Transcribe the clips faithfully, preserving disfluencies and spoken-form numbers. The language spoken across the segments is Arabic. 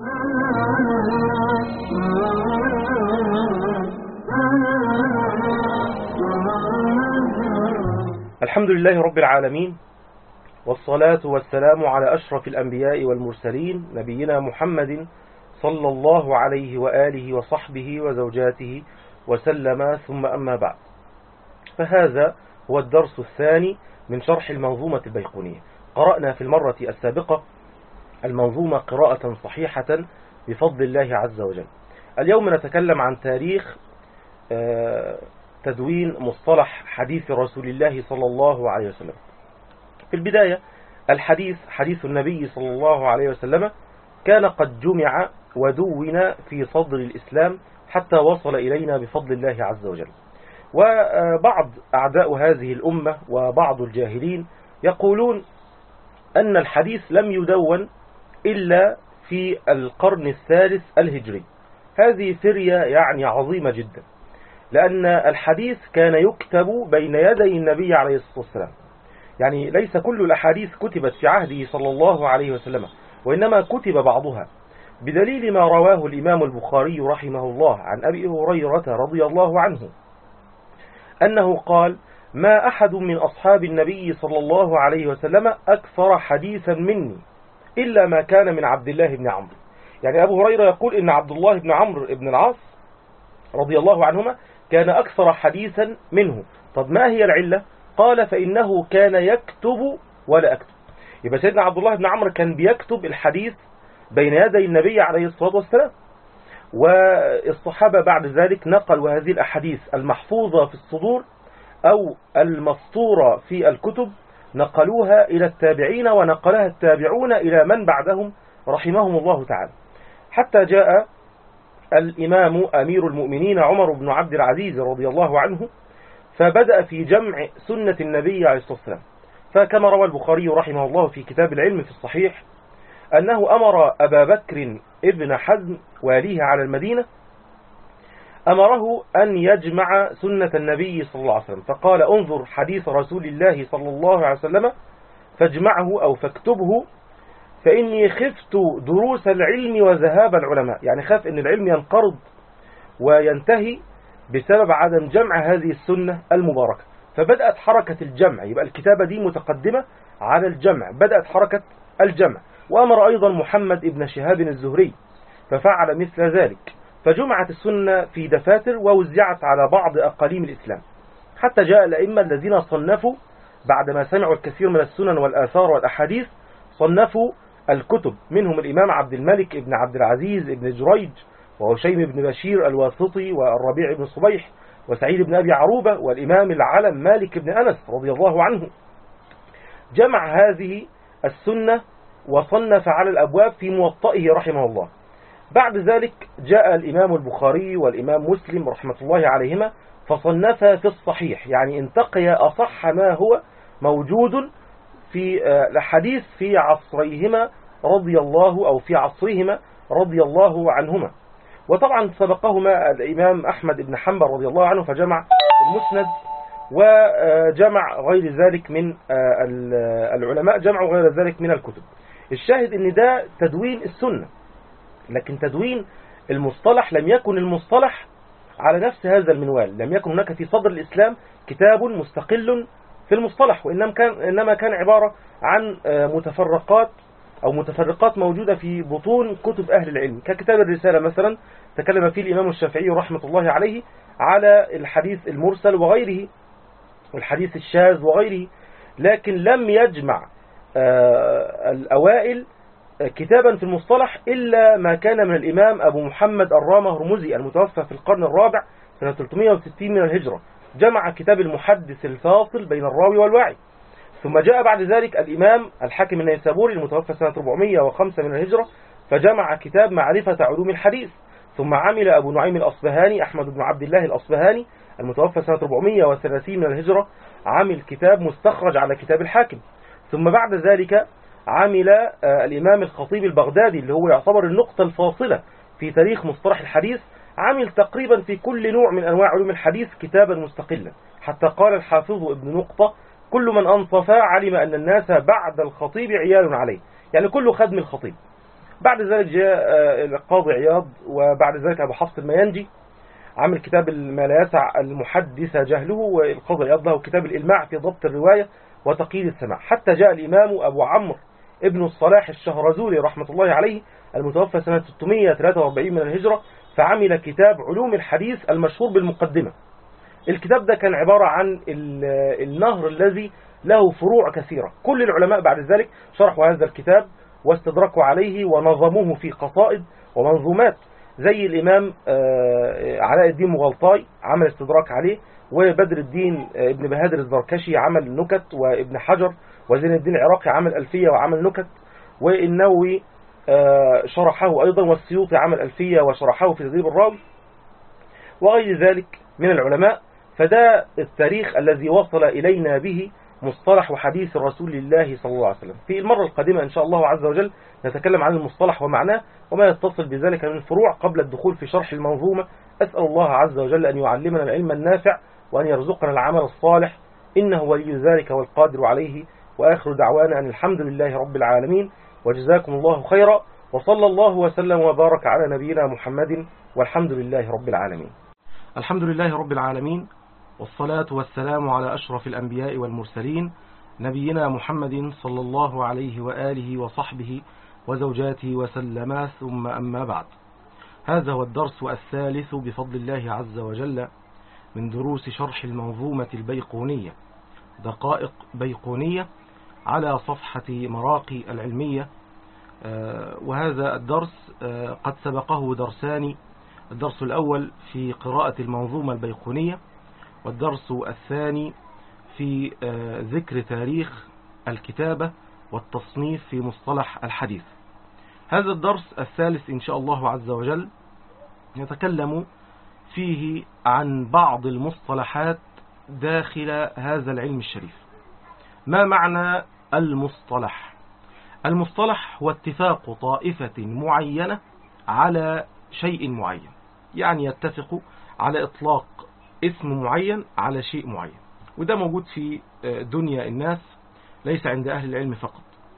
الحمد لله رب العالمين، والصلاة والسلام على أشرف الأنبياء والمرسلين نبينا محمد صلى الله عليه وآله وصحبه وزوجاته وسلم، ثم أما بعد، فهذا هو الدرس الثاني من شرح المنظومة البيقونية. قرأنا في المرة السابقة المنظومة قراءة صحيحة بفضل الله عز وجل. اليوم نتكلم عن تاريخ تدوين مصطلح حديث رسول الله صلى الله عليه وسلم. في البداية، الحديث حديث النبي صلى الله عليه وسلم كان قد جمع ودون في صدر الإسلام حتى وصل إلينا بفضل الله عز وجل. وبعض أعداء هذه الأمة وبعض الجاهلين يقولون أن الحديث لم يدون إلا في القرن الثالث الهجري. هذه فرية يعني عظيمة جدا، لأن الحديث كان يكتب بين يدي النبي عليه الصلاة والسلام. يعني ليس كل الأحاديث كتبت في عهده صلى الله عليه وسلم، وإنما كتب بعضها، بدليل ما رواه الإمام البخاري رحمه الله عن أبي هريرة رضي الله عنه أنه قال: ما أحد من أصحاب النبي صلى الله عليه وسلم أكثر حديثا مني إلا ما كان من عبد الله بن عمرو. يعني أبو هريرة يقول إن عبد الله بن عمرو بن العاص رضي الله عنهما كان أكثر حديثا منه. طب ما هي العلة؟ قال: فإنه كان يكتب ولا أكتب. يبقى سيدنا عبد الله بن عمرو كان بيكتب الحديث بين يدي النبي عليه الصلاة والسلام، والصحابة بعد ذلك نقلوا هذه الأحاديث المحفوظة في الصدور أو المسطورة في الكتب، نقلوها إلى التابعين، ونقلها التابعون إلى من بعدهم رحمهم الله تعالى، حتى جاء الإمام أمير المؤمنين عمر بن عبد العزيز رضي الله عنه، فبدأ في جمع سنة النبي عليه الصلاة والسلام. فكما روى البخاري رحمه الله في كتاب العلم في الصحيح أنه أمر أبا بكر ابن حزم واليه على المدينة، أمره أن يجمع سنة النبي صلى الله عليه وسلم، فقال: انظر حديث رسول الله صلى الله عليه وسلم فاجمعه أو فاكتبه، فإني خفت دروس العلم وذهاب العلماء. يعني خاف أن العلم ينقرض وينتهي بسبب عدم جمع هذه السنة المباركة. فبدأت حركة الجمع، يبقى الكتابة دي متقدمة على الجمع، بدأت حركة الجمع. وأمر أيضا محمد ابن شهاب الزهري ففعل مثل ذلك، فجمعت السنة في دفاتر ووزعت على بعض أقاليم الإسلام، حتى جاء الأئمة الذين صنفوا بعدما سمعوا الكثير من السنن والآثار والأحاديث، صنفوا الكتب، منهم الإمام عبد الملك ابن عبد العزيز ابن جريج، وهشيم بن بشير الواسطي، والربيع بن صبيح، وسعيد بن أبي عروبة، والإمام العلم مالك بن أنس رضي الله عنه. جمع هذه السنة وصنف على الأبواب في موطئه رحمه الله. بعد ذلك جاء الإمام البخاري والإمام مسلم رحمة الله عليهما فصنفا في الصحيح، يعني انتقي أصح ما هو موجود في الحديث في عصريهما رضي الله أو في عصرهما رضي الله عنهما. وطبعا سبقهما الإمام أحمد بن حنبل رضي الله عنه فجمع المسند، وجمع غير ذلك من العلماء، جمعوا غير ذلك من الكتب. الشاهد ان ده تدوين السنة، لكن تدوين المصطلح لم يكن المصطلح على نفس هذا المنوال. لم يكن هناك في صدر الإسلام كتاب مستقل في المصطلح، وإنما كان, إنما كان عبارة عن متفرقات أو متفرقات موجودة في بطون كتب أهل العلم، ككتاب الرسالة مثلا تكلم فيه الإمام الشافعي رحمة الله عليه على الحديث المرسل وغيره، والحديث الشاذ وغيره، لكن لم يجمع الأوائل كتابا في المصطلح إلا ما كان من الإمام أبو محمد الرامة هرمزي المتوفى في القرن الرابع سنة ثلاثمائة وستين من الهجرة، جمع كتاب المحدث الفاصل بين الراوي والواعي. ثم جاء بعد ذلك الإمام الحاكم النيسابوري المتوفى سنة أربعمائة وخمسة من الهجرة، فجمع كتاب معرفة علوم الحديث. ثم عمل أبو نعيم الأصبهاني أحمد بن عبد الله الأصبهاني المتوفى سنة أربعمائة وثلاثين من الهجرة، عمل كتاب مستخرج على كتاب الحاكم. ثم بعد ذلك عمل الإمام الخطيب البغدادي اللي هو يعتبر النقطة الفاصلة في تاريخ مصطلح الحديث، عمل تقريبا في كل نوع من أنواع علوم الحديث كتابا مستقلا، حتى قال الحافظ ابن نقطة: كل من أنصف علم أن الناس بعد الخطيب عيال عليه. يعني كله خدم الخطيب. بعد ذلك جاء القاضي عياض، وبعد ذلك أبو حفص الميانجي عمل كتاب ما لا يسع المحدث جهله، والقاضي عياض له كتاب الإلماع في ضبط الرواية وتقييد السماع. حتى جاء الإمام أبو عمرو ابن الصلاح الشهرزوري رحمة الله عليه المتوفى سنة ستمائة وثلاثة وأربعين من الهجرة، فعمل كتاب علوم الحديث المشهور بالمقدمة. الكتاب ده كان عبارة عن النهر الذي له فروع كثيرة. كل العلماء بعد ذلك شرحوا هذا الكتاب واستدركوا عليه ونظموه في قصائد ومنظومات، زي الإمام علاء الدين مغلطاي عمل استدراك عليه، وبدر الدين ابن بهادر الزركشي عمل نكت، وابن حجر وزين الدين العراقي عمل ألفية وعمل نكت، والنووي شرحه أيضا، والسيوطي عمل ألفية وشرحه في تدريب الراوي، وغير ذلك من العلماء. فده التاريخ الذي وصل إلينا به مصطلح وحديث رسول الله صلى الله عليه وسلم. في المرة القادمة إن شاء الله عز وجل نتكلم عن المصطلح ومعناه وما يتصل بذلك من فروع قبل الدخول في شرح المنظومة. أسأل الله عز وجل أن يعلمنا العلم النافع وأن يرزقنا العمل الصالح، إنه ولي ذلك والقادر عليه. وآخر دعوانا أن الحمد لله رب العالمين، وجزاكم الله خيرا، وصلى الله وسلم وبارك على نبينا محمد، والحمد لله رب العالمين. الحمد لله رب العالمين، والصلاة والسلام على أشرف الأنبياء والمرسلين، نبينا محمد صلى الله عليه وآله وصحبه وزوجاته وسلم، ثم أما بعد. هذا هو الدرس الثالث بفضل الله عز وجل من دروس شرح المنظومة البيقونية، دقائق بيقونية، على صفحة مراقي العلمية. وهذا الدرس قد سبقه درسان، الدرس الأول في قراءة المنظومة البيقونية، والدرس الثاني في ذكر تاريخ الكتابة والتصنيف في مصطلح الحديث. هذا الدرس الثالث إن شاء الله عز وجل يتكلم فيه عن بعض المصطلحات داخل هذا العلم الشريف. ما معنى المصطلح؟ المصطلح هو اتفاق طائفة معينة على شيء معين، يعني يتفق على إطلاق اسم معين على شيء معين، وده موجود في دنيا الناس ليس عند أهل العلم فقط.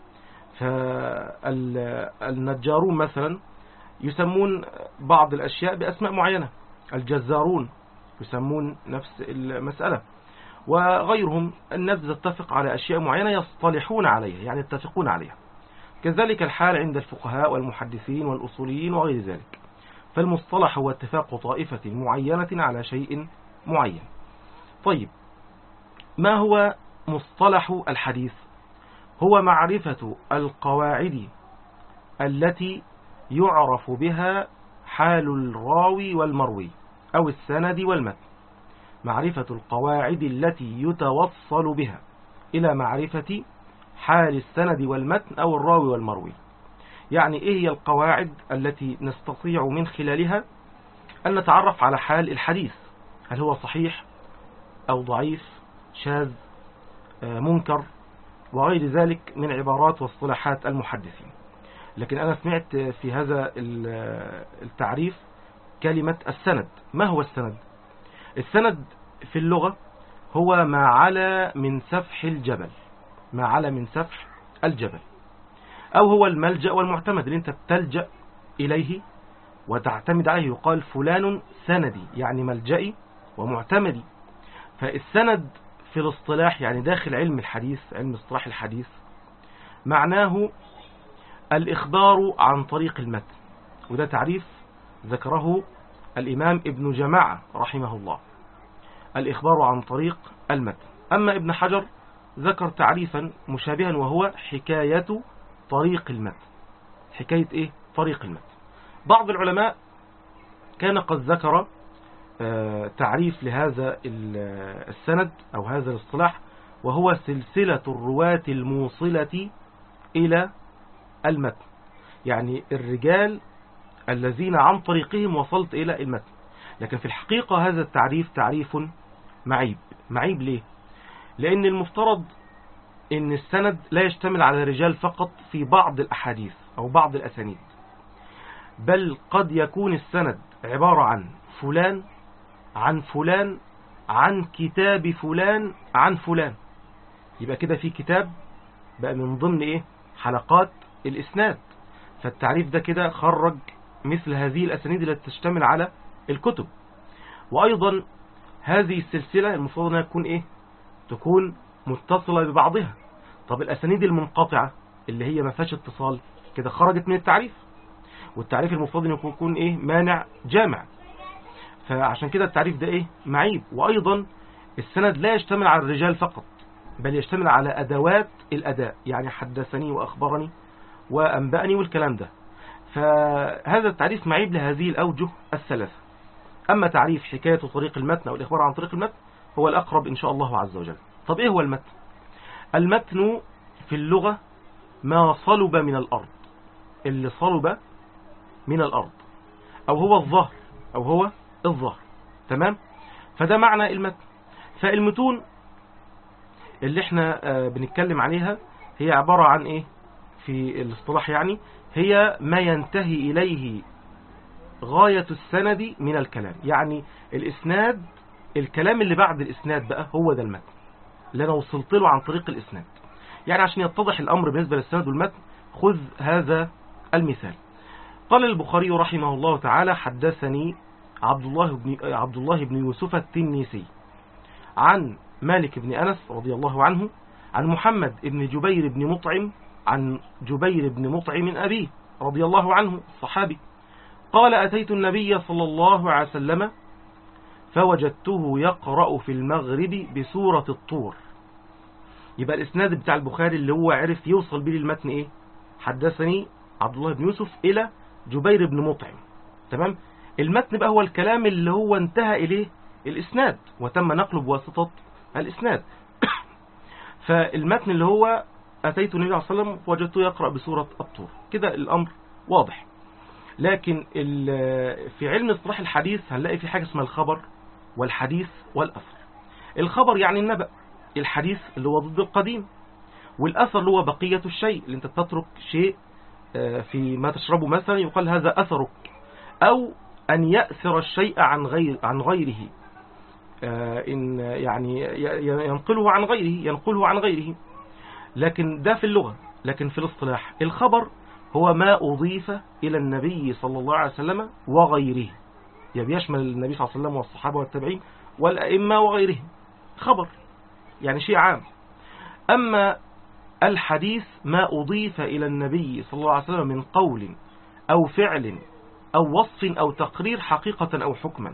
فالنجارون مثلا يسمون بعض الأشياء بأسماء معينة، الجزارون يسمون نفس المسألة، وغيرهم الناس تتفق على أشياء معينة يصطلحون عليها، يعني يتفقون عليها. كذلك الحال عند الفقهاء والمحدثين والأصوليين وغير ذلك. فالمصطلح هو اتفاق طائفة معينة على شيء معين. طيب، ما هو مصطلح الحديث؟ هو معرفة القواعد التي يعرف بها حال الراوي والمروي أو السند والمتن، معرفة القواعد التي يتوصل بها إلى معرفة حال السند والمتن أو الراوي والمروي. يعني إيه هي القواعد التي نستطيع من خلالها أن نتعرف على حال الحديث، هل هو صحيح أو ضعيف، شاذ، منكر، وغير ذلك من عبارات واصطلاحات المحدثين. لكن أنا سمعت في هذا التعريف كلمة السند. ما هو السند؟ السند في اللغة هو ما علا من سفح الجبل، ما علا من سفح الجبل، أو هو الملجأ والمعتمد اللي أنت بتلجأ إليه وتعتمد عليه. يقال فلان سندي، يعني ملجئي ومعتمدي. فالسند في الاصطلاح يعني داخل علم الحديث، علم اصطلاح الحديث، معناه الإخبار عن طريق المتن، وده تعريف ذكره الإمام ابن جماعة رحمه الله، الإخبار عن طريق المتن. أما ابن حجر ذكر تعريفا مشابها وهو حكاية طريق المتن. حكاية إيه؟ طريق المتن. بعض العلماء كان قد ذكر تعريف لهذا السند أو هذا الاصطلاح، وهو سلسلة الرواة الموصلة إلى المتن، يعني الرجال الذين عن طريقهم وصلت إلى المتن. لكن في الحقيقة هذا التعريف تعريف معيب. معيب ليه؟ لأن المفترض أن السند لا يشتمل على رجال فقط في بعض الأحاديث أو بعض الأسانيد، بل قد يكون السند عبارة عن فلان عن فلان عن كتاب فلان عن فلان. يبقى كده في كتاب بقى من ضمن إيه؟ حلقات الإسناد. فالتعريف ده كده خرج مثل هذه الأسانيد التي تشتمل على الكتب. وأيضا هذه السلسلة المفروض أنها تكون إيه؟ تكون متصلة ببعضها. طب الأسانيد المنقطعة اللي هي ما فيهاش اتصال كده خرجت من التعريف، والتعريف المفروض أن يكون إيه؟ مانع جامع. فعشان كده التعريف ده إيه؟ معيب. وأيضا السند لا يشتمل على الرجال فقط، بل يشتمل على أدوات الأداء، يعني حدثني وأخبرني وأنبأني والكلام ده. فهذا التعريف معيب لهذه الأوجه الثلاثة. أما تعريف حكاية طريق المتن أو الإخبار عن طريق المتن هو الأقرب إن شاء الله عز وجل. طب إيه هو المتن؟ المتن في اللغة ما صلب من الأرض، اللي صلب من الأرض، أو هو الظهر أو هو الظهر. تمام؟ فده معنى المتن. فالمتون اللي احنا بنتكلم عليها هي عبارة عن إيه في الاصطلاح؟ يعني هي ما ينتهي إليه غاية السند من الكلام، يعني الإسناد، الكلام اللي بعد الإسناد بقى هو ده المتن اللي أنا وصلت له عن طريق الإسناد. يعني عشان يتضح الأمر بالنسبة للسند والمتن خذ هذا المثال. قال البخاري رحمه الله تعالى: حدثني عبد الله بن عبد الله بن يوسف التنيسي عن مالك بن أنس رضي الله عنه عن محمد بن جبير بن مطعم عن جبير بن مطعم أبيه رضي الله عنه الصحابي قال: أتيت النبي صلى الله عليه وسلم فوجدته يقرأ في المغرب بسورة الطور. يبقى الإسناد بتاع البخاري اللي هو عرف يوصل به للمتن إيه؟ حدثني عبد الله بن يوسف إلى جبير بن مطعم. تمام؟ المتن بقى هو الكلام اللي هو انتهى إليه الإسناد وتم نقله بواسطة الإسناد. فالمتن اللي هو أتيت النبي صلى الله عليه وسلم وجدته يقرأ بسورة الطور. كده الأمر واضح. لكن في علم اصطلاح الحديث هنلاقي في حاجة اسمها الخبر والحديث والأثر. الخبر يعني النبأ، الحديث اللي هو ضد القديم، والأثر اللي هو بقية الشيء، اللي انت تترك شيء في ما تشربه مثلا يقال هذا أثرك، أو أن يأثر الشيء عن غير عن غيره، إن يعني ينقله عن غيره ينقله عن غيره. لكن ده في اللغة. لكن في الاصطلاح الخبر هو ما أضيف إلى النبي صلى الله عليه وسلم وغيره، يعني يشمل النبي صلى الله عليه وسلم والصحابة والتابعين والأئمة وغيرهم. خبر يعني شيء عام. أما الحديث ما أضيف إلى النبي صلى الله عليه وسلم من قول أو فعل أو وصف أو تقرير حقيقة أو حكما.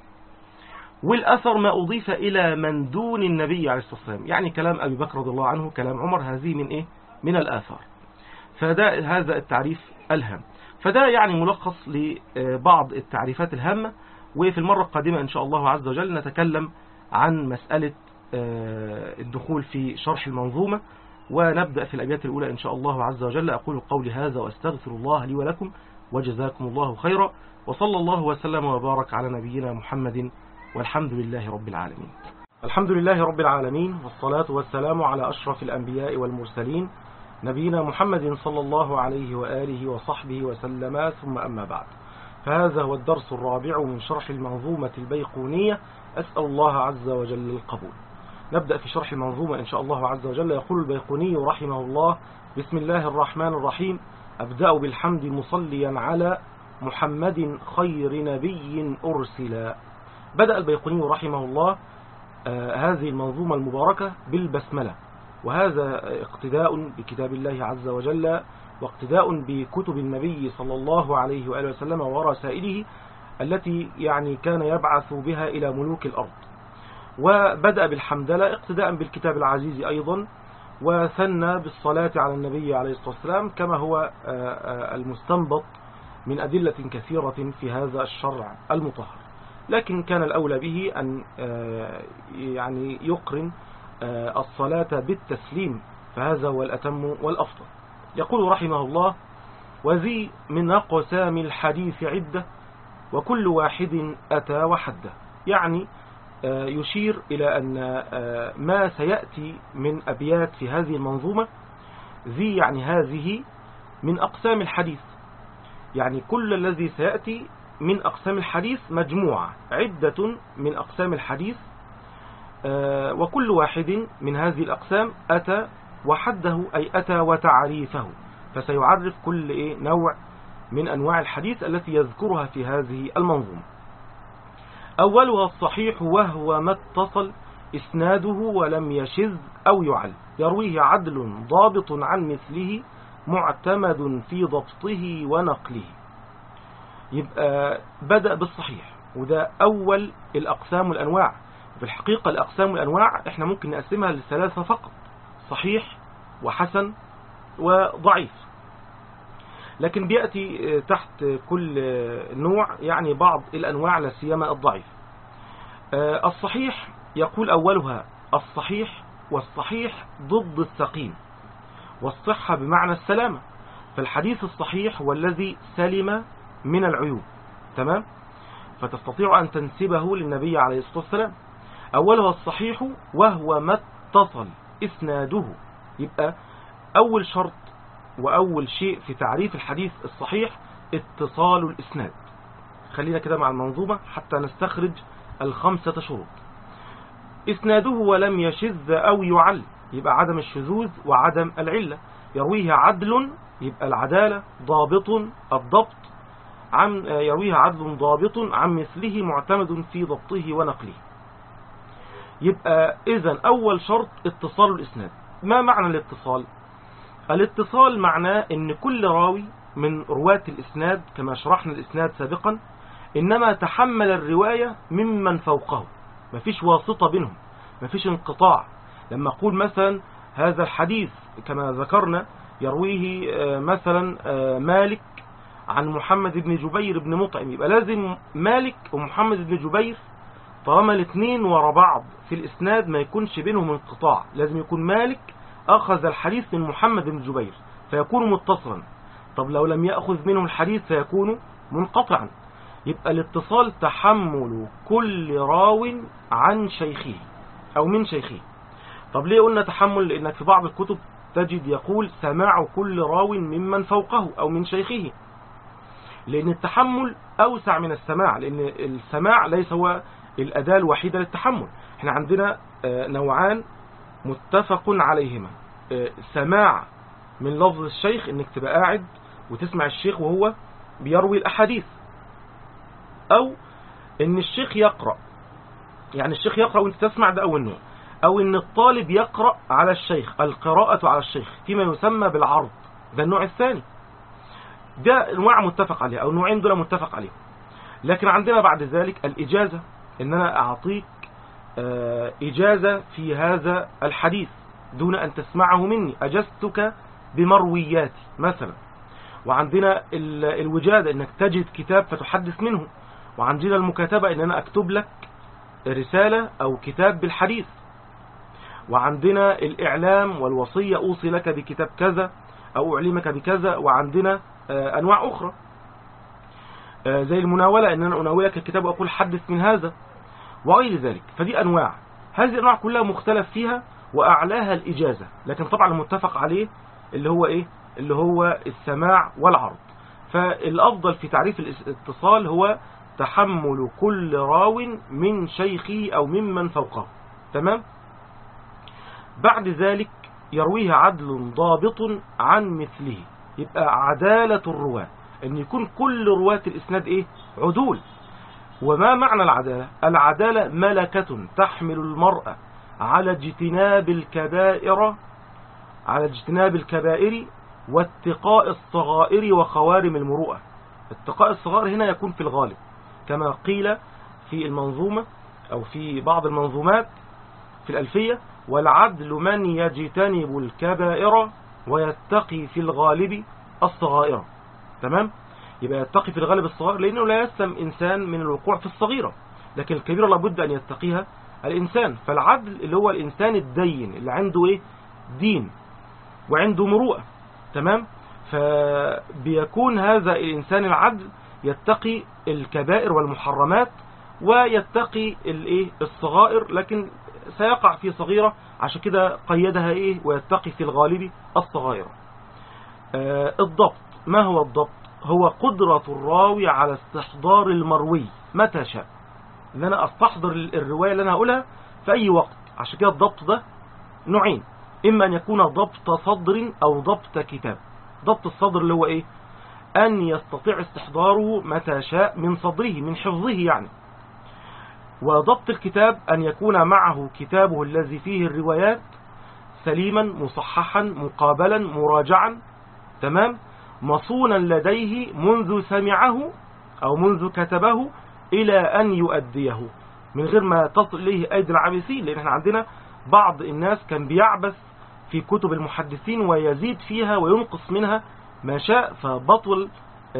والأثر ما أضيف إلى من دون النبي عليه الصلاة والسلام، يعني كلام أبي بكر رضي الله عنه، كلام عمر، هذه من إيه؟ من الآثار. فده هذا التعريف الهام. فده يعني ملخص لبعض التعريفات الهامة. وفي المرة القادمة إن شاء الله عز وجل نتكلم عن مسألة الدخول في شرح المنظومة، ونبدأ في الأبيات الأولى إن شاء الله عز وجل. أقول قولي هذا وأستغفر الله لي ولكم، وجزاكم الله خيرا، وصلى الله وسلم وبارك على نبينا محمد، والحمد لله رب العالمين. الحمد لله رب العالمين، والصلاة والسلام على أشرف الأنبياء والمرسلين نبينا محمد صلى الله عليه وآله وصحبه وسلم، ثم أما بعد. فهذا هو الدرس الرابع من شرح المنظومة البيقونية، أسأل الله عز وجل القبول. نبدأ في شرح المنظومة إن شاء الله عز وجل. يقول البيقوني رحمه الله: بسم الله الرحمن الرحيم. أبدأ بالحمد مصليا على محمد خير نبي أرسلا. بدأ البيقوني رحمه الله آه هذه المنظومة المباركة بالبسملة، وهذا اقتداء بكتاب الله عز وجل، واقتداء بكتب النبي صلى الله عليه وآله وسلم ورسائله التي يعني كان يبعث بها إلى ملوك الأرض. وبدأ بالحمدلة اقتداء بالكتاب العزيز أيضا، وثنى بالصلاة على النبي عليه الصلاة والسلام كما هو المستنبط من أدلة كثيرة في هذا الشرع المطهر. لكن كان الأولى به أن يعني يقرن الصلاة بالتسليم، فهذا هو الأتم والأفضل. يقول رحمه الله: وذي من أقسام الحديث عدة وكل واحد أتى وحده. يعني يشير إلى أن ما سيأتي من أبيات في هذه المنظومة ذي يعني هذه من أقسام الحديث، يعني كل الذي سيأتي من أقسام الحديث مجموعة عدة من أقسام الحديث، وكل واحد من هذه الأقسام أتى وحده، أي أتى وتعريفه. فسيعرف كل إيه نوع من أنواع الحديث التي يذكرها في هذه المنظومة. أولها الصحيح، وهو ما اتصل إسناده ولم يشذ أو يعل، يرويه عدل ضابط عن مثله معتمد في ضبطه ونقله. يبقى بدأ بالصحيح، وده أول الأقسام والأنواع. في الحقيقة الأقسام والأنواع إحنا ممكن نقسمها لثلاثة فقط: صحيح وحسن وضعيف، لكن بيأتي تحت كل نوع يعني بعض الأنواع لا سيما الضعيف. الصحيح يقول أولها الصحيح، والصحيح ضد السقيم، والصحة بمعنى السلامة، فالحديث الصحيح هو الذي سلم من العيوب. تمام؟ فتستطيع أن تنسبه للنبي عليه الصلاة والسلام. أولها الصحيح وهو ما اتصل إسناده. يبقى أول شرط وأول شيء في تعريف الحديث الصحيح اتصال الإسناد. خلينا كده مع المنظومة حتى نستخرج الخمسة شروط. إسناده ولم يشذ أو يعل، يبقى عدم الشذوذ وعدم العلة. يرويه عدل، يبقى العدالة، ضابط الضبط عن يرويه عدل ضابط عن مثله معتمد في ضبطه ونقله. يبقى إذن أول شرط اتصال الإسناد. ما معنى الاتصال؟ الاتصال معناه ان كل راوي من رواة الإسناد كما شرحنا الإسناد سابقا إنما تحمل الرواية ممن فوقه، مفيش واسطة بينهم، مفيش انقطاع. لما أقول مثلا هذا الحديث كما ذكرنا يرويه مثلا مالك عن محمد بن جبير بن مطعم، يبقى لازم مالك ومحمد بن جبير طالما الاثنين ورا بعض في الإسناد ما يكونش بينهم انقطاع، لازم يكون مالك أخذ الحديث من محمد بن جبير فيكون متصلا. طب لو لم يأخذ منه الحديث فيكون منقطعا. يبقى الاتصال تحمل كل راو عن شيخه أو من شيخه. طب ليه قلنا تحمل؟ لأنك في بعض الكتب تجد يقول سماع كل راو ممن فوقه أو من شيخه، لأن التحمل أوسع من السماع، لأن السماع ليس هو الأداة الوحيدة للتحمل. احنا عندنا نوعان متفق عليهما: سماع من لفظ الشيخ، انك تبقى قاعد وتسمع الشيخ وهو بيروي الأحاديث، أو ان الشيخ يقرأ، يعني الشيخ يقرأ وانت تسمع، ده أول نوع. أو ان الطالب يقرأ على الشيخ، القراءة على الشيخ فيما يسمى بالعرض، ده النوع الثاني. ده انواع متفق عليها، أو نوعين دول متفق عليهم. لكن عندنا بعد ذلك الإجازة، ان انا اعطيك إجازة في هذا الحديث دون أن تسمعه مني، أجزتك بمروياتي مثلا. وعندنا الوجادة، أنك تجد كتاب فتحدث منه. وعندنا المكاتبة، أن أنا أكتب لك رسالة أو كتاب بالحديث. وعندنا الإعلام والوصية، أوصي لك بكتاب كذا أو أعلمك بكذا. وعندنا أنواع أخرى زي المناولة، أن أنا أناولك الكتاب وأقول حدث من هذا وغير ذلك. فدي أنواع، هذه الأنواع كلها مختلف فيها، وأعلاها الإجازة. لكن طبعا المتفق عليه اللي هو إيه؟ اللي هو السماع والعرض. فالأفضل في تعريف الاتصال هو تحمل كل راو من شيخه أو ممن فوقه. تمام؟ بعد ذلك يرويه عدل ضابط عن مثله، يبقى عدالة الرواة، أن يكون كل رواة الإسناد إيه؟ عدول. وما معنى العدالة؟ العدالة ملكة تحمل المرأة على اجتناب الكبائر على اجتناب الكبائر واتقاء الصغائر وخوارم المروءة. اتقاء الصغائر هنا يكون في الغالب كما قيل في المنظومة أو في بعض المنظومات في الألفية: والعدل من يجتنب الكبائر ويتقي في الغالب الصغائر. تمام؟ يبقى يتقي في الغالب الصغائر، لأنه لا يسلم إنسان من الوقوع في الصغيرة، لكن الكبيرة لابد أن يتقيها الإنسان. فالعدل اللي هو الإنسان الدين اللي عنده إيه؟ دين وعنده مروءة. تمام؟ فبيكون هذا الإنسان العدل يتقي الكبائر والمحرمات ويتقي الإيه؟ الصغائر، لكن سيقع في صغيرة، عشان كده قيدها إيه؟ ويتقي في الغالب الصغائر. آه الضبط، ما هو الضبط؟ هو قدرة الراوي على استحضار المروي متى شاء، ان انا استحضر الرواية اللي انا هقولها في اي وقت. عشان كده الضبط ده نوعين: اما ان يكون ضبط صدر او ضبط كتاب. ضبط الصدر اللي هو إيه؟ أن يستطيع استحضاره متى شاء من صدره، من حفظه يعني. وضبط الكتاب أن يكون معه كتابه الذي فيه الروايات سليما مصححا مقابلا مراجعا، تمام، مصونا لديه منذ سمعه أو منذ كتبه إلى أن يؤديه، من غير ما تصل إليه أيدي العابثين. لأن احنا عندنا بعض الناس كان بيعبث في كتب المحدثين ويزيد فيها وينقص منها ما شاء، فبطل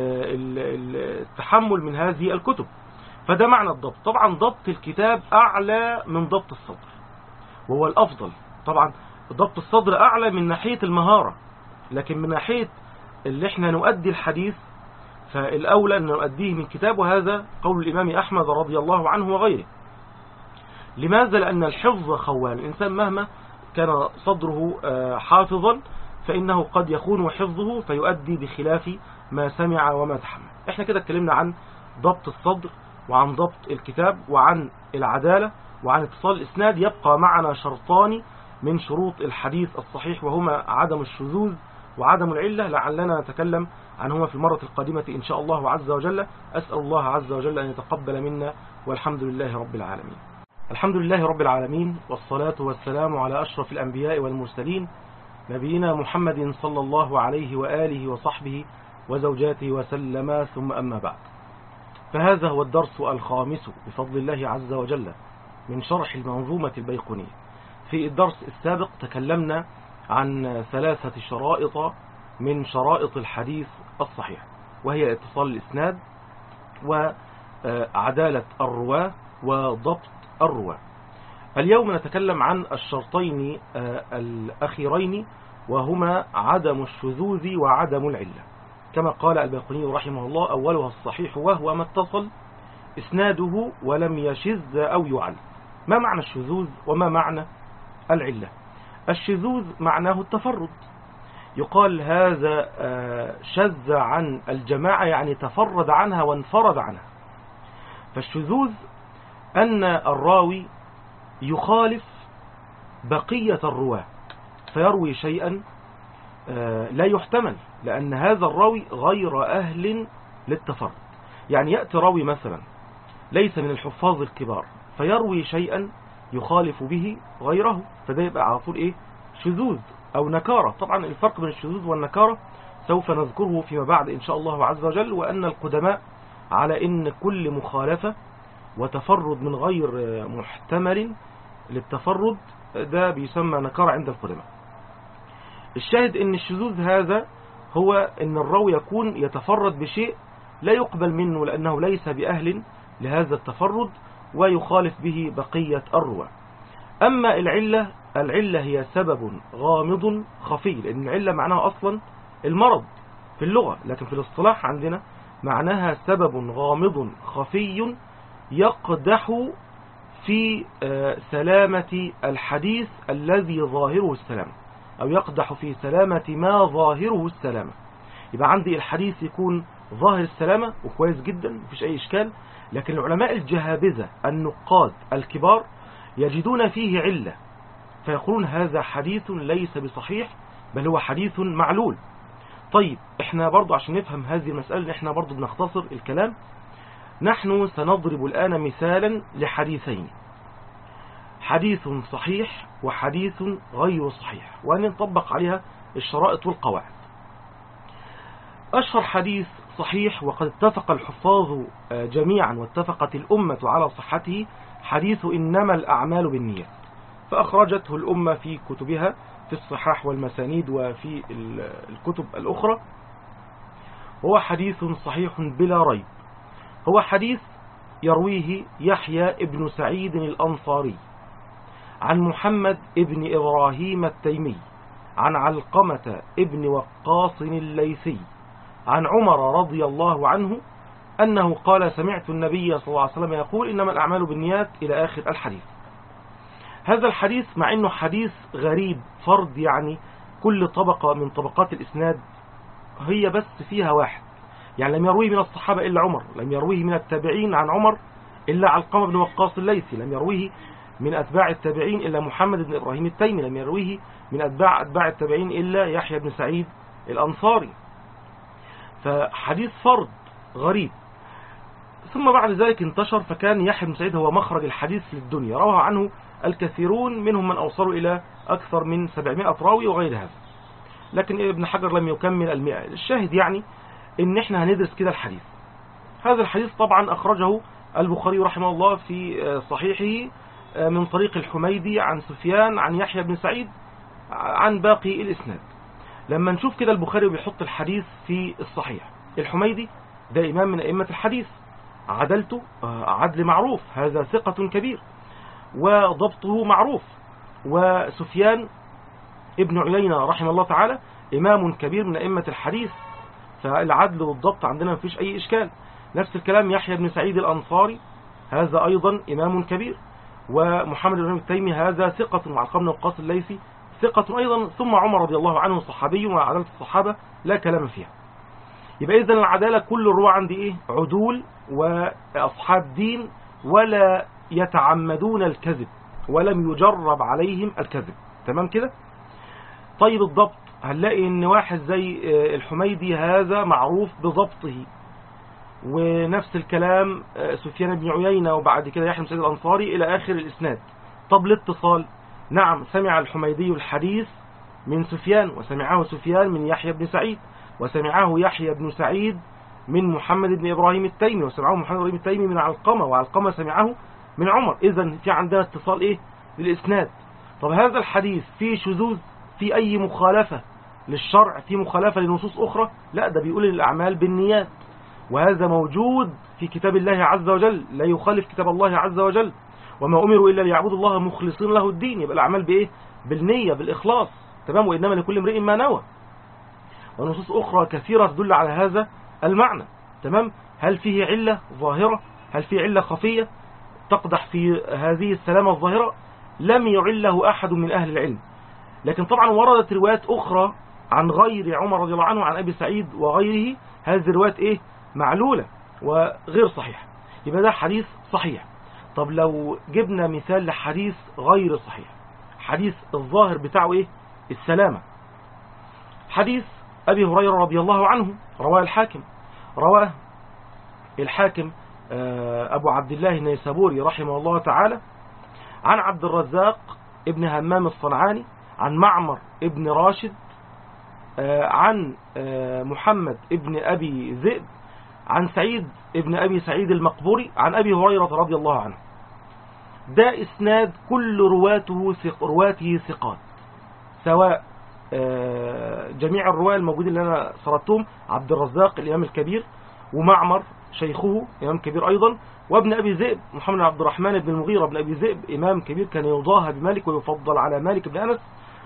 التحمل من هذه الكتب. فده معنى الضبط. طبعا ضبط الكتاب أعلى من ضبط الصدر، وهو الأفضل. طبعا ضبط الصدر أعلى من ناحية المهارة، لكن من ناحية اللي احنا نؤدي الحديث فالأولى أن نؤديه من كتاب، وهذا قول الإمام أحمد رضي الله عنه وغيره. لماذا؟ لأن الحفظ خوان. الإنسان مهما كان صدره حافظا فإنه قد يخون حفظه فيؤدي بخلاف ما سمع وما تحمل. احنا كده اتكلمنا عن ضبط الصدر وعن ضبط الكتاب وعن العدالة وعن اتصال الإسناد. يبقى معنا شرطان من شروط الحديث الصحيح، وهما عدم الشذوذ وعدم العلة، لعلنا نتكلم عنهما في المرة القادمة إن شاء الله عز وجل. أسأل الله عز وجل أن يتقبل منا، والحمد لله رب العالمين. الحمد لله رب العالمين، والصلاة والسلام على أشرف الأنبياء والمرسلين، نبينا محمد صلى الله عليه وآله وصحبه وزوجاته وسلم، ثم أما بعد. فهذا هو الدرس الخامس بفضل الله عز وجل من شرح المنظومة البيقونية. في الدرس السابق تكلمنا عن ثلاثة شرائط من شرائط الحديث الصحيح، وهي اتصال الإسناد وعدالة الرواة وضبط الرواة. اليوم نتكلم عن الشرطين الأخيرين، وهما عدم الشذوذ وعدم العلة. كما قال البيقوني رحمه الله: أولها الصحيح وهو ما اتصل إسناده ولم يشذ أو يعل. ما معنى الشذوذ وما معنى العلة؟ الشذوذ معناه التفرد، يقال هذا شذ عن الجماعة، يعني تفرد عنها وانفرد عنها. فالشذوذ أن الراوي يخالف بقية الرواة فيروي شيئا لا يحتمل، لأن هذا الراوي غير أهل للتفرد. يعني يأتي راوي مثلا ليس من الحفاظ الكبار فيروي شيئا يخالف به غيره، فده يبقى على طول إيه؟ شذوذ أو نكارة. طبعا الفرق بين الشذوذ والنكارة سوف نذكره فيما بعد إن شاء الله عز وجل. وأن القدماء على إن كل مخالفة وتفرد من غير محتمل للتفرد ده بيسمى نكارة عند القدماء. الشاهد إن الشذوذ هذا هو إن الراوي يكون يتفرد بشيء لا يقبل منه لأنه ليس بأهل لهذا التفرد ويخالف به بقية الرواة. أما العلة، العلة هي سبب غامض خفي، لأن العلة معناها أصلا المرض في اللغة، لكن في الاصطلاح عندنا معناها سبب غامض خفي يقدح في سلامة الحديث الذي ظاهره السلامة، أو يقدح في سلامة ما ظاهره السلامة. يبقى عندي الحديث يكون ظاهر السلامة وكويس جدا مفيش أي إشكال، لكن العلماء الجهابذة النقاد الكبار يجدون فيه علة فيقولون هذا حديث ليس بصحيح بل هو حديث معلول. طيب احنا برضو عشان نفهم هذه المسألة احنا برضو بنختصر الكلام. نحن سنضرب الآن مثالا لحديثين، حديث صحيح وحديث غير صحيح، وأن نطبق عليها الشرائط والقواعد. أشهر حديث صحيح وقد اتفق الحفاظ جميعا واتفقت الأمة على صحته حديث إنما الأعمال بالنيات، فأخرجته الأمة في كتبها في الصحاح والمسانيد وفي الكتب الأخرى. هو حديث صحيح بلا ريب. هو حديث يرويه يحيى ابن سعيد الأنصاري عن محمد ابن إبراهيم التيمي عن علقمة ابن وقاص الليثي عن عمر رضي الله عنه أنه قال: سمعت النبي صلى الله عليه وسلم يقول إنما الأعمال بالنيات، إلى آخر الحديث. هذا الحديث مع أنه حديث غريب فرد، يعني كل طبقة من طبقات الإسناد هي بس فيها واحد، يعني لم يرويه من الصحابة إلا عمر، لم يرويه من التابعين عن عمر إلا علقمة بن وقاص الليثي، لم يرويه من أتباع التابعين إلا محمد بن إبراهيم التيمي، لم يرويه من أتباع أتباع التابعين إلا يحيى بن سعيد الأنصاري، فحديث فرد غريب. ثم بعد ذلك انتشر، فكان يحيى بن سعيد هو مخرج الحديث للدنيا، روى عنه الكثيرون منهم من أوصلوا إلى أكثر من سبعمائة راوي وغير هذا، لكن ابن حجر لم يكمل المئة. الشاهد يعني إن إحنا هندرس كده الحديث. هذا الحديث طبعا أخرجه البخاري رحمه الله في صحيحه من طريق الحميدي عن سفيان عن يحيى بن سعيد عن باقي الإسناد. لما نشوف كده البخاري بيحط الحديث في الصحيح، الحميدي ده إمام من أئمة الحديث، عدلته عدل معروف، هذا ثقة كبير وضبطه معروف. وسفيان ابن عيينة رحمه الله تعالى إمام كبير من أئمة الحديث، فالعدل والضبط عندنا مفيش أي إشكال. نفس الكلام يحيى بن سعيد الأنصاري، هذا أيضا إمام كبير. ومحمد بن التيمي هذا ثقة، مع القرن وقاص الليثي ثقة أيضا. ثم عمر رضي الله عنه صحابي، وعدالة الصحابة لا كلام فيها. يبقى إذن العدالة كل الرواة عندي إيه؟ عدول وأصحاب دين، ولا يتعمدون الكذب، ولم يجرب عليهم الكذب. تمام كده؟ طيب الضبط، هنلاقي إن واحد زي الحميدي هذا معروف بضبطه، ونفس الكلام سفيان بن عيينة، وبعد كده يحيى بن سعيد الأنصاري إلى آخر الإسناد. طب الاتصال، نعم سمع الحميدي الحديث من سفيان، وسمعه سفيان من يحيى بن سعيد، وسمعه يحيى بن سعيد من محمد بن إبراهيم التيمي، وسمعه محمد بن إبراهيم التيمي من علقمة، وعلقمة سمعه من عمر. إذن في عندنا اتصال إيه؟ للإسناد. طب هذا الحديث فيه شذوذ، في أي مخالفة للشرع، في مخالفة لنصوص أخرى؟ لا، ده بيقول الأعمال بالنيات، وهذا موجود في كتاب الله عز وجل، لا يخالف كتاب الله عز وجل. وما أمروا إلا ليعبدوا الله مخلصين له الدين. يبقى الأعمال بإيه؟ بالنية، بالإخلاص. تمام. وإنما لكل امرئ ما نوى. ونصوص أخرى كثيرة تدل على هذا المعنى. تمام. هل فيه علة ظاهرة؟ هل فيه علة خفية تقدح في هذه السلامة الظاهرة؟ لم يعله أحد من أهل العلم. لكن طبعا وردت روايات أخرى عن غير عمر رضي الله عنه، عن أبي سعيد وغيره، هذه الروايات إيه؟ معلولة وغير صحيح. يبقى ده حديث صحيح. طب لو جبنا مثال لحديث غير صحيح، حديث الظاهر بتاعه إيه؟ السلامة. حديث أبي هريرة رضي الله عنه، رواه الحاكم، رواه الحاكم أبو عبد الله النيسابوري رحمه الله تعالى، عن عبد الرزاق ابن همام الصنعاني، عن معمر ابن راشد، عن محمد ابن أبي ذئب، عن سعيد ابن أبي سعيد المقبوري، عن أبي هريرة رضي الله عنه. ده إسناد كل رواته ثق رواته ثقات، سواء جميع الرواة الموجودين اللي أنا سردتهم، عبد الرزاق الإمام الكبير، ومعمر شيخه إمام كبير أيضا، وابن أبي ذئب محمد بن عبد الرحمن بن المغيرة بن أبي ذئب إمام كبير كان يضاهى بمالك ويفضل على مالك بن أنس،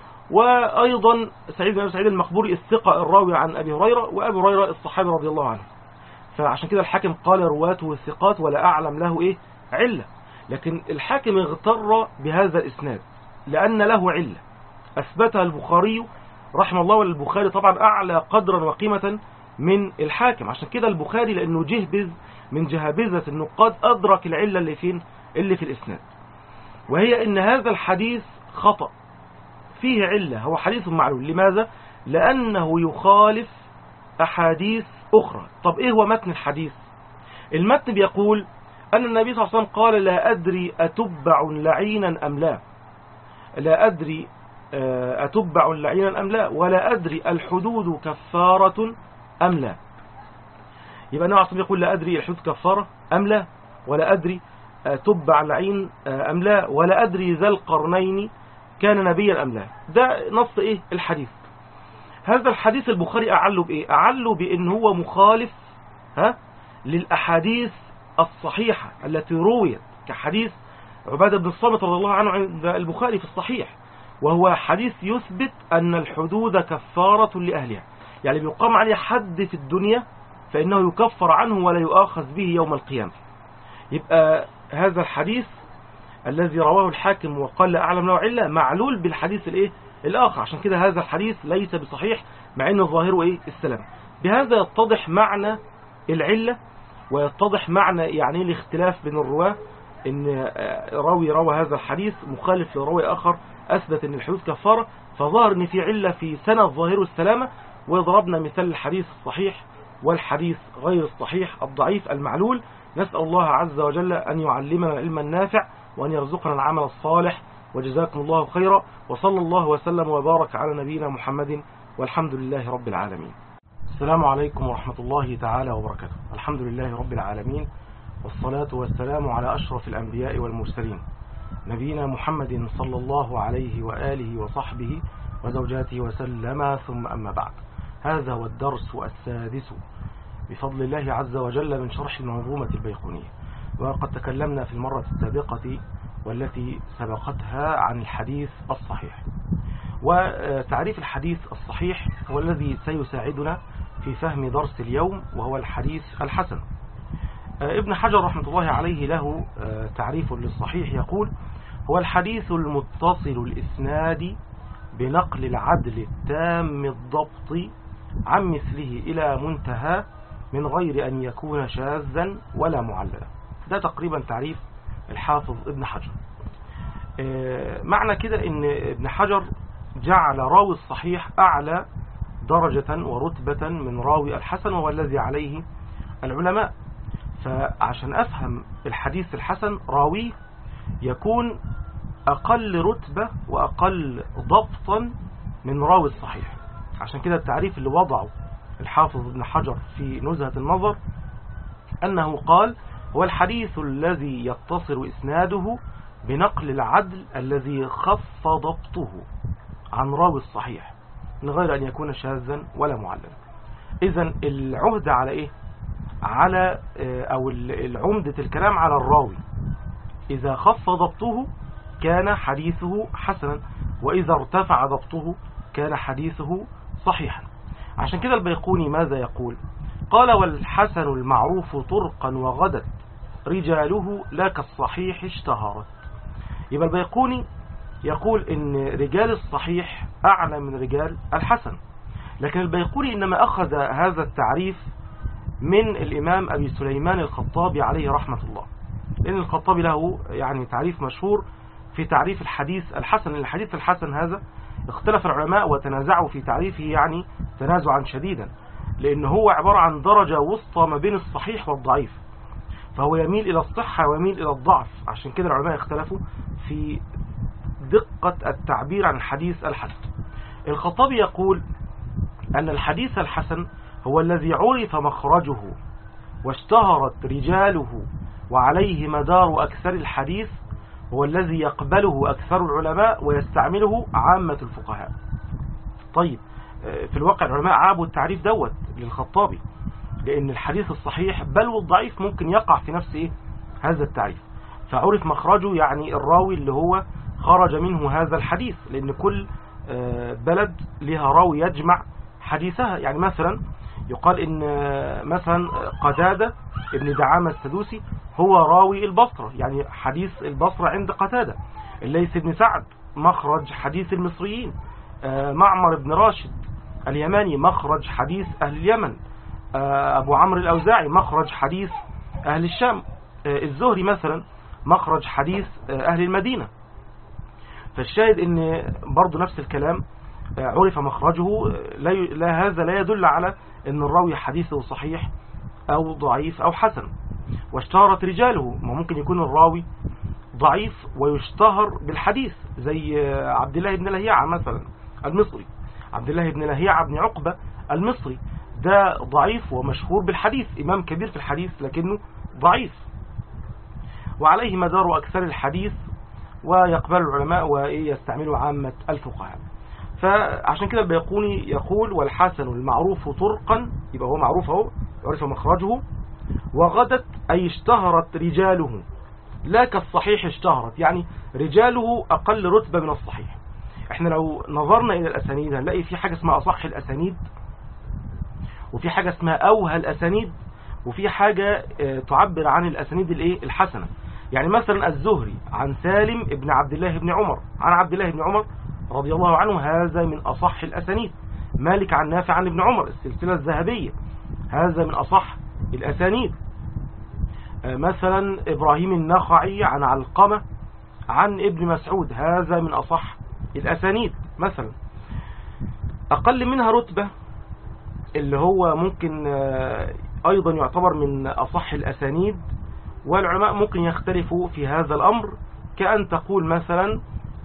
وأيضا سعيد بن أبي سعيد المقبوري الثقة الراوي عن أبي هريرة، وأبي هريرة الصحابي رضي الله عنه. فعشان كده الحاكم قال رواته الثقات ولا أعلم له إيه؟ علة. لكن الحاكم اغتر بهذا الإسناد لأن له علة أثبتها البخاري رحمه الله، والبخاري طبعا أعلى قدرا وقيمة من الحاكم. عشان كده البخاري لأنه جهبذ من جهابذة النقاد أدرك العلة اللي فين؟ اللي في الإسناد، وهي إن هذا الحديث خطأ، فيه علة، هو حديث معلول. لماذا؟ لأنه يخالف أحاديث أخرى. طب إيه هو متن الحديث؟ المتن بيقول أن النبي صلى الله عليه وسلم قال: لا أدري أتبع لعينا أم لا، لا أدري أتبع لعينا أم لا، ولا أدري الحدود كفارة أم لا. يبقى النبي صلى الله عليه وسلم يقول: لا أدري الحدود كفارة أم لا، ولا أدري تبع لعين أم لا، ولا أدري ذا القرنين كان نبيا أم لا. ده نص إيه؟ الحديث. هذا الحديث البخاري أعله بإيه؟ أعله بأن هو مخالف ها للأحاديث الصحيحة التي رويت، كحديث عبادة بن الصامت رضي الله عنه عند البخاري في الصحيح، وهو حديث يثبت أن الحدود كفارة لأهلها، يعني بيقام عليه حد في الدنيا فإنه يكفر عنه ولا يؤاخذ به يوم القيامة. يبقى هذا الحديث الذي رواه الحاكم وقال لا أعلم له علة معلول بالحديث الإيه؟ الآخر. عشان كده هذا الحديث ليس بصحيح، مع أن الظاهر إيه؟ السلام. بهذا يتضح معنى العلة، ويتضح معنى يعني الاختلاف بين الرواة، ان راوي روى هذا الحديث مخالف لراوي آخر أثبت أن الحدود كفارة، فظهر أن في علة في سنة الظاهر والسلامة، وضربنا مثال الحديث الصحيح والحديث غير الصحيح الضعيف المعلول. نسأل الله عز وجل أن يعلمنا العلم النافع وأن يرزقنا العمل الصالح، وجزاكم الله خيرا، وصلى الله وسلم وبارك على نبينا محمد، والحمد لله رب العالمين. السلام عليكم ورحمة الله تعالى وبركاته. الحمد لله رب العالمين، والصلاة والسلام على أشرف الأنبياء والمرسلين، نبينا محمد صلى الله عليه وآله وصحبه وزوجاته وسلم، ثم أما بعد. هذا هو الدرس السادس بفضل الله عز وجل من شرح المنظومة البيقونية. وقد تكلمنا في المرة السابقة والتي سبقتها عن الحديث الصحيح، وتعريف الحديث الصحيح هو الذي سيساعدنا في فهم درس اليوم، وهو الحديث الحسن. ابن حجر رحمة الله عليه له تعريف للصحيح، يقول: هو الحديث المتصل الإسناد بنقل العدل التام الضبط عن مثله إلى منتهى من غير أن يكون شاذا ولا معللا. ده تقريبا تعريف الحافظ ابن حجر. معنى كده ان ابن حجر جعل راوي الصحيح أعلى درجة ورتبة من راوي الحسن، وهو الذي عليه العلماء. فعشان أفهم الحديث الحسن، راويه يكون أقل رتبة وأقل ضبطا من راوي الصحيح. عشان كده التعريف اللي وضعه الحافظ ابن حجر في نزهة النظر أنه قال: هو الحديث الذي يتصل إسناده بنقل العدل الذي خف ضبطه عن راوي الصحيح من غير أن يكون شاذا ولا معللا. إذن العهد على إيه؟ على أو العمدة الكلام على الراوي. إذا خف ضبطه كان حديثه حسنا، وإذا ارتفع ضبطه كان حديثه صحيحا. عشان كده البيقوني ماذا يقول؟ قال: والحسن المعروف طرقا وغدت رجاله لا كالصحيح اشتهرت. يبقى البيقوني يقول إن رجال الصحيح أعلى من رجال الحسن، لكن البيقوني إنما أخذ هذا التعريف من الإمام أبي سليمان الخطابي عليه رحمة الله، لأن الخطابي له يعني تعريف مشهور في تعريف الحديث الحسن. الحديث الحسن هذا اختلف العلماء وتنازعوا في تعريفه، يعني تنازعا شديدا، لأنه هو عبارة عن درجة وسطى ما بين الصحيح والضعيف، فهو يميل إلى الصحة ويميل إلى الضعف. عشان كده العلماء اختلفوا في دقة التعبير عن الحديث الحسن. الخطابي يقول أن الحديث الحسن هو الذي عرف مخرجه واشتهرت رجاله وعليه مدار أكثر الحديث، هو الذي يقبله أكثر العلماء ويستعمله عامة الفقهاء. طيب، في الواقع العلماء عابوا التعريف دوت للخطابي، لأن الحديث الصحيح بل والضعيف ممكن يقع في نفس إيه؟ هذا التعريف. فعرف مخرجه يعني الراوي اللي هو خرج منه هذا الحديث، لأن كل بلد لها راوي يجمع حديثها. يعني مثلا يقال إن مثلا قتادة ابن دعامة السدوسي هو راوي البصرة، يعني حديث البصرة عند قتادة. الليث بن سعد مخرج حديث المصريين. معمر بن راشد اليماني مخرج حديث أهل اليمن. أبو عمرو الأوزاعي مخرج حديث أهل الشام. الزهري مثلا مخرج حديث أهل المدينة. فالشاهد ان برضو نفس الكلام عرف مخرجه، لا هذا لا يدل على ان الراوي حديثه صحيح او ضعيف او حسن. واشتهرت رجاله، ما ممكن يكون الراوي ضعيف ويشتهر بالحديث، زي عبد الله بن لهيعة مثلا المصري. عبد الله بن لهيعة بن عقبة المصري ده ضعيف ومشهور بالحديث، امام كبير في الحديث لكنه ضعيف، وعليه مدار اكثر الحديث ويقبل العلماء ويستعملوا عامة الفقهاء. فعشان كده البيقوني يقول: والحسن المعروف طرقا، يبقى هو معروف اهو، عرف مخرجه، وغدت أي اشتهرت رجاله لا كالصحيح اشتهرت، يعني رجاله أقل رتبة من الصحيح. احنا لو نظرنا إلى الأسانيد هنلاقي في حاجة اسمها أصح الأسانيد، وفي حاجة اسمها أوهى الأسانيد، وفي حاجة تعبر عن الأسانيد الايه الحسنة. يعني مثلا الزهري عن سالم ابن عبد الله بن عمر عن عبد الله بن عمر رضي الله عنه، هذا من أصح الأسانيد. مالك عن نافع عن ابن عمر، السلسلة الذهبية، هذا من أصح الأسانيد. مثلا إبراهيم النخعي عن علقمة عن ابن مسعود، هذا من أصح الأسانيد. مثلا أقل منها رتبة اللي هو ممكن أيضا يعتبر من أصح الأسانيد، والعلماء ممكن يختلفوا في هذا الأمر، كأن تقول مثلا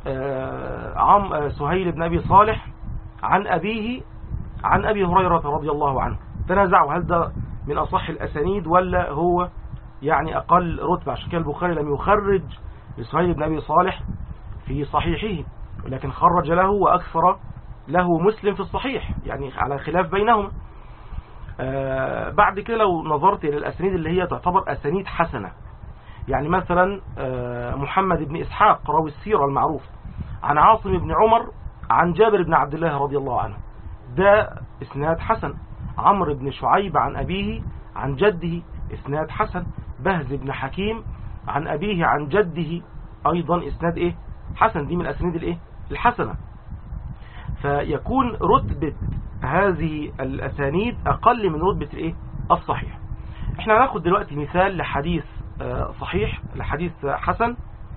عم سهيل بن أبي صالح عن أبيه عن أبي هريرة رضي الله عنه، تنازعوا هل ده من أصح الأسانيد ولا هو يعني أقل رتبة. عشان كده البخاري لم يخرج لسهيل بن أبي صالح في صحيحه، ولكن خرج له وأكثر له مسلم في الصحيح، يعني على خلاف بينهما. آه بعد كده لو نظرت إلى الأسانيد اللي هي تعتبر أسانيد حسنة، يعني مثلا آه محمد بن إسحاق راوي السيرة المعروف عن عاصم بن عمر عن جابر بن عبد الله رضي الله عنه، ده إسناد حسن. عمرو بن شعيب عن أبيه عن جده، إسناد حسن. بهز بن حكيم عن أبيه عن جده، أيضا إسناد إيه حسن. دي من الأسانيد الإيه الحسنة. فيكون رتبة هذه الأسانيد أقل من رتبة الإيه الصحيح. احنا هناخد دلوقتي مثال لحديث صحيح، لحديث حسن،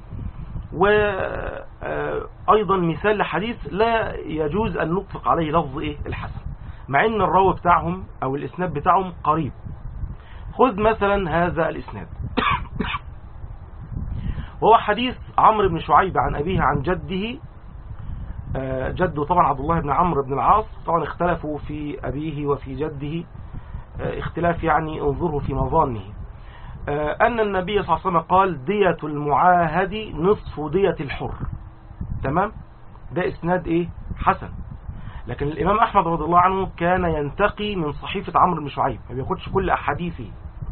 وأيضا مثال لحديث لا يجوز أن نطلق عليه لفظ إيه الحسن، مع أن الراوي بتاعهم أو الإسناد بتاعهم قريب. خذ مثلا هذا الإسناد وهو حديث عمرو بن شعيب عن أبيه عن جده، جده طبعا عبد الله بن عمرو بن العاص. طبعا اختلفوا في أبيه وفي جده اختلاف يعني انظره في مظانه. أن النبي صلى الله عليه وسلم قال دية المعاهد نصف دية الحر. تمام، ده إسناد إيه حسن. لكن الإمام أحمد رضي الله عنه كان ينتقي من صحيفة عمرو بن شعيب، ما بياخدش كل أحاديثه،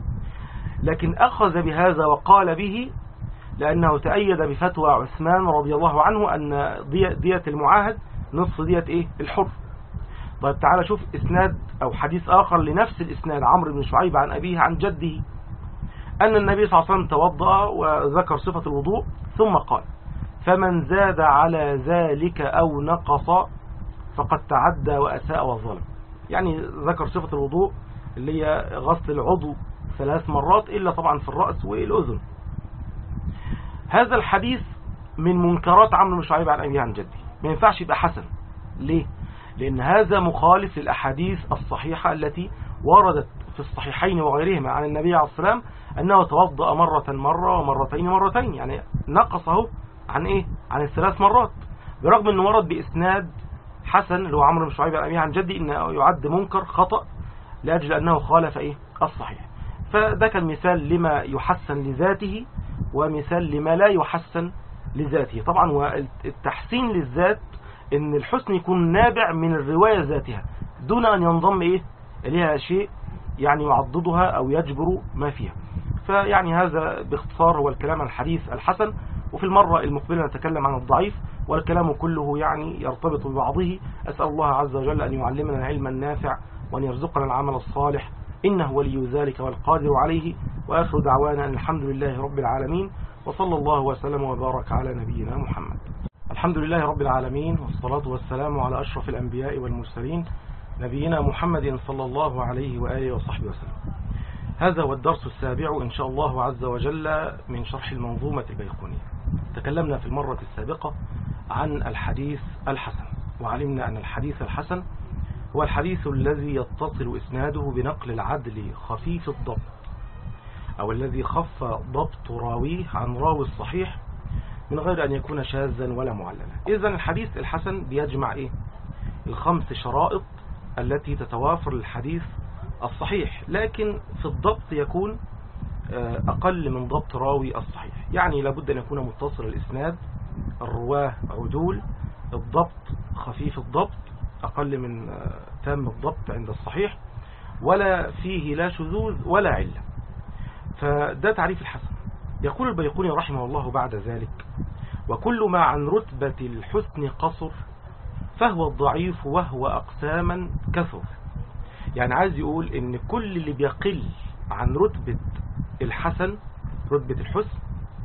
لكن أخذ بهذا وقال به لأنه تأيد بفتوى عثمان رضي الله عنه أن دية المعاهد نصف دية إيه الحر. طيب تعالى شوف إسناد أو حديث آخر لنفس الإسناد، عمرو بن شعيب عن أبيه عن جده، أن النبي صلى الله عليه وسلم توضأ وذكر صفة الوضوء ثم قال فمن زاد على ذلك أو نقص فقد تعدى وأساء وظلم. يعني ذكر صفة الوضوء اللي هي غسل العضو ثلاث مرات إلا طبعا في الرأس والأذن. هذا الحديث من منكرات عمرو بن شعيب عن أبيه عن جده، ما ينفعش يبقى حسن. ليه؟ لأن هذا مخالف للأحاديث الصحيحة التي وردت في الصحيحين وغيرهما عن النبي عليه الصلاة والسلام أنه توضأ مرة مرة ومرتين مرتين، يعني نقصه عن إيه؟ عن الثلاث مرات، برغم أنه ورد بإسناد حسن اللي هو عمرو بن شعيب عن أبيه عن جده إنه يعد منكر خطأ لأجل أنه خالف إيه الصحيح. فده كان مثال لما يحسن لذاته ومثال لما لا يحسن لذاته. طبعا والتحسين للذات ان الحسن يكون نابع من الرواية ذاتها دون ان ينضم ايه اليها شيء يعني يعضدها او يجبر ما فيها. فيعني هذا باختصار هو الكلام عن الحديث الحسن، وفي المرة المقبلة نتكلم عن الضعيف، والكلام كله يعني يرتبط ببعضه. أسأل الله عز وجل أن يعلمنا العلم النافع وأن يرزقنا العمل الصالح، إنه ولي ذلك والقادر عليه. وآخر دعوانا أن الحمد لله رب العالمين، وصلى الله وسلم وبارك على نبينا محمد. الحمد لله رب العالمين، والصلاة والسلام على أشرف الأنبياء والمرسلين نبينا محمد صلى الله عليه وآله وصحبه وسلم. هذا هو الدرس السابع إن شاء الله عز وجل من شرح المنظومة البيقونية. تكلمنا في المرة السابقة عن الحديث الحسن، وعلمنا أن الحديث الحسن هو الحديث الذي يتصل إسناده بنقل العدل خفيف الضبط، أو الذي خف ضبط راويه عن راوي الصحيح من غير أن يكون شاذا ولا معللا. إذن الحديث الحسن بيجمع إيه؟ الخمس شرائط التي تتوافر للحديث الصحيح، لكن في الضبط يكون أقل من ضبط راوي الصحيح. يعني لابد أن يكون متصل الإسناد، الرواه عدول، الضبط خفيف الضبط أقل من تام الضبط عند الصحيح، ولا فيه لا شذوذ ولا علة. فده تعريف الحسن. يقول البيقوني رحمه الله بعد ذلك: وكل ما عن رتبة الحسن قصر فهو الضعيف وهو أقساما كثر. يعني عايز يقول ان كل اللي بيقل عن رتبة الحسن، رتبة الحسن،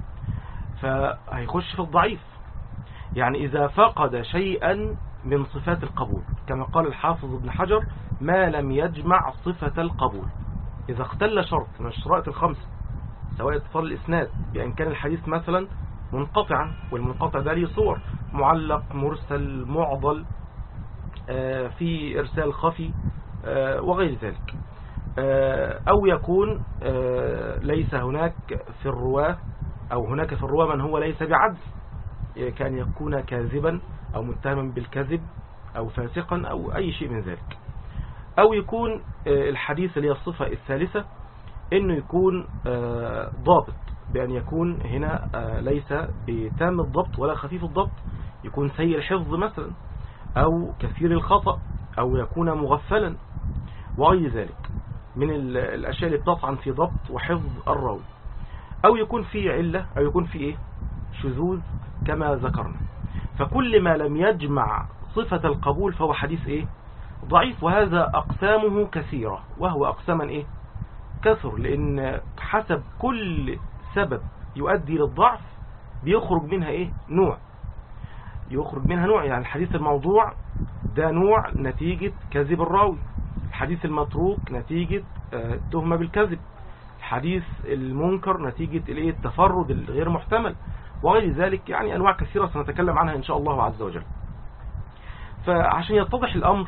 فهيخش في الضعيف. يعني إذا فقد شيئا من صفات القبول، كما قال الحافظ ابن حجر: ما لم يجمع صفة القبول. إذا اختل شرط من الشرائط الخمسة، سواء اتصال الإسناد بأن كان الحديث مثلا منقطعا، والمنقطع ده ليه صور: معلق، مرسل، معضل، في إرسال خفي، وغير ذلك. أو يكون ليس هناك في الرواة أو هناك في الرواة من هو ليس بعدل، كان يكون كاذبا أو متهما بالكذب أو فاسقا أو أي شيء من ذلك. أو يكون الحديث اللي هي الصفة الثالثة إنه يكون ضابط، بأن يكون هنا ليس بتام الضبط ولا خفيف الضبط، يكون سيء الحفظ مثلا، أو كثير الخطأ، أو يكون مغفلا وغير ذلك من الأشياء اللي بتطعن في ضبط وحفظ الراوي. أو يكون فيه علة، أو يكون فيه إيه؟ شذوذ كما ذكرنا. فكل ما لم يجمع صفة القبول فهو حديث إيه؟ ضعيف. وهذا أقسامه كثيرة، وهو أقساما إيه؟ كثر، لأن حسب كل سبب يؤدي للضعف بيخرج منها إيه؟ نوع يخرج منها نوع. يعني الحديث الموضوع ده نوع نتيجة كذب الراوي، الحديث المتروك نتيجة التهمة بالكذب، الحديث المنكر نتيجة التفرد الغير محتمل وغير ذلك. يعني أنواع كثيرة سنتكلم عنها إن شاء الله عز وجل. فعشان يتضح الأمر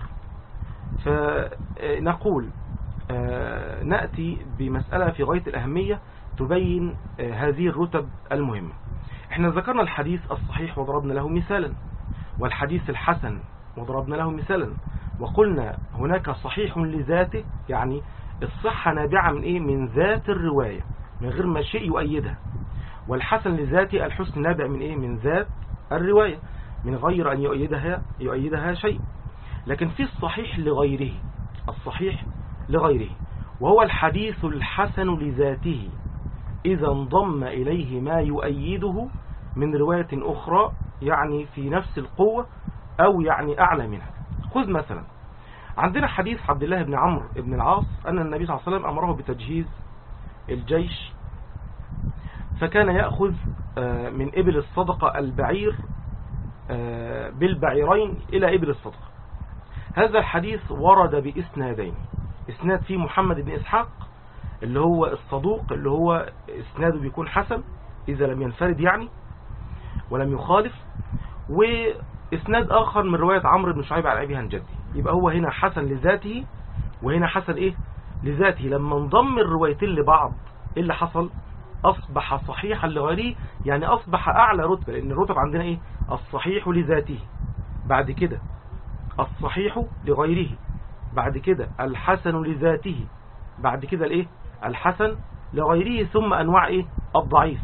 فنقول نأتي بمسألة في غاية الأهمية تبين هذه الرتب المهمة. احنا ذكرنا الحديث الصحيح وضربنا له مثالا، والحديث الحسن وضربنا له مثالا، وقلنا هناك صحيح لذاته، يعني الصحة نابعة من ايه؟ من ذات الرواية من غير ما شيء يؤيدها. والحسن لذاته الحسن نابع من ايه؟ من ذات الرواية من غير ان يؤيدها يؤيدها شيء. لكن في الصحيح لغيره، الصحيح لغيره وهو الحديث الحسن لذاته إذا انضم إليه ما يؤيده من رواية أخرى، يعني في نفس القوة أو يعني أعلى منها. خذ مثلا عندنا حديث عبد الله بن عمرو بن العاص أن النبي صلى الله عليه وسلم أمره بتجهيز الجيش، فكان يأخذ من إبل الصدقة البعير بالبعيرين إلى إبل الصدقة. هذا الحديث ورد بإسنادين، إسناد فيه محمد بن إسحاق اللي هو الصدوق، اللي هو إسناده بيكون حسن إذا لم ينفرد يعني ولم يخالف، وإسناد آخر من رواية عمرو بن شعيب عن أبيه عن جده. يبقى هو هنا حسن لذاته وهنا حسن إيه؟ لذاته. لما انضم الروايتين لبعض إيه اللي حصل؟ أصبح صحيحا لغيره، يعني أصبح أعلى رتبة، لأن الرتب عندنا إيه؟ الصحيح لذاته، بعد كده الصحيح لغيره، بعد كده الحسن لذاته، بعد كده الإيه؟ الحسن لغيره، ثم أنواع إيه؟ الضعيف.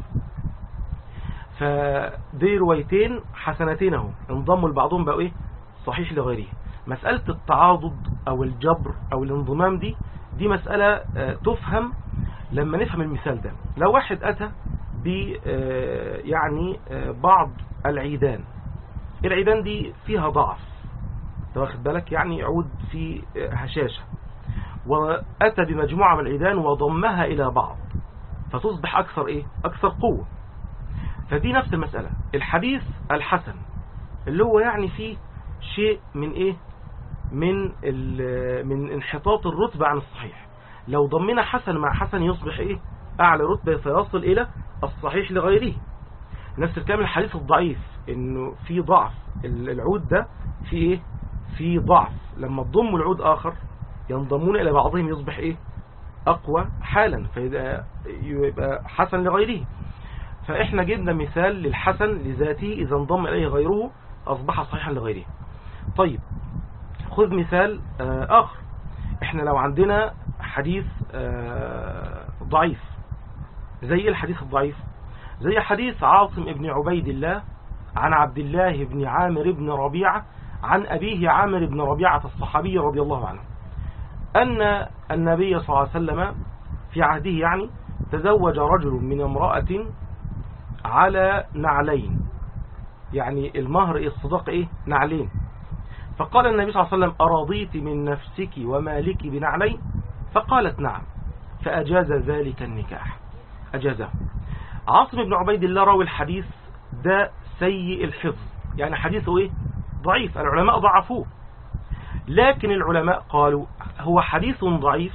فدي روايتين حسنتين اهو انضموا لبعضهم بقوا إيه؟ صحيح لغيره. مسألة التعاضد أو الجبر أو الانضمام دي دي مسألة تفهم لما نفهم المثال ده. لو واحد أتى ب يعني بعض العيدان، العيدان دي فيها ضعف، واخد بالك، يعني عود في هشاشة، وأتى بمجموعة من العيدان وضمها إلى بعض فتصبح أكثر إيه؟ أكثر قوة. فدي نفس المسألة. الحديث الحسن اللي هو يعني فيه شيء من إيه؟ من من انحطاط الرتبة عن الصحيح، لو ضمنا حسن مع حسن يصبح إيه؟ أعلى رتبة، فيصل إلى الصحيح لغيره. نفس الكلام الحديث الضعيف، إنه في ضعف، العود ده في إيه؟ في ضعف، لما تضم العود آخر ينضمون إلى بعضهم يصبح إيه؟ أقوى حالا، فيبقى حسن لغيره. فإحنا جبنا مثال للحسن لذاته إذا انضم إليه غيره أصبح صحيحا لغيره. طيب خذ مثال آخر. إحنا لو عندنا حديث ضعيف، زي الحديث الضعيف زي حديث عاصم ابن عبيد الله عن عبد الله بن عامر بن ربيعة عن أبيه عامر بن ربيعة الصحابي رضي الله عنه أن النبي صلى الله عليه وسلم في عهده يعني تزوج رجل من امرأة على نعلين، يعني المهر الصداق إيه؟ نعلين. فقال النبي صلى الله عليه وسلم أرضيت من نفسك ومالك بنعلين؟ فقالت نعم، فأجاز ذلك النكاح، أجازه. عاصم بن عبيد الله راوي الحديث ده سيء الحفظ، يعني حديثه إيه؟ ضعيف، العلماء ضعفوه، لكن العلماء قالوا هو حديث ضعيف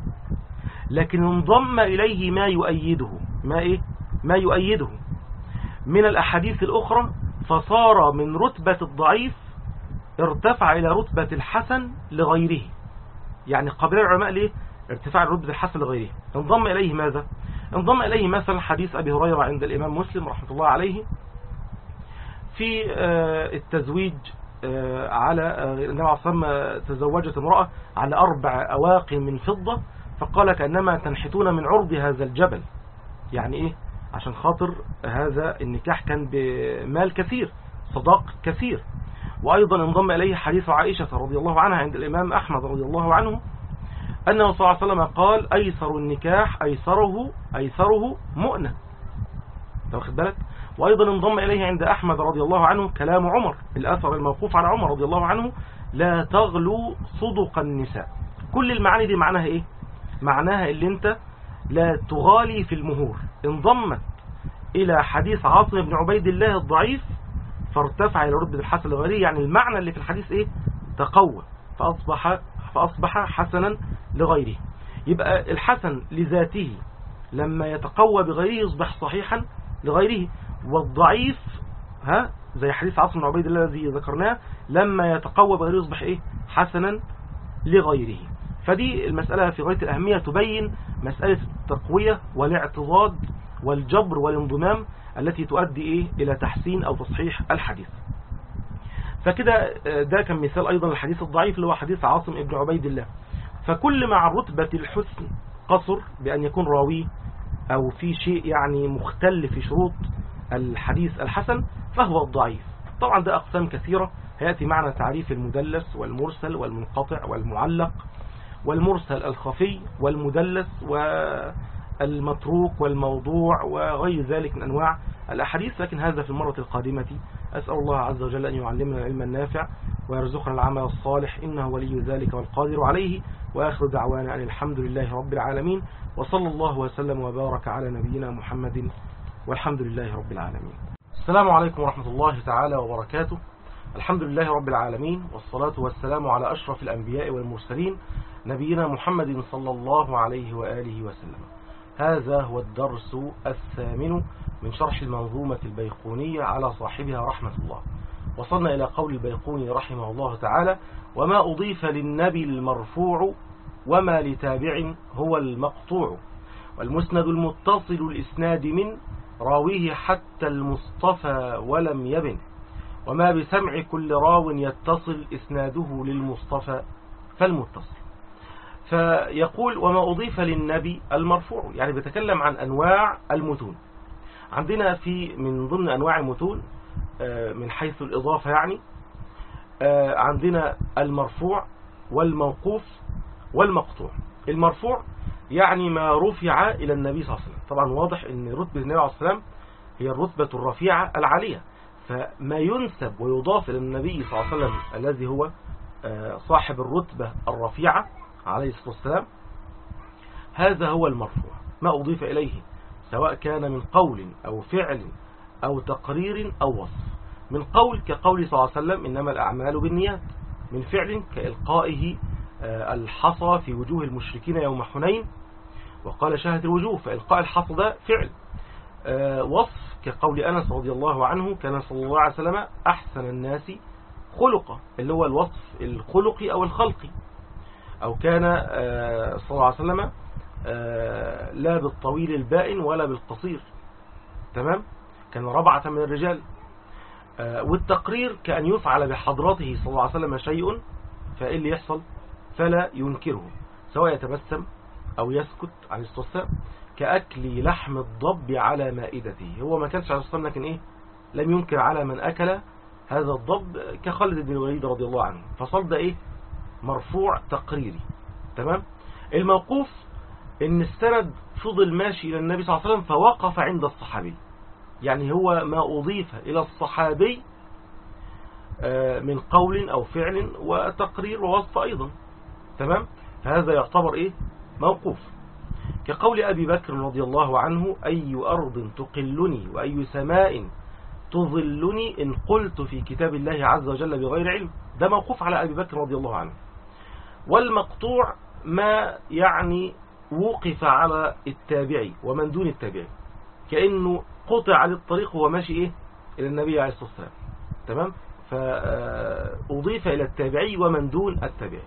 لكن انضم إليه ما يؤيده، ما إيه؟ ما يؤيده من الأحاديث الأخرى، فصار من رتبة الضعيف ارتفع إلى رتبة الحسن لغيره. يعني قبل العلماء ليه ارتفاع الرتبة الحسن لغيره. انضم إليه ماذا؟ انضم إليه مثلا حديث أبي هريرة عند الإمام مسلم رحمة الله عليه في التزويج على النبي عليه الصلاة والسلام تزوجت امرأة على أربع أواق من فضة، فقال كأنما تنحتون من عرض هذا الجبل. يعني إيه؟ عشان خاطر هذا النكاح كان بمال كثير، صداق كثير. وأيضا انضم إليه حديث عائشة رضي الله عنها عند الإمام أحمد رضي الله عنه أنه صلى الله عليه وسلم قال أيسر النكاح أيسره أيسره مؤنة. واخد بالك؟ وأيضا انضم إليه عند أحمد رضي الله عنه كلام عمر، الأثر الموقوف على عمر رضي الله عنه لا تغلو صدق النساء. كل المعاني دي معناها إيه؟ معناها اللي أنت لا تغالي في المهور. انضمت إلى حديث عاصم بن عبيد الله الضعيف فارتفع إلى رتبة الحسن لغيره. يعني المعنى اللي في الحديث إيه؟ تقوى فأصبح, فأصبح حسنا لغيره. يبقى الحسن لذاته لما يتقوى بغيره يصبح صحيحا لغيره، والضعيف ها زي حديث عاصم بن عبيد الله الذي ذكرناه لما يتقوى بغيره يصبح إيه؟ حسنا لغيره. فدي المسألة في غاية الأهمية، تبين مسألة التقوية والاعتضاد والجبر والانضمام التي تؤدي إيه؟ إلى تحسين أو تصحيح الحديث. فكده ده كان مثال أيضا الحديث الضعيف اللي هو حديث عاصم بن عبيد الله. فكل مع رتبة الحسن قصر بأن يكون راوي أو في شيء يعني مختل في شروط الحديث الحسن فهو الضعيف. طبعا ده أقسام كثيرة، هيأتي معنا تعريف المدلس والمرسل والمنقطع والمعلق والمرسل الخفي والمدلس والمتروك والموضوع وغير ذلك من أنواع الأحاديث، لكن هذا في المرة القادمة. أسأل الله عز وجل أن يعلمنا العلم النافع ويرزقنا العمل الصالح، إنه ولي ذلك والقادر عليه. وآخر دعوانا أن الحمد لله رب العالمين، وصلى الله وسلم وبارك على نبينا محمد والحمد لله رب العالمين. السلام عليكم ورحمة الله تعالى وبركاته. الحمد لله رب العالمين، والصلاة والسلام على أشرف الأنبياء والمرسلين نبينا محمد صلى الله عليه وآله وسلم. هذا هو الدرس الثامن من شرح المنظومة البيقونية على صاحبها رحمة الله. وصلنا إلى قول البيقوني رحمه الله تعالى: وما أضيف للنبي المرفوع وما لتابع هو المقطوع، والمسند المتصل الإسناد من راويه حتى المصطفى ولم يبن، وما بسمع كل راو يتصل إسناده للمصطفى فالمتصل. فيقول وما أضيف للنبي المرفوع، يعني بيتكلم عن أنواع المتون. عندنا في من ضمن أنواع المتون من حيث الإضافة، يعني عندنا المرفوع والموقوف والمقطوع. المرفوع يعني ما رفع إلى النبي صلى الله عليه وسلم. طبعا واضح أن رتبة النبي عليه الصلاة والسلام هي الرتبة الرفيعة العالية، فما ينسب ويضاف إلى النبي صلى الله عليه وسلم الذي هو صاحب الرتبة الرفيعة عليه الصلاة والسلام هذا هو المرفوع. ما أضيف إليه سواء كان من قول أو فعل أو تقرير أو وصف. من قول كقول صلى الله عليه وسلم إنما الأعمال بالنيات. من فعل كإلقائه الحصى في وجوه المشركين يوم حنين وقال شاهد الوجوه، فإلقاء الحصى ده فعل. وصف كقول أنس رضي الله عنه كان صلى الله عليه وسلم أحسن الناس خلقا، اللي هو الوصف الخلقي أو الخلقي. أو كان صلى الله عليه وسلم لا بالطويل البائن ولا بالقصير، تمام، كان ربعة من الرجال. والتقرير كأن يفعل بحضرته صلى الله عليه وسلم شيء فإيه اللي يحصل فلا ينكره، سواء يتبسم أو يسكت عليه الصلاة والسلام، كأكل لحم الضب على مائدته. هو ما كانش عليه الصلاة والسلام لكن إيه لم ينكر على من أكل هذا الضب، كخالد بن الوليد رضي الله عنه. فصل ده إيه مرفوع تقريري، تمام. الموقوف إن السند فضل ماشي إلى النبي صلى الله عليه وسلم فوقف عند الصحابي، يعني هو ما أضيف إلى الصحابي من قول أو فعل وتقرير ووصف أيضا، تمام. فهذا يعتبر إيه موقوف. كقول أبي بكر رضي الله عنه أي أرض تقلني وأي سماء تظلني إن قلت في كتاب الله عز وجل بغير علم. ده موقوف على أبي بكر رضي الله عنه. والمقطوع ما يعني وقف على التابعي ومن دون التابعي، كأنه قطع على الطريق وهو ماشي إيه إلى النبي عليه الصلاة والسلام، تمام. فأضيف إلى التابعي ومن دون التابعي.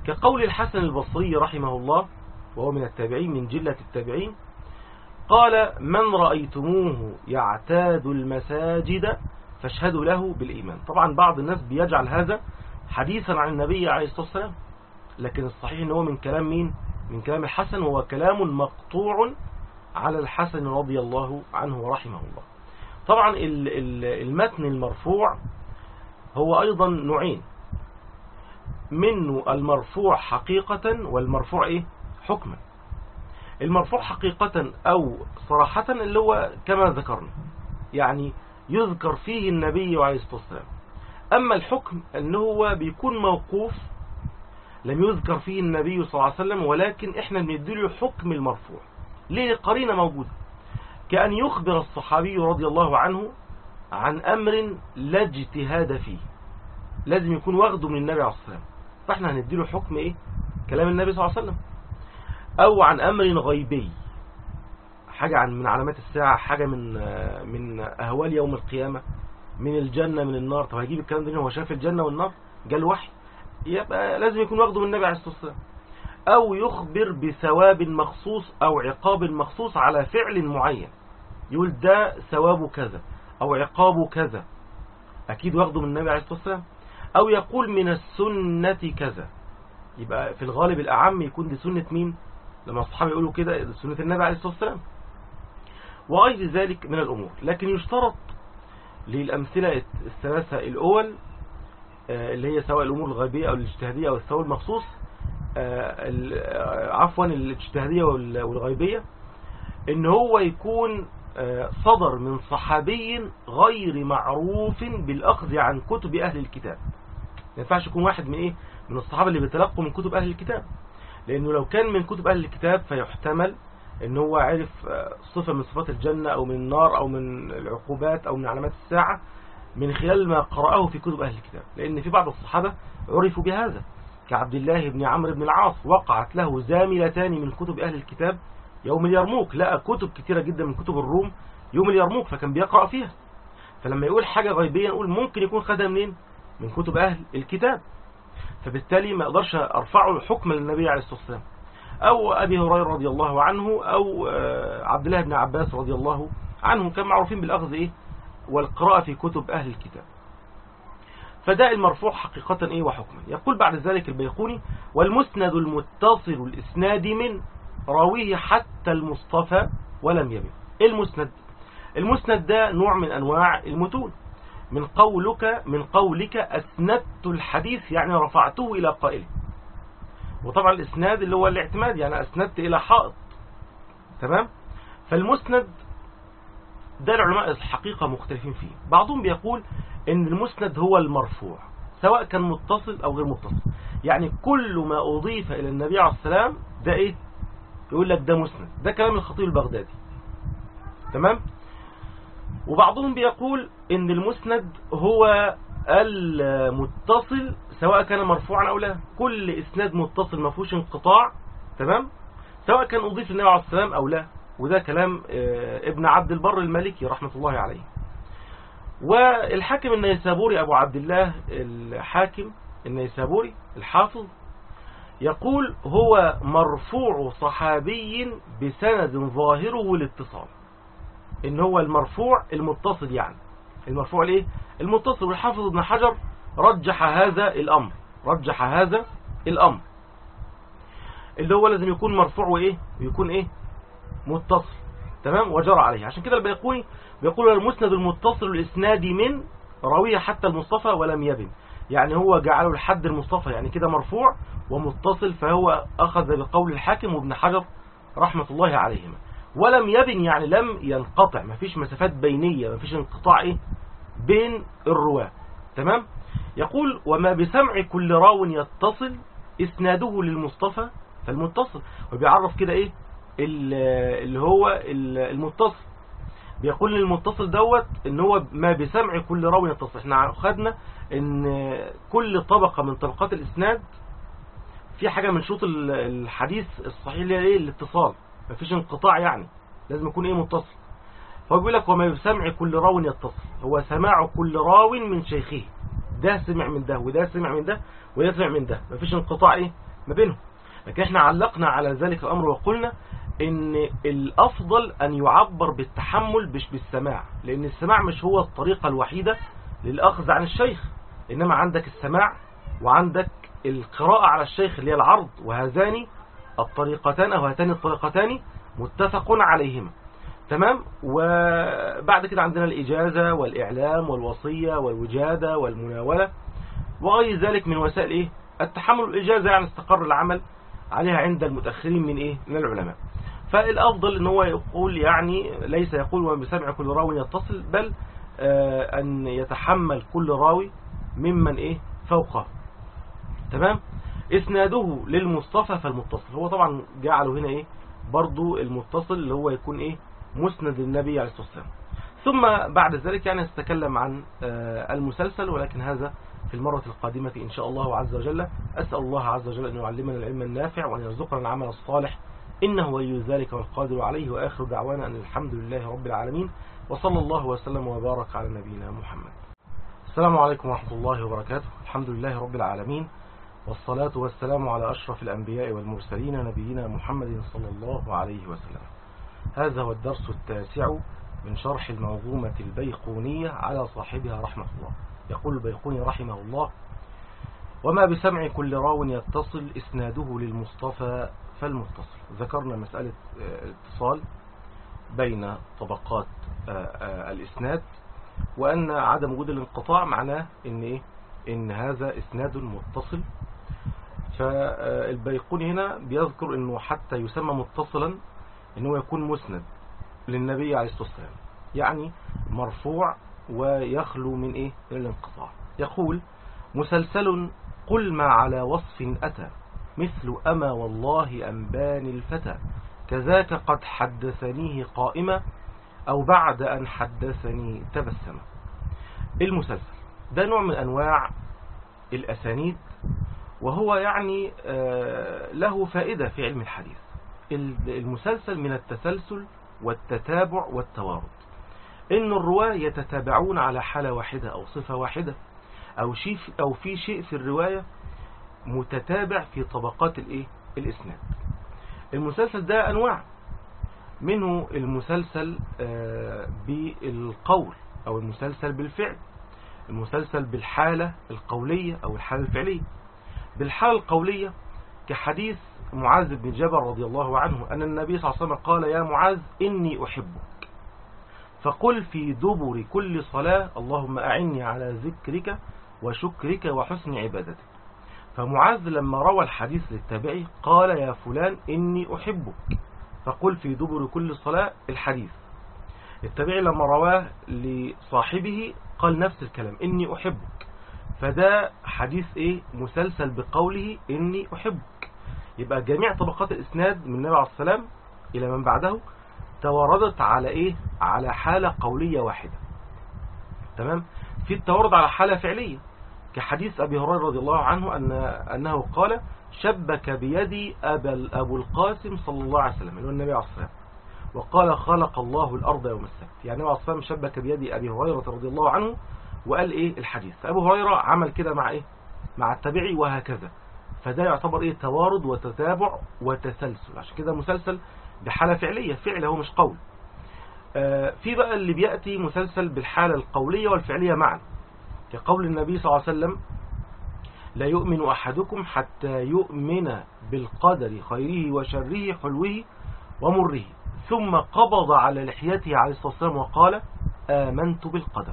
كقول الحسن البصري رحمه الله، وهو من التابعين من جلة التابعين، قال: من رأيتموه يعتاد المساجد فاشهدوا له بالإيمان. طبعا بعض الناس بيجعل هذا حديثا عن النبي عليه الصلاة والسلام، لكن الصحيح ان هو من كلام مين؟ من كلام الحسن، وهو كلام مقطوع على الحسن رضي الله عنه ورحمه الله. طبعا المتن المرفوع هو أيضا نوعين، منه المرفوع حقيقة والمرفوع إيه؟ حكما. المرفوع حقيقة أو صراحة اللي هو كما ذكرنا، يعني يذكر فيه النبي عليه الصلاة والسلام. أما الحكم أنه هو بيكون موقوف، لم يذكر فيه النبي صلى الله عليه وسلم، ولكن إحنا بنديله حكم المرفوع. ليه؟ قرينة موجودة، كأن يخبر الصحابي رضي الله عنه عن أمر لا اجتهاد فيه، لازم يكون واخده من النبي عليه الصلاة والسلام، فإحنا هنديله حكم إيه؟ كلام النبي صلى الله عليه وسلم. أو عن أمر غيبي، حاجة عن من علامات الساعة، حاجة من من أهوال يوم القيامة، من الجنة من النار. طب هيجيب الكلام ده؟ هو شاف الجنة والنار؟ جاء الوحي، يبقى لازم يكون واخده من النبي عليه الصلاة والسلام. أو يخبر بثواب مخصوص أو عقاب مخصوص على فعل معين، يقول ده ثوابه كذا أو عقابه كذا، أكيد واخده من النبي عليه الصلاة والسلام. أو يقول من السنة كذا، يبقى في الغالب الأعم يكون دي سنة مين؟ لما الصحابة يقولوا كده سنة النبي عليه الصلاة والسلام، وغير ذلك من الأمور. لكن يشترط للأمثلة الثلاثة الأول اللي هي سواء الأمور الغيبية أو الاجتهادية أو الثواب المخصوص، عفوا الاجتهادية والغيبية، إن هو يكون صدر من صحابي غير معروف بالأخذ عن كتب أهل الكتاب. ما ينفعش يكون واحد من إيه؟ من الصحابة اللي بيتلقوا من كتب أهل الكتاب، لأنه لو كان من كتب أهل الكتاب فيحتمل إن هو عرف صفة من صفات الجنة أو من النار أو من العقوبات أو من علامات الساعة من خلال ما قرأه في كتب أهل الكتاب، لأن في بعض الصحابة عرفوا بهذا، كعبد الله بن عمرو بن العاص، وقعت له زاملتان من كتب أهل الكتاب يوم اليرموك، لقى كتب كتيرة جدا من كتب الروم يوم اليرموك، فكان بيقرأ فيها. فلما يقول حاجة غيبية نقول ممكن يكون خدها منين؟ من كتب أهل الكتاب، فبالتالي ما أقدرش أرفعه حكم للنبي عليه الصلاة والسلام. أو أبي هريرة رضي الله عنه، أو عبد الله بن عباس رضي الله عنه، كانوا معروفين بالأخذ إيه؟ والقراءة في كتب أهل الكتاب. فده المرفوع حقيقة إيه وحكما. يقول بعد ذلك البيقوني: والمسند المتصل الإسناد من راويه حتى المصطفى ولم يبن. إيه المسند؟ المسند ده نوع من أنواع المتون، من قولك من قولك أسندت الحديث، يعني رفعته إلى قائله. وطبعا الإسناد اللي هو الاعتماد، يعني أسندت إلى حائط، تمام؟ فالمسند ده العلماء الحقيقة مختلفين فيه. بعضهم بيقول إن المسند هو المرفوع سواء كان متصل أو غير متصل، يعني كل ما أضيف إلى النبي عليه السلام ده إيه؟ يقول لك ده مسند. ده كلام الخطيب البغدادي، تمام؟ وبعضهم بيقول إن المسند هو المتصل سواء كان مرفوعا أو لا، كل إسناد متصل ما فيهوش انقطاع، تمام؟ سواء كان أضيف للنبي عليه السلام أو لا. وده كلام ابن عبد البر المالكي رحمة الله عليه. والحاكم النيسابوري أبو عبد الله الحاكم النيسابوري الحافظ يقول هو مرفوع صحابي بسند ظاهره الاتصال، إن هو المرفوع المتصل، يعني المرفوع الايه؟ المتصل. والحافظ ابن حجر رجح هذا الأمر رجح هذا الأمر اللي هو لازم يكون مرفوع وإيه؟ ويكون إيه؟ متصل، تمام؟ وجرى عليه. عشان كده البيقوني بيقول المسند المتصل الإسناد من راويه حتى المصطفى ولم يبن، يعني هو جعله لحد المصطفى، يعني كده مرفوع ومتصل، فهو أخذ بقول الحاكم وابن حجر رحمة الله عليهما. ولم يبن يعني لم ينقطع، ما فيش مسافات بينية، ما فيش انقطاع إيه؟ بين الرواة، تمام؟ يقول وما بسمع كل راو يتصل إسناده للمصطفى فالمتصل، وبيعرف كده إيه اللي هو المتصل. بيقول المتصل دوت ان هو ما بسمع كل راوي يتصل. احنا خدنا ان كل طبقة من طبقات الاسناد في حاجة من شروط الحديث الصحيح اللي هي ايه؟ الاتصال، ما فيش انقطاع، يعني لازم يكون ايه؟ متصل. فهو بيقول لك وما بسمع كل راوي يتصل هو سماع كل راوي من شيخه، ده سمع من ده وده سمع من ده وده سمع من ده، ما فيش انقطاع ايه؟ ما بينهم. لكن احنا علقنا على ذلك الأمر وقلنا ان الأفضل أن يعبر بالتحمل مش بالسماع، لأن السماع مش هو الطريقة الوحيدة للأخذ عن الشيخ، إنما عندك السماع وعندك القراءة على الشيخ اللي هي العرض، وهذان الطريقتان أو هاتان الطريقتان متفق عليهما. تمام. وبعد كده عندنا الإجازة والإعلام والوصية والوجادة والمناولة وغير ذلك من وسائل إيه التحمل. الإجازة يعني استقر العمل عليها عند المتأخرين من إيه من العلماء. فالأفضل إن هو يقول، يعني ليس يقول وبسمع كل راو يتصل، بل آه أن يتحمل كل راوي ممن إيه فوقه. تمام. إسناده للمصطفى فالمتصل، هو طبعا جعله هنا إيه برضو المتصل اللي هو يكون إيه مسند للنبي عليه الصلاة والسلام. ثم بعد ذلك يعني نتكلم عن آه المسلسل، ولكن هذا في المرة القادمة إن شاء الله عز وجل. أسأل الله عز وجل أن يعلمنا العلم النافع وأن يرزقنا العمل الصالح، إنه ولي ذلك والقادر عليه. وآخر دعوانا أن الحمد لله رب العالمين، وصلى الله وسلم وبارك على نبينا محمد. السلام عليكم ورحمة الله وبركاته. الحمد لله رب العالمين، والصلاة والسلام على أشرف الأنبياء والمرسلين نبينا محمد صلى الله عليه وسلم. هذا هو الدرس التاسع من شرح المنظومة البيقونية على صاحبها رحمة الله. يقول البيقوني رحمه الله: وما بسمع كل راو يتصل إسناده للمصطفى فالمتصل. ذكرنا مسألة اتصال بين طبقات الإسناد، وأن عدم وجود الانقطاع معناه إن إيه إن هذا إسناد متصل. فالبيقوني هنا بيذكر إنه حتى يسمى متصلا إنه يكون مسند للنبي عليه الصلاة والسلام، يعني مرفوع ويخلو من إيه من الانقطاع. يقول: مسلسل قل ما على وصف أتى، مثل أما والله أنبان الفتى، كذاك قد حدثنيه قائمة، أو بعد أن حدثني تبسم. المسلسل ده نوع من أنواع الأسانيد، وهو يعني له فائدة في علم الحديث. المسلسل من التسلسل والتتابع والتوارد، إن الرواة يتتابعون على حالة واحدة أو صفة واحدة، أو شيء أو في شيء في الرواية متتابع في طبقات الإيه الإسناد. المسلسل ده أنواع، منه المسلسل بالقول أو المسلسل بالفعل، المسلسل بالحالة القولية أو الحالة الفعلية. بالحالة القولية كحديث معاذ بن جبل رضي الله عنه أن النبي صلى الله عليه وسلم قال: يا معاذ إني أحبك، فقل في دبر كل صلاة اللهم أعني على ذكرك وشكرك وحسن عبادتك. فمعاذ لما روى الحديث للتابعي قال: يا فلان إني أحبك، فقل في دبر كل صلاة الحديث. التابعي لما رواه لصاحبه قال نفس الكلام: إني أحبك. فده حديث إيه مسلسل بقوله إني أحبك. يبقى جميع طبقات الإسناد من النبي عليه الصلاة والسلام إلى من بعده توردت على إيه على حالة قولية واحدة. تمام. في التورد على حالة فعلية كحديث أبي هريرة رضي الله عنه أن أنه قال: شبك بيدي أبا أبو القاسم صلى الله عليه وسلم، اللي هو النبي عليه الصلاة والسلام، وقال: خلق الله الأرض يوم السبت. يعني النبي عليه الصلاة والسلام شبك بيدي أبي هريرة رضي الله عنه وقال إيه الحديث. فأبو هريرة عمل كده مع إيه مع التابعي وهكذا. فده يعتبر إيه توارد وتتابع وتسلسل. عشان كده مسلسل بحالة فعلية، فعل هو مش قول. آه في بقى اللي بيأتي مسلسل بالحالة القولية والفعلية معا، كقول النبي صلى الله عليه وسلم: لا يؤمن أحدكم حتى يؤمن بالقدر خيره وشره حلوه ومره، ثم قبض على لحيته عليه الصلاة والسلام وقال: آمنت بالقدر.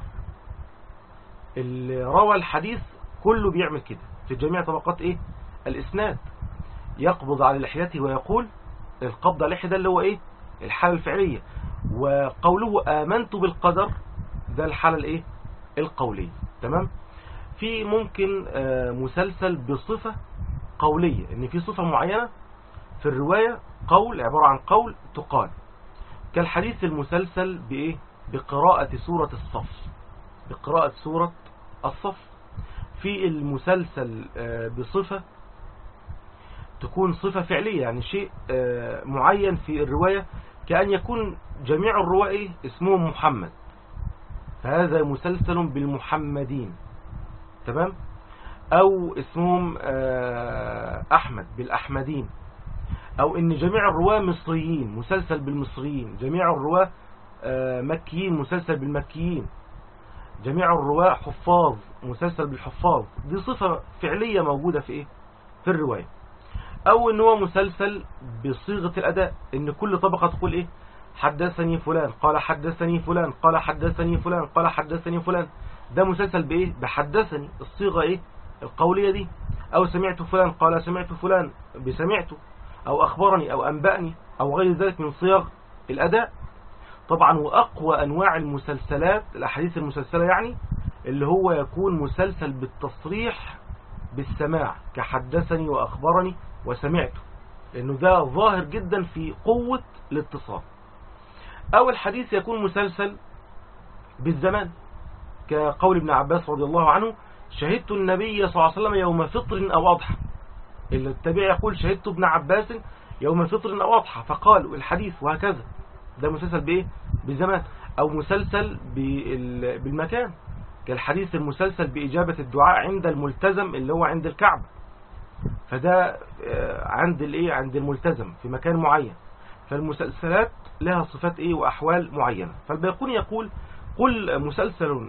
اللي روى الحديث كله بيعمل كده في جميع طبقات إيه الإسناد، يقبض على لحيته ويقول القبض على اللحية ده اللي هو إيه الحالة الفعلية، وقوله آمنت بالقدر ده الحالة الإيه القولية. تمام. في ممكن مسلسل بصفة قولية، ان في صفة معينة في الرواية قول عبارة عن قول تقال، كالحديث المسلسل بإيه بقراءة سورة الصف بقراءة سورة الصف. في المسلسل بصفة تكون صفة فعلية، يعني شيء معين في الرواية، كأن يكون جميع الرواة اسمهم محمد، فهذا مسلسل بالمحمدين. تمام. أو اسمهم أحمد بالأحمدين، أو إن جميع الرواة مصريين مسلسل بالمصريين، جميع الرواة مكيين مسلسل بالمكيين، جميع الرواة حفاظ مسلسل بالحفاظ. دي صفة فعلية موجودة في إيه؟ في الرواية. أو إن هو مسلسل بصيغة الأداء، إن كل طبقة تقول إيه؟ حدثني فلان قال حدثني فلان قال حدثني فلان قال حدثني فلان. ده مسلسل بإيه؟ بحدثني، الصيغة إيه؟ القولية دي. أو سمعت فلان قال سمعت فلان بسمعته، أو أخبرني أو أنبأني أو غير ذلك من صيغ الأداء. طبعا وأقوى أنواع المسلسلات الأحاديث المسلسلة يعني اللي هو يكون مسلسل بالتصريح بالسماع كحدثني وأخبرني وسمعته، لأنه ده ظاهر جدا في قوة الاتصال. أو الحديث يكون مسلسل بالزمان كقول ابن عباس رضي الله عنه شهدت النبي صلى الله عليه وسلم يوم فطر أو أضحى. التابعي يقول شهدت ابن عباس يوم فطر أو أضحى فقال الحديث، وهكذا. ده مسلسل بإيه؟ بالزمان. أو مسلسل بالمكان كالحديث المسلسل بإجابة الدعاء عند الملتزم اللي هو عند الكعبة، فده عند الإيه؟ عند الملتزم في مكان معين. فالمسلسلات لها صفات إيه وأحوال معينة. فالبيقوني يقول قل مسلسل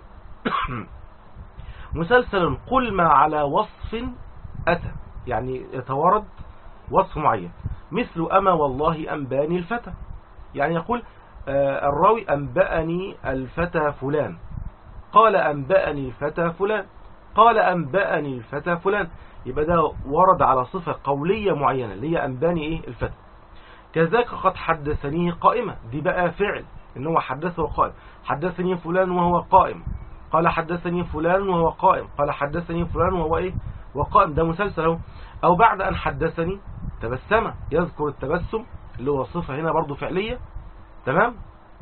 مسلسل قل ما على وصف أتى، يعني يتوارد وصف معين، مثل أما والله أنباني الفتى، يعني يقول الراوي أنبأني الفتى فلان، قال أنبأني الفتى فلان، قال أنبأني الفتى فلان، يبقى ده ورد على صفة قولية معينة اللي هي أنباني إيه؟ الفتى. كذاك قد حدثني قائمة، دي بقى فعل إن هو حدثه قائم، حدثني فلان وهو قائم، قال حدثني فلان وهو قائم، قال حدثني فلان وهو إيه؟ وقائم. ده مسلسل. أو بعد أن حدثني تبسم، يذكر التبسم اللي هو صفة هنا برضو فعلية، تمام،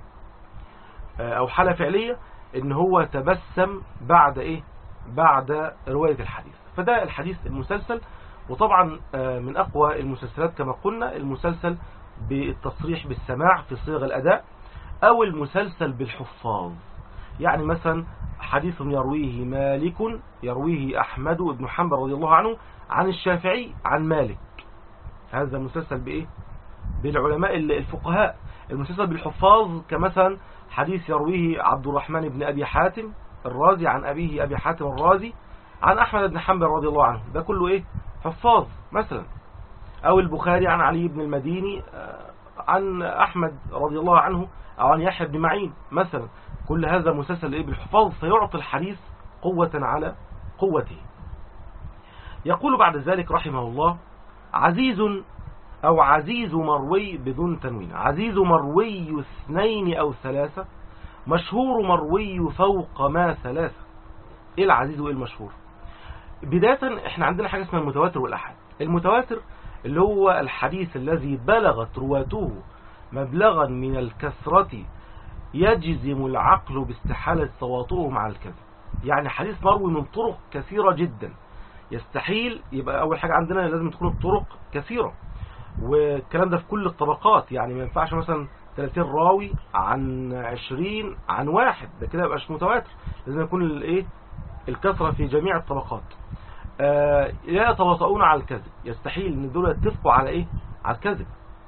أو حالة فعلية إن هو تبسم بعد إيه؟ بعد رواية الحديث. فده الحديث المسلسل. وطبعا من أقوى المسلسلات كما قلنا المسلسل بالتصريح بالسماع في صيغ الأداء، أو المسلسل بالحفاظ، يعني مثلا حديث يرويه مالك يرويه أحمد بن حنبل رضي الله عنه عن الشافعي عن مالك، هذا مسلسل بإيه؟ بالعلماء الفقهاء. المسلسل بالحفاظ كمثلا حديث يرويه عبد الرحمن بن أبي حاتم الرازي عن أبيه أبي حاتم الرازي عن أحمد بن حنبل رضي الله عنه، ده كله إيه؟ حفاظ مثلا. أو البخاري عن علي بن المديني عن أحمد رضي الله عنه، أو عن يحيى بن معين مثلا، كل هذا مسلسل إيه؟ بالحفاظ، فيعطي الحديث قوة على قوته. يقول بعد ذلك رحمه الله عزيز أو عزيز مروي بدون تنوين، عزيز مروي اثنين أو ثلاثة، مشهور مروي فوق ما ثلاثة. إيه العزيز وإيه المشهور؟ بداية احنا عندنا حاجة اسمها المتواتر والأحاد. المتواتر اللي هو الحديث الذي بلغت رواته مبلغا من الكثرة يجزم العقل باستحالة تواطؤه مع الكذب، يعني حديث مروي من طرق كثيرة جدا، يستحيل يبقى أول حاجة عندنا لازم تكون الطرق كثيرة، والكلام ده في كل الطبقات، يعني ما ينفعش مثلا ثلاثين راوي عن عشرين عن واحد، ده كده يبقاش متواتر، لازم يكون الايه الكثرة في جميع الطبقات. آه لا يتواطؤون على الكذب، يستحيل ان دول يتفقوا على ايه؟ على الكذب.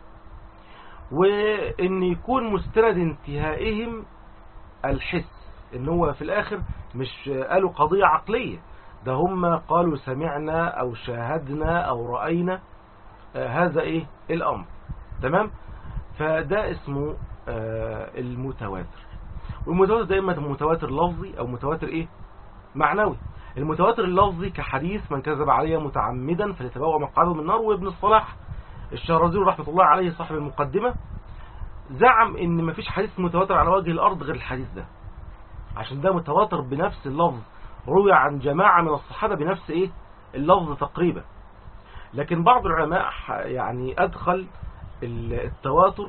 وان يكون مستند انتهائهم الحس، ان هو في الاخر مش قالوا قضية عقلية، ده هم قالوا سمعنا او شاهدنا او رأينا، آه هذا ايه الامر، تمام. فده اسمه آه المتواتر. والمتواتر دائما متواتر لفظي او متواتر ايه معنوي. المتواتر اللفظي كحديث من كذب علي متعمدا فليتبوأ مقعده من النار. وابن الصلاح الشهرزي رحمة الله عليه صاحب المقدمة زعم ان مفيش حديث متواتر على وجه الارض غير الحديث ده، عشان ده متواتر بنفس اللفظ، روي عن جماعة من الصحابة بنفس ايه اللفظ تقريبا. لكن بعض العلماء يعني ادخل التواتر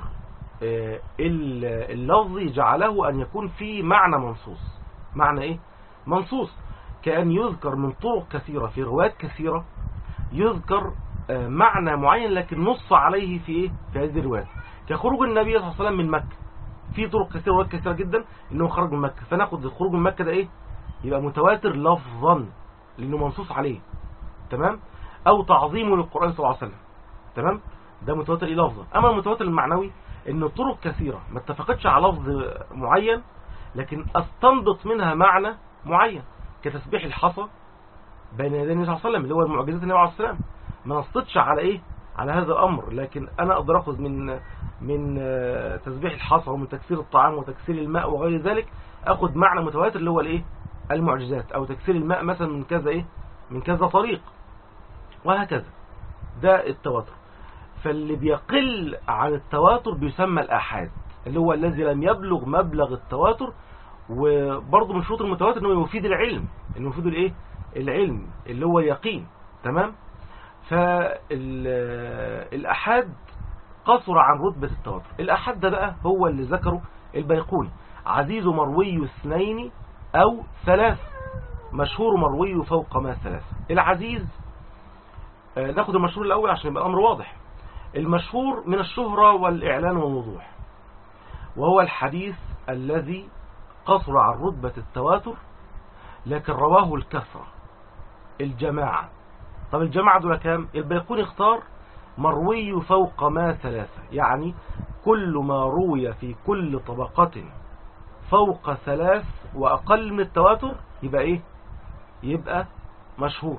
اللفظي جعله ان يكون فيه معنى منصوص. معنى ايه منصوص؟ كأن يذكر من طرق كثيرة في روايات كثيرة، يذكر معنى معين لكن نص عليه في ايه في هذه الروايات، كخروج النبي صلى الله عليه وسلم من مكة، في طرق كثيرة روايات كثيرة جدا انه خرج من مكة، فناخد الخروج من مكة ده ايه يبقى متواتر لفظا، لأنه منصوص عليه، تمام، أو تعظيمه للقرآن صلى الله عليه وسلم، تمام، ده متواتر إيه لفظا. أما المتواتر المعنوي إنه طرق كثيرة ما اتفقتش على لفظ معين لكن استنبط منها معنى معين، كتسبيح الحصى بين يدي النبي صلى الله عليه وسلم اللي هو المعجزات النبي عليه السلام، ما نصتش على إيه على هذا الأمر، لكن أنا أقدر أخذ من من تسبيح الحصى ومن تكسير الطعام وتكسير الماء وغير ذلك، أخذ معنى متواتر اللي هو الإيه المعجزات، أو تكسير الماء مثلا من كذا إيه من كذا طريق، وهكذا. ده التواتر. فاللي بيقل عن التواتر بيسمى الآحاد، اللي هو الذي لم يبلغ مبلغ التواتر. وبرضه من شروط المتواتر انه يفيد العلم، انه يفيد الايه العلم اللي هو اليقين، تمام. فالآحاد قصر عن رتبة التواتر. الآحاد ده بقى هو اللي ذكره البيقوني: عزيز مروي اثنين او ثلاث، مشهور مروي فوق ما ثلاث. العزيز ناخد المشهور الأول عشان يبقى الأمر واضح. المشهور من الشهرة والإعلان والوضوح، وهو الحديث الذي قصر عن رتبة التواتر لكن رواه الكثرة الجماعة. طب الجماعة دول كام؟ البيقوني اختار مروي فوق ما ثلاثة، يعني كل ما روي في كل طبقة فوق ثلاث وأقل من التواتر يبقى إيه؟ يبقى مشهور.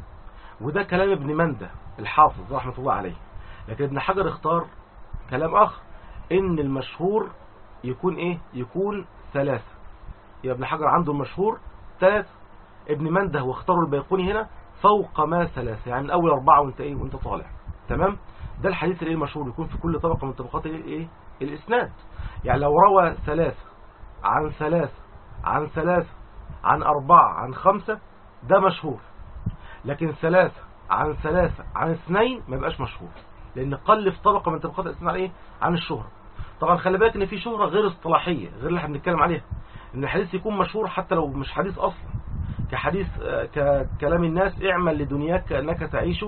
وده كلام ابن مندة الحافظ رحمة الله عليه. لكن ابن حجر اختار كلام آخر، إن المشهور يكون إيه؟ يكون ثلاثة. يبقى ابن حجر عنده المشهور ثلاثة، ابن مندة واختاروا البيقوني هنا فوق ما ثلاثة، يعني أول أربعة وانت إيه وانت طالع، تمام. ده الحديث الإيه المشهور، يكون في كل طبقة من طبقات الإيه الإسناد. يعني لو روى ثلاثة عن ثلاثة عن ثلاثة عن أربعة عن خمسة ده مشهور. لكن ثلاثة عن ثلاثة عن اثنين ما يبقاش مشهور، لأن قل في طبقة من طبقات الإسناد على إيه؟ عن الشهرة. طبعا خلي بالك إن في شهرة غير اصطلاحية، غير اللي احنا بنتكلم عليها، إن الحديث يكون مشهور حتى لو مش حديث أصلا، كحديث ككلام الناس: اعمل لدنياك كأنك تعيش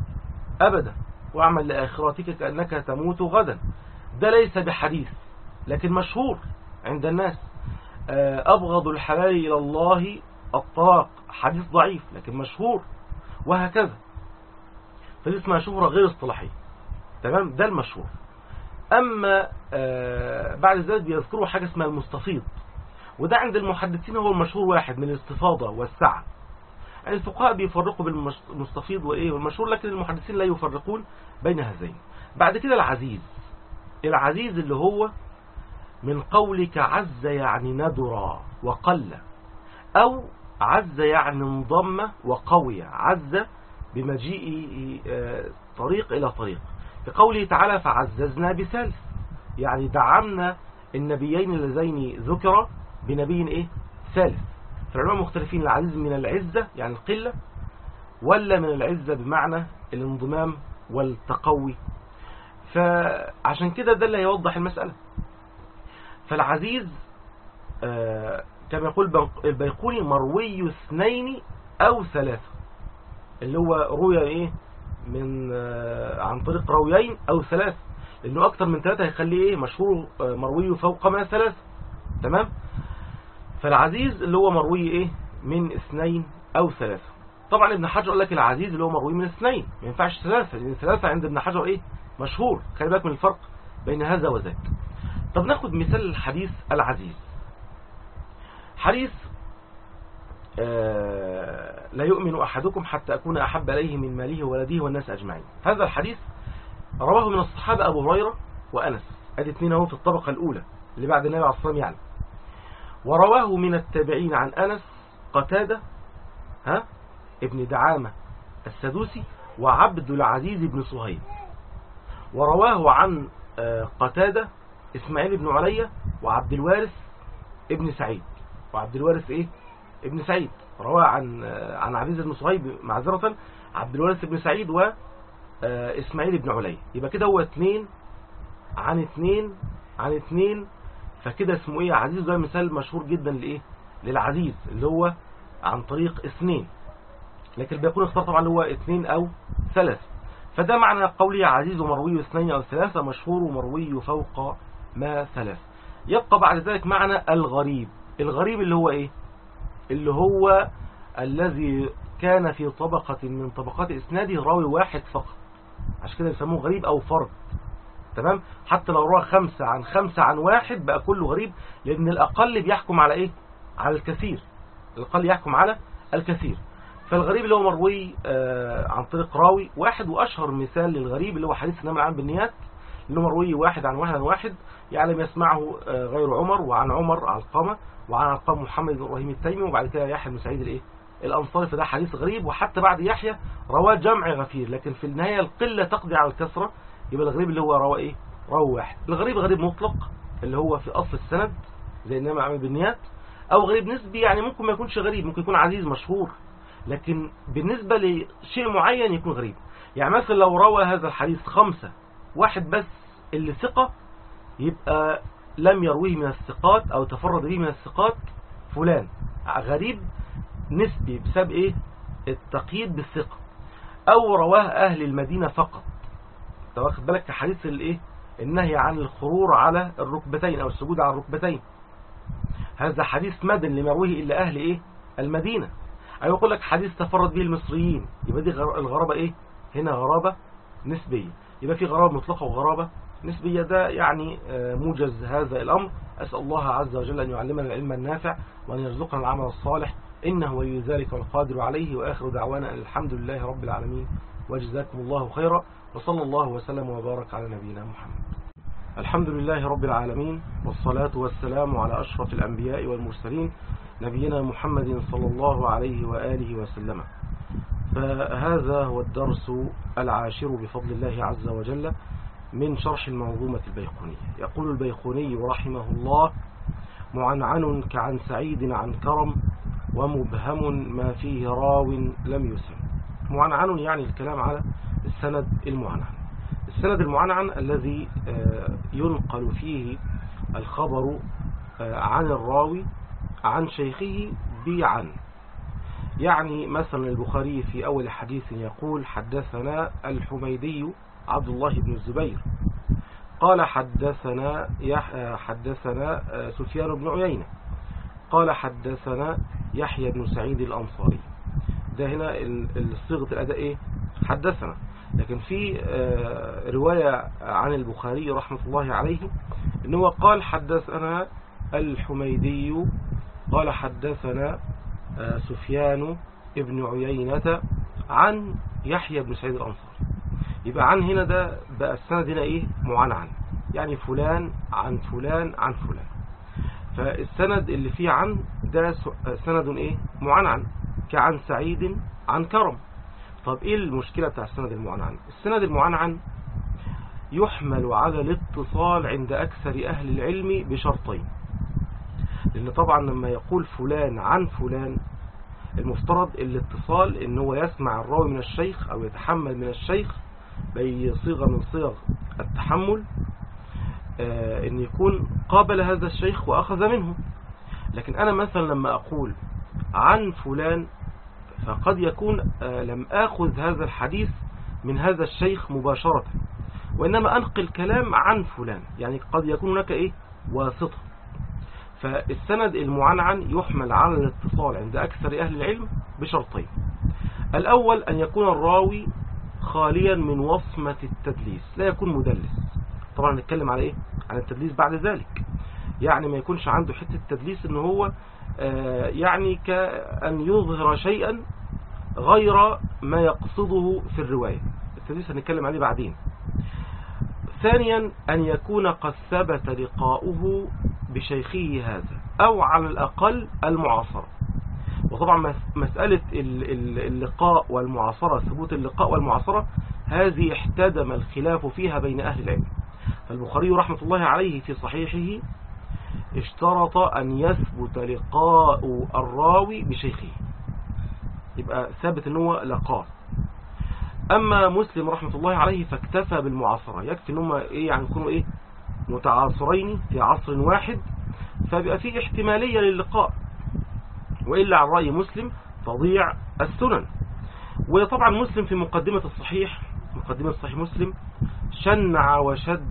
أبدا، واعمل لآخرتك كأنك تموت غدا. ده ليس بحديث لكن مشهور عند الناس. أبغض الحلال إلى الله الطلاق، حديث ضعيف لكن مشهور، وهكذا. فدي اسمها شهرة غير اصطلاحية، تمام. ده المشهور. أما بعد ذلك بيذكروا حاجة اسمها المستفيض، وده عند المحدثين هو المشهور واحد من الاستفاضة والسعة. يعني الفقهاء بيفرقوا بين المستفيض وإيه والمشهور، لكن المحدثين لا يفرقون بين هذين. بعد كده العزيز. العزيز اللي هو من قولك عز يعني ندر وقل، أو عز يعني انضم وقوي، عز بمجيء طريق إلى طريق، بقوله تعالى: فعززنا بثالث، يعني دعمنا النبيين اللذين ذكر بنبي إيه ثالث. فالعلماء مختلفين: العزيز من العزة يعني القلة، ولا من العزة بمعنى الانضمام والتقوي. فعشان كده ده اللي هيوضح المسألة. فالعزيز آه كما يقول البيقوني مروي اثنين أو ثلاثة، اللي هو روي إيه من آه عن طريق رويين أو ثلاثة، لأنه أكتر من ثلاثة هيخليه إيه مشهور آه مروي فوق ما ثلاثة، تمام. فالعزيز اللي هو مروي إيه من اثنين أو ثلاثة. طبعا ابن حجر قال لك العزيز اللي هو مروي من اثنين، ما ينفعش ثلاثة، لأن ثلاثة عند ابن حجر إيه مشهور. خلي بالك من الفرق بين هذا وذاك. طب ناخد مثال الحديث العزيز. حديث آه لا يؤمن أحدكم حتى أكون أحب إليه من ماله وولده والناس أجمعين. هذا الحديث رواه من الصحابة أبو هريرة وأنس، أدي اثنين اهو في الطبقة الأولى اللي بعد النبي عليه الصلاة والسلام يعني. ورواه من التابعين عن أنس قتادة ها ابن دعامة السدوسي وعبد العزيز بن صهيب. ورواه عن آه قتادة إسماعيل بن عليا وعبد الوارث ابن سعيد. وعبد الوارث إيه ابن سعيد رواه عن عن عزيز بن صهيب معذرة عبد الوارث ابن سعيد وإسماعيل بن عليا. يبقى كده هو اثنين عن اثنين عن اثنين، فكده اسمه ايه عزيز. ده مثال مشهور جدا لإيه للعزيز اللي هو عن طريق اثنين، لكن بيكون اختار طبعا اللي هو اثنين أو ثلاث. فده معنى قولي عزيز ومروي اثنين أو ثلاثة، مشهور ومروي فوق ما ثلاث. يبقى بعد ذلك معنى الغريب. الغريب اللي هو ايه اللي هو الذي كان في طبقة من طبقات إسناده راوي واحد فقط، عشان كده يسموه غريب أو فرد. تمام. حتى لو روى خمسة عن خمسة عن واحد بقى كله غريب، لأن الأقل بيحكم على إيه؟ على الكثير. الأقل يحكم على الكثير. فالغريب اللي هو مروي عن طريق راوي واحد، وأشهر مثال للغريب اللي هو حديث إنما الأعمال بالنيات، اللي هو مروي واحد عن واحد عن واحد، يعني ما يسمعه غير عمر، وعن عمر علقمة، وعن علقمة محمد بن إبراهيم التيمي، وبعد كده يحيى بن سعيد الإيه؟ الأنصاري. فده حديث غريب. وحتى بعد يحيى رواه جمع غفير، لكن في النهاية القلة تقضي على الكثرة. يبقى الغريب اللي هو رواه إيه؟ راوي واحد. الغريب غريب مطلق اللي هو في أصل السند زي إنما الأعمال بالنيات، أو غريب نسبي، يعني ممكن ما يكونش غريب، ممكن يكون عزيز مشهور، لكن بالنسبة لشيء معين يكون غريب. يعني مثلا لو روى هذا الحديث خمسة، واحد بس اللي ثقة، يبقى لم يرويه من الثقات أو تفرد به من الثقات فلان. غريب نسبي بسبب إيه؟ التقييد بالثقة. أو رواه أهل المدينة فقط. واخد بالك كحديث الإيه؟ النهي عن الخرور على الركبتين أو السجود على الركبتين، هذا حديث مدن لم يرويه إلا أهل إيه؟ المدينة. أو يقول لك حديث تفرد به المصريين، يبقى دي الغرابة إيه؟ هنا غرابة نسبية. يبقى في غرابة مطلقة وغرابة نسبية. ده يعني موجز هذا الأمر. أسأل الله عز وجل أن يعلمنا العلم النافع وأن يرزقنا العمل الصالح، إنه ولي ذلك والقادر عليه. وآخر دعوانا الحمد لله رب العالمين، وجزاكم الله خيرا، وصلى الله وسلم وبارك على نبينا محمد. الحمد لله رب العالمين، والصلاة والسلام على أشرف الأنبياء والمرسلين، نبينا محمد صلى الله عليه وآله وسلم. فهذا هو الدرس العاشر بفضل الله عز وجل من شرح المنظومة البيقونية. يقول البيقوني رحمه الله: معنعن كعن سعيد عن كرم، ومبهم ما فيه راو لم يسم. معنعن يعني الكلام على السند المعنعن. السند المعنعن الذي ينقل فيه الخبر عن الراوي عن شيخه بعن. يعني مثلا البخاري في أول حديث يقول: حدثنا الحميدي عبد الله بن الزبير قال حدثنا حدثنا سفيان بن عيينة قال حدثنا يحيى بن سعيد الأنصاري. ده هنا صيغة الأداء إيه؟ حدثنا. لكن في رواية عن البخاري رحمة الله عليه إنه قال حدثنا الحميدي قال حدثنا سفيان بن عيينة عن يحيى بن سعيد الأنصاري. يبقى عن هنا ده بقى السند هنا إيه؟ معنعن، يعني فلان عن فلان عن فلان. فالسند اللي فيه عن ده سند إيه؟ معنعن، كعن سعيد عن كرم. طب إيه المشكلة بتاع السند المعنعن؟ السند المعنعن يحمل على الاتصال عند أكثر أهل العلم بشرطين. لأن طبعا لما يقول فلان عن فلان، المفترض الاتصال إن هو يسمع الراوي من الشيخ أو يتحمل من الشيخ بأي صيغة من صيغ التحمل، آه إن يكون قابل هذا الشيخ وأخذ منه. لكن أنا مثلا لما أقول عن فلان، فقد يكون آه لم أخذ هذا الحديث من هذا الشيخ مباشرة، وإنما أنقل كلام عن فلان، يعني قد يكون هناك إيه؟ واسطة. فالسند المعنعن يحمل على الاتصال عند أكثر أهل العلم بشرطين. الأول أن يكون الراوي خاليا من وصمة التدليس، لا يكون مدلس. طبعا نتكلم على إيه؟ عن التدليس بعد ذلك. يعني ما يكونش عنده حتة التدليس إن هو آه يعني كأن يظهر شيئا غير ما يقصده في الرواية. التدليس هنتكلم عليه بعدين. ثانيا أن يكون قد ثبت لقاؤه بشيخه هذا، أو على الأقل المعاصرة. وطبعا مسألة اللقاء والمعاصرة، ثبوت اللقاء والمعاصرة، هذه احتدم الخلاف فيها بين أهل العلم. فالبخاري رحمة الله عليه في صحيحه اشترط أن يثبت لقاء الراوي بشيخه، يبقى ثابت أنه لقاه. أما مسلم رحمة الله عليه فاكتفى بالمعاصرة، يكفي أنهم إيه؟ يعني يكونوا إيه؟ متعاصرين في عصر واحد، فبيبقى فيه احتمالية للقاء، وإلا عن رأي مسلم تضيع السنن. وطبعا مسلم في مقدمة الصحيح، مقدمة صحيح مسلم، شنع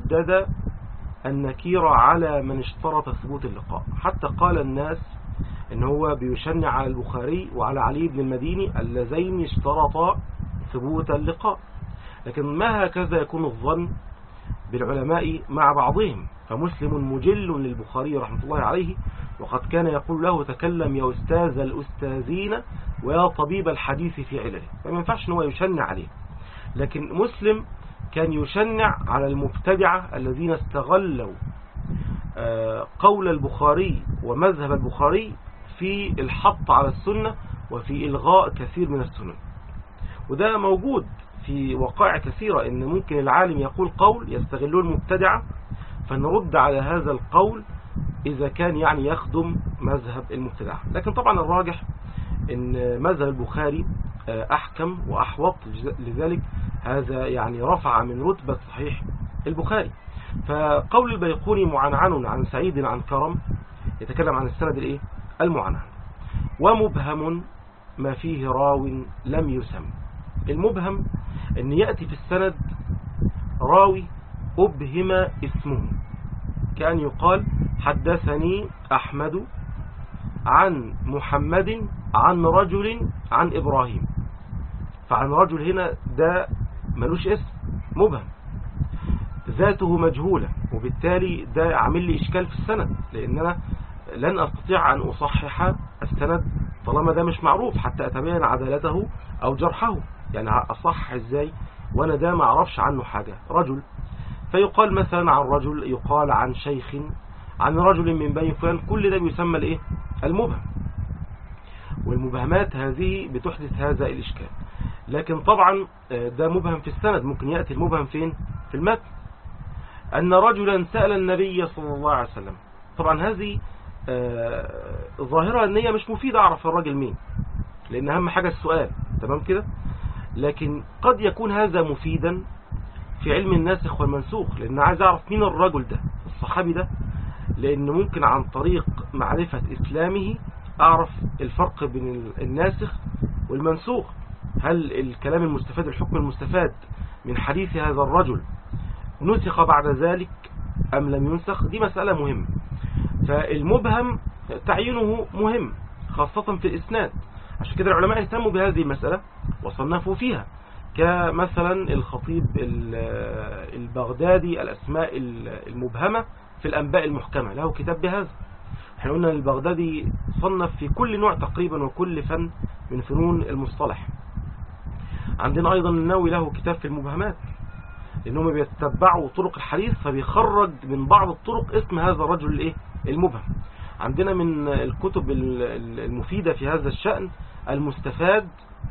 وشدد النكير على من اشترط ثبوت اللقاء، حتى قال الناس ان هو بيشنع على البخاري وعلى علي بن المديني اللذين اشترطا ثبوت اللقاء. لكن ما هكذا يكون الظن بالعلماء مع بعضهم، فمسلم مجل للبخاري رحمة الله عليه، وقد كان يقول له تكلم يا أستاذ الأستاذين ويا طبيب الحديث في علله، فما ينفعش ان هو يشنع عليه. لكن مسلم كان يشنع على المبتدعة الذين استغلوا قول البخاري ومذهب البخاري في الحط على السنة وفي إلغاء كثير من السنن. وده موجود في وقائع كثيرة، ان ممكن العالم يقول قول يستغلون المبتدعة فنرد على هذا القول إذا كان يعني يخدم مذهب المبتدعة. لكن طبعا الراجح ان مذهب البخاري أحكم وأحوط، لذلك هذا يعني رفع من رتبة صحيح البخاري. فقول البيقوني معنعن عن سعيد عن كرم يتكلم عن السند الايه المعنعن. ومبهم ما فيه راو لم يسم. المبهم ان يأتي في السند راوي أبهم اسمه، كأن يقال حدثني أحمد عن محمد عن رجل عن إبراهيم، فعن رجل هنا ده ملوش اسم، مبهم، ذاته مجهولة، وبالتالي ده عامل لي إشكال في السند، لأن أنا لن أستطيع أن أصحح السند طالما ده مش معروف حتى أتبين عدالته أو جرحه. يعني أصحح إزاي وأنا ده ما أعرفش عنه حاجة؟ رجل، فيقال مثلا عن رجل، يقال عن شيخ، عن رجل من بني فلان، كل ده بيسمى الإيه؟ المبهم. والمبهمات هذه بتحدث هذا الإشكال. لكن طبعا ده مبهم في السند، ممكن يأتي المبهم فين؟ في المتن. أن رجلا سأل النبي صلى الله عليه وسلم. طبعا هذه ظاهرة أن هي مش مفيدة أعرف الراجل مين، لأن أهم حاجة السؤال، تمام كده. لكن قد يكون هذا مفيدا في علم الناسخ والمنسوخ، لأن عايز أعرف مين الرجل ده الصحابي ده، لأن ممكن عن طريق معرفة إسلامه أعرف الفرق بين الناسخ والمنسوخ. هل الكلام المستفاد، الحكم المستفاد من حديث هذا الرجل نسخ بعد ذلك أم لم ينسخ؟ دي مسألة مهمة. فالمبهم تعيينه مهم خاصة في الإسناد، عشان كده العلماء اهتموا بهذه المسألة وصنفوا فيها، كمثلا الخطيب البغدادي الأسماء المبهمة في الأنباء المحكمة، له كتاب بهذا. احنا قلنا البغدادي صنف في كل نوع تقريبا وكل فن من فنون المصطلح. عندنا أيضا النووي له كتاب في المبهمات، لأنهم بيتبعوا طرق الحديث فبيخرج من بعض الطرق اسم هذا الرجل الايه المبهم. عندنا من الكتب المفيدة في هذا الشأن المستفاد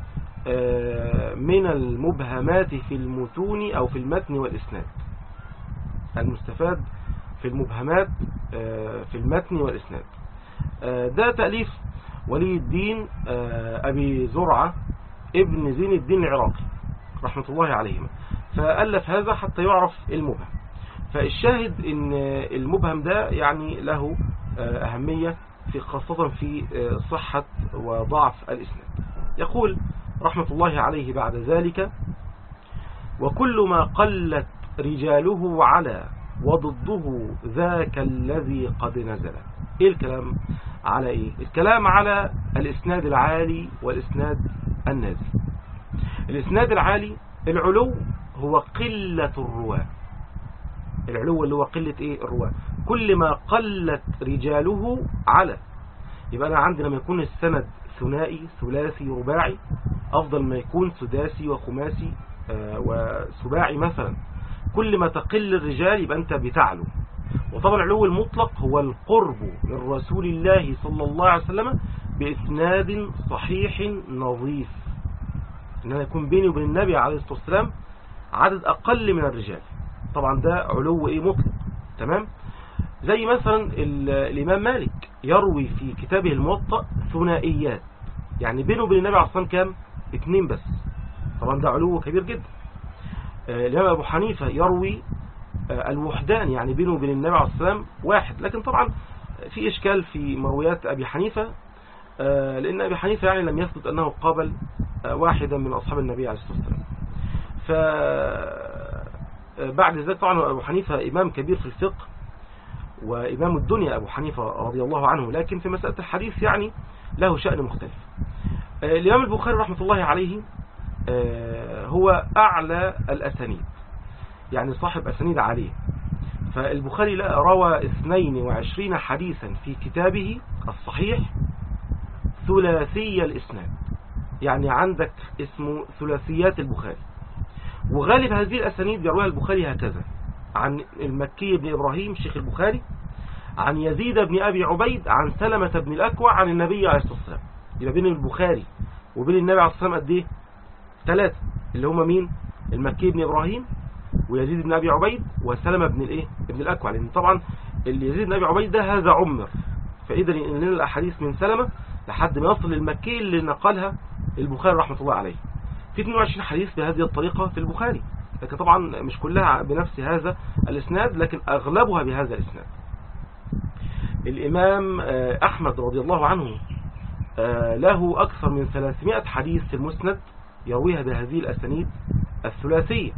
من المبهمات في المتون أو في المتن والإسناد. المستفاد في المبهمات في المتن والإسناد ده تأليف ولي الدين أبي زرعة ابن زين الدين العراقي رحمة الله عليهما، فألف هذا حتى يعرف المبهم. فالشاهد ان المبهم ده يعني له أهمية في خاصة في صحة وضعف الإسناد. يقول رحمة الله عليه بعد ذلك: وكل ما قلت رجاله على وضده ذاك الذي قد نزل. ايه الكلام على ايه؟ الكلام على الإسناد العالي والإسناد النازل. الإسناد العالي العلو هو قلة الرواة، العلو اللي هو قلة ايه الرواة. كل ما قلت رجاله على، يبقى أنا عندي لما يكون السند ثنائي ثلاثي رباعي أفضل ما يكون سداسي وخماسي آه وسباعي مثلا. كل ما تقل الرجال يبقى أنت بتعلو. وطبعا العلو المطلق هو القرب من رسول الله صلى الله عليه وسلم بإسناد صحيح نظيف، إن أنا يكون بيني وبين النبي عليه الصلاة والسلام عدد أقل من الرجال. طبعا ده علو إيه مطلق، تمام. زي مثلا الإمام مالك يروي في كتابه الموطأ ثنائيات، يعني بينه وبين النبي عليه الصلاة والسلام كام؟ اتنين بس. طبعا ده علو كبير جدا. الإمام أبو حنيفة يروي الوحدان، يعني بينه وبين النبي عليه الصلاة والسلام واحد. لكن طبعا في إشكال في مرويات أبي حنيفة، لأن أبي حنيفة يعني لم يثبت أنه قابل واحدا من أصحاب النبي عليه الصلاة والسلام. فبعد ذلك طبعا أبو حنيفة إمام كبير في الفقه، وإمام الدنيا أبو حنيفة رضي الله عنه، لكن في مسألة الحديث يعني له شأن مختلف. الإمام البخاري رحمة الله عليه هو أعلى الأسانيد، يعني صاحب أسانيد عليه. فالبخاري روى اثنين وعشرين حديثا في كتابه الصحيح ثلاثي الإسناد، يعني عندك اسمه ثلاثيات البخاري. وغالب هذه الأسانيد يرويها البخاري هكذا: عن المكي بن إبراهيم شيخ البخاري، عن يزيد بن أبي عبيد، عن سلمة بن الأكوع، عن النبي عليه الصلاة والسلام. يبقى بين البخاري وبين النبي عليه الصلاة والسلام قد ايه؟ ثلاثة، اللي هم مين؟ المكي بن إبراهيم، ويزيد بن أبي عبيد، وسلمة بن الايه؟ ابن الأكوع. لأن طبعا اللي يزيد بن أبي عبيد ده هذا عمر، فإذا لنا الأحاديث من سلمة لحد ما يصل للمكي اللي نقلها البخاري رحمة الله عليه. في اثنين وعشرين حديث بهذه الطريقة في البخاري، لكن طبعا مش كلها بنفس هذا الإسناد، لكن أغلبها بهذا الإسناد. الإمام أحمد رضي الله عنه له أكثر من ثلاثمائة حديث في المسند يرويها بهذه الأسانيد الثلاثية.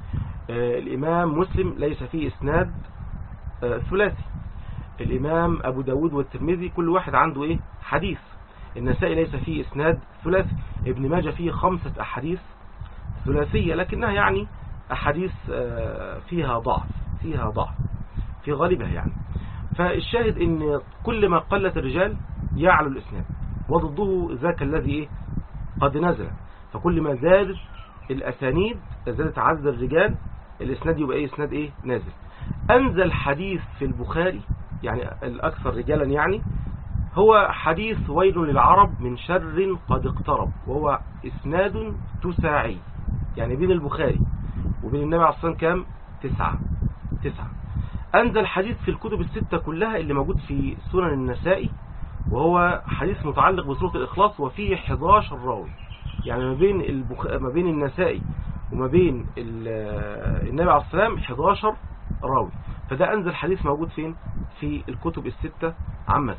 الإمام مسلم ليس فيه إسناد ثلاثي. الإمام أبو داود والترمذي كل واحد عنده إيه؟ حديث. النسائي ليس فيه إسناد ثلاثي. ابن ماجه فيه خمسة أحاديث ثلاثية، لكنها يعني أحاديث فيها ضعف فيها ضعف في غالبها يعني. فالشاهد إن كل ما قلت الرجال يعلو الإسناد، وضده ذاك الذي إيه؟ قد نزل. فكل ما زادت الأسانيد زادت عدد الرجال، الإسناد يبقى إيه؟ إسناد إيه؟ نازل. أنزل حديث في البخاري يعني الأكثر رجالا يعني هو حديث ويل للعرب من شر قد اقترب، وهو إسناد تساعي، يعني بين البخاري وبين النبي عليه الصلاة والسلام كام؟ تسعة تسعة. أنزل حديث في الكتب الستة كلها اللي موجود في سنن النسائي، وهو حديث متعلق بسورة الإخلاص، وفيه حداشر راوي، يعني ما بين البخ... ما بين النسائي وما بين النبي عليه الصلاة والسلام حداشر راوي. فده أنزل حديث موجود فين؟ في الكتب الستة عامة.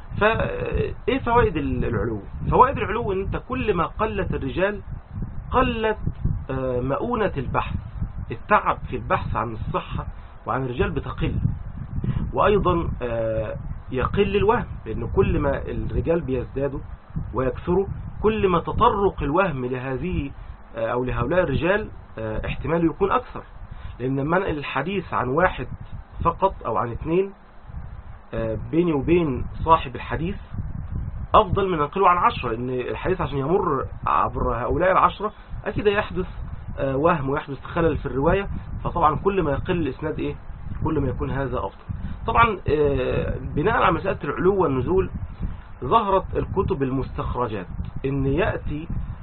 فإيه فوائد العلو؟ فوائد العلو إن أنت كل ما قلت الرجال قلت مؤونة البحث، التعب في البحث عن الصحة وعن الرجال بتقل، وأيضا يقل الوهم، لأن كل ما الرجال بيزدادوا ويكثروا كل ما تطرق الوهم لهذه أو لهؤلاء الرجال احتمال يكون أكثر، لأن منقل الحديث عن واحد فقط أو عن اثنين بيني وبين صاحب الحديث أفضل من ننقله عن عشرة، لأن الحديث عشان يمر عبر هؤلاء العشرة أكيد يحدث وهم ويحدث خلل في الرواية. فطبعا كل ما يقل الإسناد إيه؟ كل ما يكون هذا أفضل. طبعا بناء على مسألة العلو والنزول ظهرت الكتب المستخرجات، إن يأتي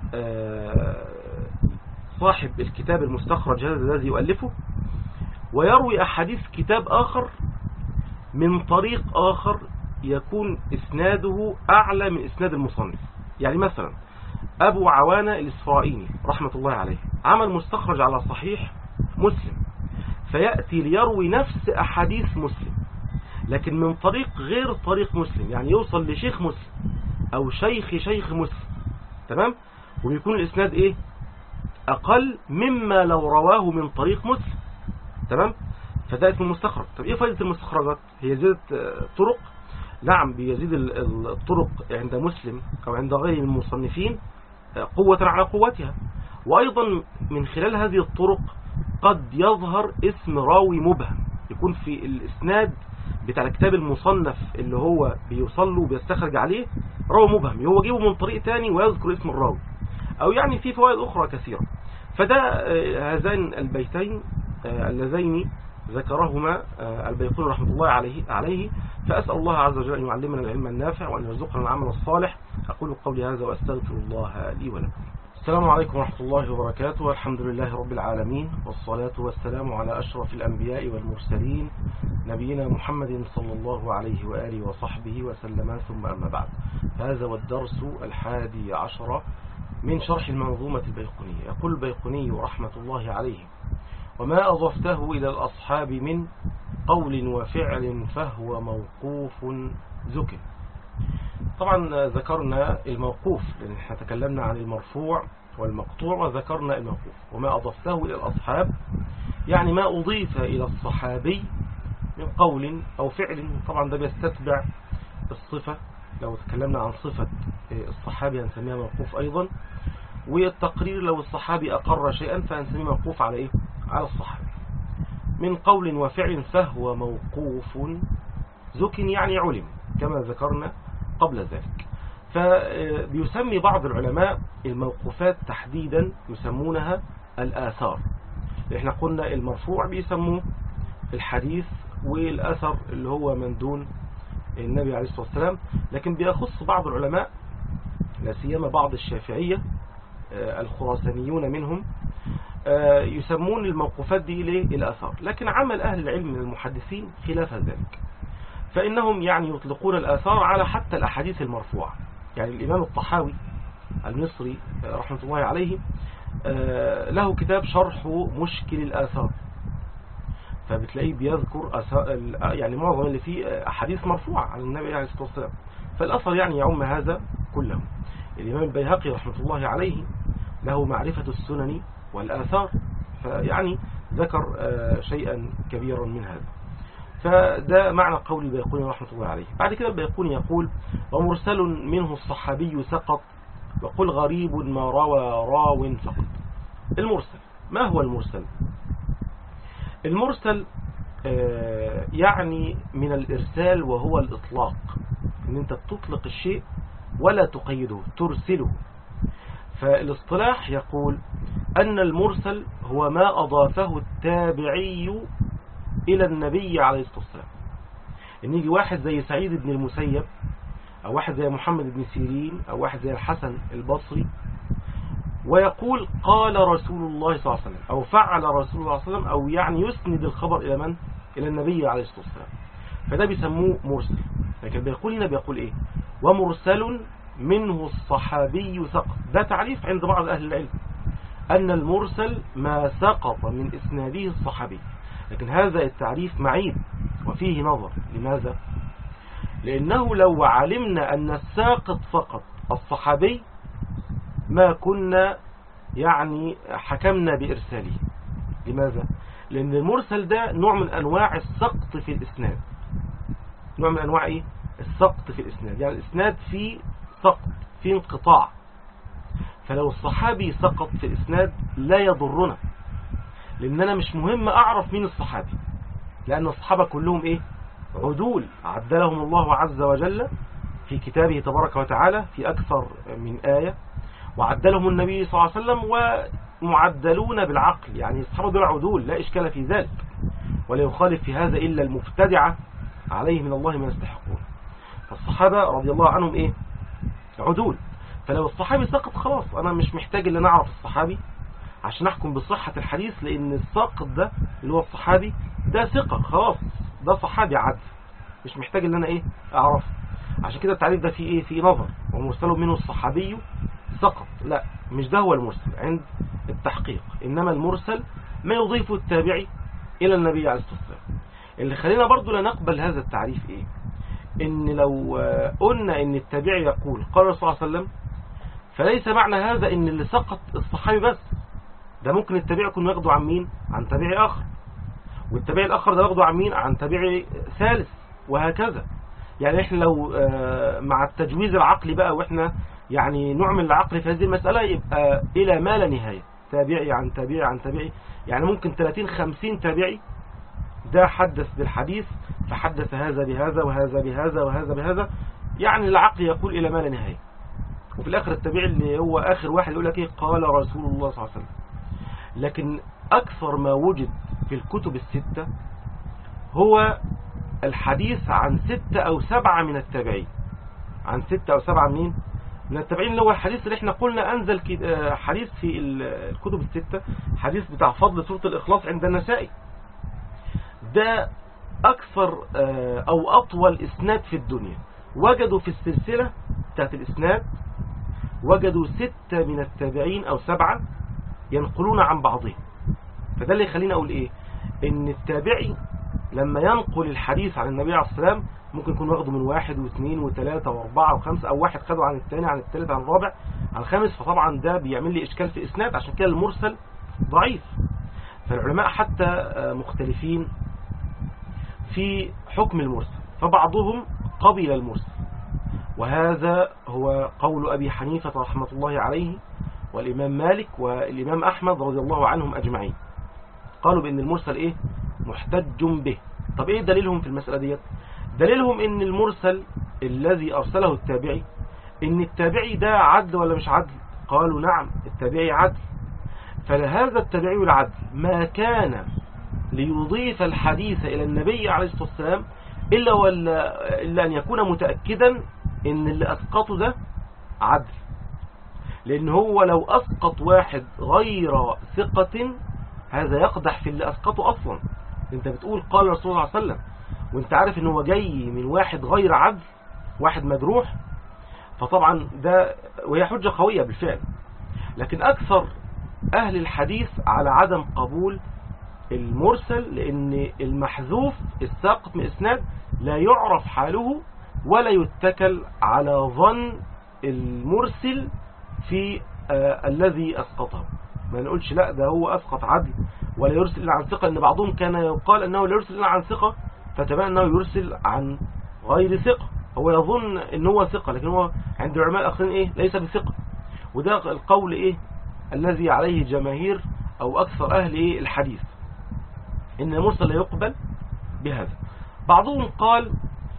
صاحب الكتاب المستخرج هذا الذي يؤلفه ويروي أحاديث كتاب آخر من طريق آخر يكون إسناده أعلى من إسناد المصنف. يعني مثلا أبو عوانة الإسرائيلي رحمة الله عليه عمل مستخرج على صحيح مسلم، فيأتي ليروي نفس أحاديث مسلم لكن من طريق غير طريق مسلم، يعني يوصل لشيخ مسلم أو شيخ شيخ مسلم، تمام؟ ويكون الإسناد إيه؟ أقل مما لو رواه من طريق مسلم، تمام؟ فده اسمه مستخرج. طب إيه فائدة المستخرجات؟ هي زيادة طرق؟ نعم، بيزيد الطرق عند مسلم أو عند غير المصنفين قوة على قوتها، وأيضا من خلال هذه الطرق قد يظهر اسم راوي مبهم، يكون في الإسناد بتاع الكتاب المصنف اللي هو بيوصل له وبيستخرج عليه راوي مبهم، هو جيبه من طريق تاني ويذكر اسم الراوي، أو يعني في فوائد أخرى كثيرة. فده هذين البيتين اللذين ذكرهما البيقوني رحمة الله عليه عليه فأسأل الله عز وجل أن يعلمنا العلم النافع وأن يرزقنا العمل الصالح. أقول قولي هذا وأستغفر الله لي ولكم. السلام عليكم ورحمة الله وبركاته، والحمد لله رب العالمين، والصلاة والسلام على أشرف الأنبياء والمرسلين نبينا محمد صلى الله عليه وآله وصحبه وسلم، ثم أما بعد. هذا والدرس الحادي عشر من شرح المنظومة البيقونية. يقول البيقوني رحمة الله عليه: وما أضفته إلى الأصحاب من قول وفعل فهو موقوف ذكر. طبعا ذكرنا الموقوف لأن احنا تكلمنا عن المرفوع والمقطوع وذكرنا الموقوف. وما أضفته إلى الأصحاب يعني ما أضيف إلى الصحابي من قول أو فعل. طبعا ده بيستتبع الصفة، لو تكلمنا عن صفة الصحابي هنسميها موقوف أيضا، والتقرير لو الصحابي أقر شيئا فهنسميه موقوف على إيه؟ على الصحابي. من قول وفعل فهو موقوف زك يعني علم كما ذكرنا قبل ذلك. فبيسمي بعض العلماء الموقوفات تحديدا يسمونها الآثار. احنا قلنا المرفوع بيسموه الحديث، والأثر اللي هو من دون النبي عليه الصلاة والسلام. لكن بيخص بعض العلماء لا سيما بعض الشافعية الخراسانيون منهم يسمون الموقوفات دي ليه الآثار. لكن عمل أهل العلم من المحدثين خلاف ذلك، فإنهم يعني يطلقون الآثار على حتى الأحاديث المرفوعة. يعني الإمام الطحاوي المصري رحمة الله عليه له كتاب شرح مشكل الآثار، فبتلاقيه بيذكر يعني معظم اللي فيه أحاديث مرفوعة عن النبي عليه الصلاة والسلام، فالأثر يعني يعم هذا كله. الإمام البيهقي رحمة الله عليه له معرفة السنن والآثار، فيعني ذكر شيئا كبيرا من هذا. فده معنى قول البيقوني رحمة الله عليه. بعد كده البيقوني يقول ومرسل منه الصحابي سقط وقل غريب ما روى راو فقط. المرسل، ما هو المرسل؟ المرسل يعني من الإرسال، وهو الإطلاق، ان انت بتطلق الشيء ولا تقيده، ترسله. فالاصطلاح يقول أن المرسل هو ما أضافه التابعي إلى النبي عليه الصلاة والسلام. إن يجي واحد زي سعيد بن المسيب، أو واحد زي محمد بن سيرين، أو واحد زي الحسن البصري، ويقول قال رسول الله صلى الله عليه وسلم، أو فعل رسول الله صلى الله عليه وسلم، أو يعني يسند الخبر إلى من؟ إلى النبي عليه الصلاة والسلام. فده بيسموه مرسل. لكن بيقول هنا بيقول إيه؟ ومرسل منه الصحابي سقط. ده تعريف عند بعض أهل العلم، أن المرسل ما سقط من إسناده الصحابي. لكن هذا التعريف معيب وفيه نظر. لماذا؟ لأنه لو علمنا أن الساقط فقط الصحابي ما كنا يعني حكمنا بإرساله. لماذا؟ لأن المرسل ده نوع من أنواع السقط في الإسناد. نوع من أنواع إيه؟ السقط في الإسناد، يعني الإسناد فيه سقط، فيه انقطاع. فلو الصحابي سقط في الإسناد لا يضرنا، لأن أنا مش مهم أعرف مين الصحابي، لأن الصحابة كلهم إيه؟ عدول عدلهم الله عز وجل في كتابه تبارك وتعالى في أكثر من آية، وعدلهم النبي صلى الله عليه وسلم، ومعدلون بالعقل. يعني الصحابة دول عدول لا إشكال في ذلك، ولا يخالف في هذا إلا المبتدعة عليه من الله ما يستحقون. فالصحابة رضي الله عنهم إيه؟ عدول. فلو الصحابي سقط خلاص أنا مش محتاج إن أنا أعرف الصحابي عشان أحكم بصحة الحديث، لأن الساقط ده اللي هو الصحابي ده ثقة، خلاص ده صحابي عدل، مش محتاج إن أنا إيه؟ أعرف. عشان كده التعريف ده فيه إيه؟ فيه نظر. ومرسل منه الصحابي سقط، لا مش ده هو المرسل عند التحقيق. إنما المرسل ما يضيف التابعي إلى النبي عليه الصلاة والسلام. اللي خلينا برضو لا نقبل هذا التعريف إيه؟ إن لو قلنا إن التابعي يقول قال صلى الله عليه وسلم، فليس معنى هذا إن اللي سقط الصحابي بس، ده ممكن التابعي يكون ياخده عن مين؟ عن تابعي آخر، والتابعي الآخر ده ياخده عن مين؟ عن تابعي ثالث، وهكذا. يعني إحنا لو مع التجويز العقلي بقى، وإحنا يعني نعمل العقل في هذه المسألة، يبقى إلى ما لا نهاية، تابعي عن تابعي عن تابعي. يعني ممكن ثلاثين خمسين تابعي ده حدث بالحديث، فحدث هذا بهذا وهذا بهذا وهذا بهذا، يعني العقل يقول إلى ما لا نهاية. وفي الآخر التابعي اللي هو آخر واحد يقول لك إيه؟ قال رسول الله صلى الله عليه وسلم. لكن أكثر ما وجد في الكتب الستة هو الحديث عن ستة أو سبعة من التابعين، عن ستة أو سبعة منين؟ من التابعين، اللي هو الحديث اللي احنا قلنا أنزل حديث في الكتب الستة، حديث بتاع فضل سورة الإخلاص عند النسائي. ده أكثر أو أطول إسناد في الدنيا. وجدوا في السلسلة بتاعت الإسناد وجدوا ستة من التابعين أو سبعة ينقلون عن بعضهم. فده اللي يخلينا أقول إيه؟ إن التابعي لما ينقل الحديث عن النبي عليه الصلاة والسلام ممكن يكون واخده من واحد واثنين وثلاثة واربعة وخمسة، أو واحد خده عن الثاني عن الثالث عن الرابع عن الخامس، فطبعا ده بيعمل لي إشكال في إسناد. عشان كده المرسل ضعيف. فالعلماء حتى مختلفين في حكم المرسل، فبعضهم قبل المرسل، وهذا هو قول أبي حنيفة رحمة الله عليه والإمام مالك والإمام أحمد رضي الله عنهم أجمعين. قالوا بأن المرسل إيه؟ محتج به. طب إيه دليلهم في المسألة ديت؟ دليلهم إن المرسل الذي أرسله التابعي، إن التابعي ده عدل ولا مش عدل؟ قالوا نعم التابعي عدل. فلهذا التابعي العدل ما كان ليضيف الحديث إلى النبي عليه الصلاة والسلام إلا, ولا إلا أن يكون متأكدا إن اللي أسقطه ده عدل. لأن هو لو أسقط واحد غير ثقة هذا يقدح في اللي أسقطه أصلا. أنت بتقول قال رسول الله صلى الله عليه وسلم وأنت عارف إنه جاي من واحد غير عدل، واحد مجروح، فطبعا ده وهي حجة قوية بالفعل. لكن أكثر أهل الحديث على عدم قبول المرسل، لأن المحذوف الساقط من إسناد لا يعرف حاله ولا يتكل على ظن المرسل في آه الذي أسقطه. ما نقولش لا ده هو أسقط عدل ولا يرسل إلا عن ثقة، إن بعضهم كان يقال أنه لا يرسل إلا عن ثقة فتبان أنه يرسل عن غير ثقة. هو يظن أنه هو ثقة لكن هو عند العلماء الآخرين إيه؟ ليس بثقة. وده القول إيه؟ الذي عليه جماهير أو أكثر أهل إيه؟ الحديث، إن المرسل لا يقبل بهذا. بعضهم قال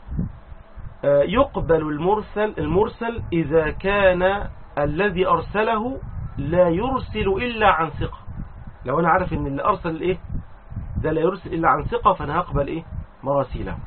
يقبل المرسل المرسل إذا كان الذي أرسله لا يرسل إلا عن ثقة. لو أنا عارف إن اللي أرسل إيه ده لا يرسل إلا عن ثقة فأنا هقبل إيه مراسيله.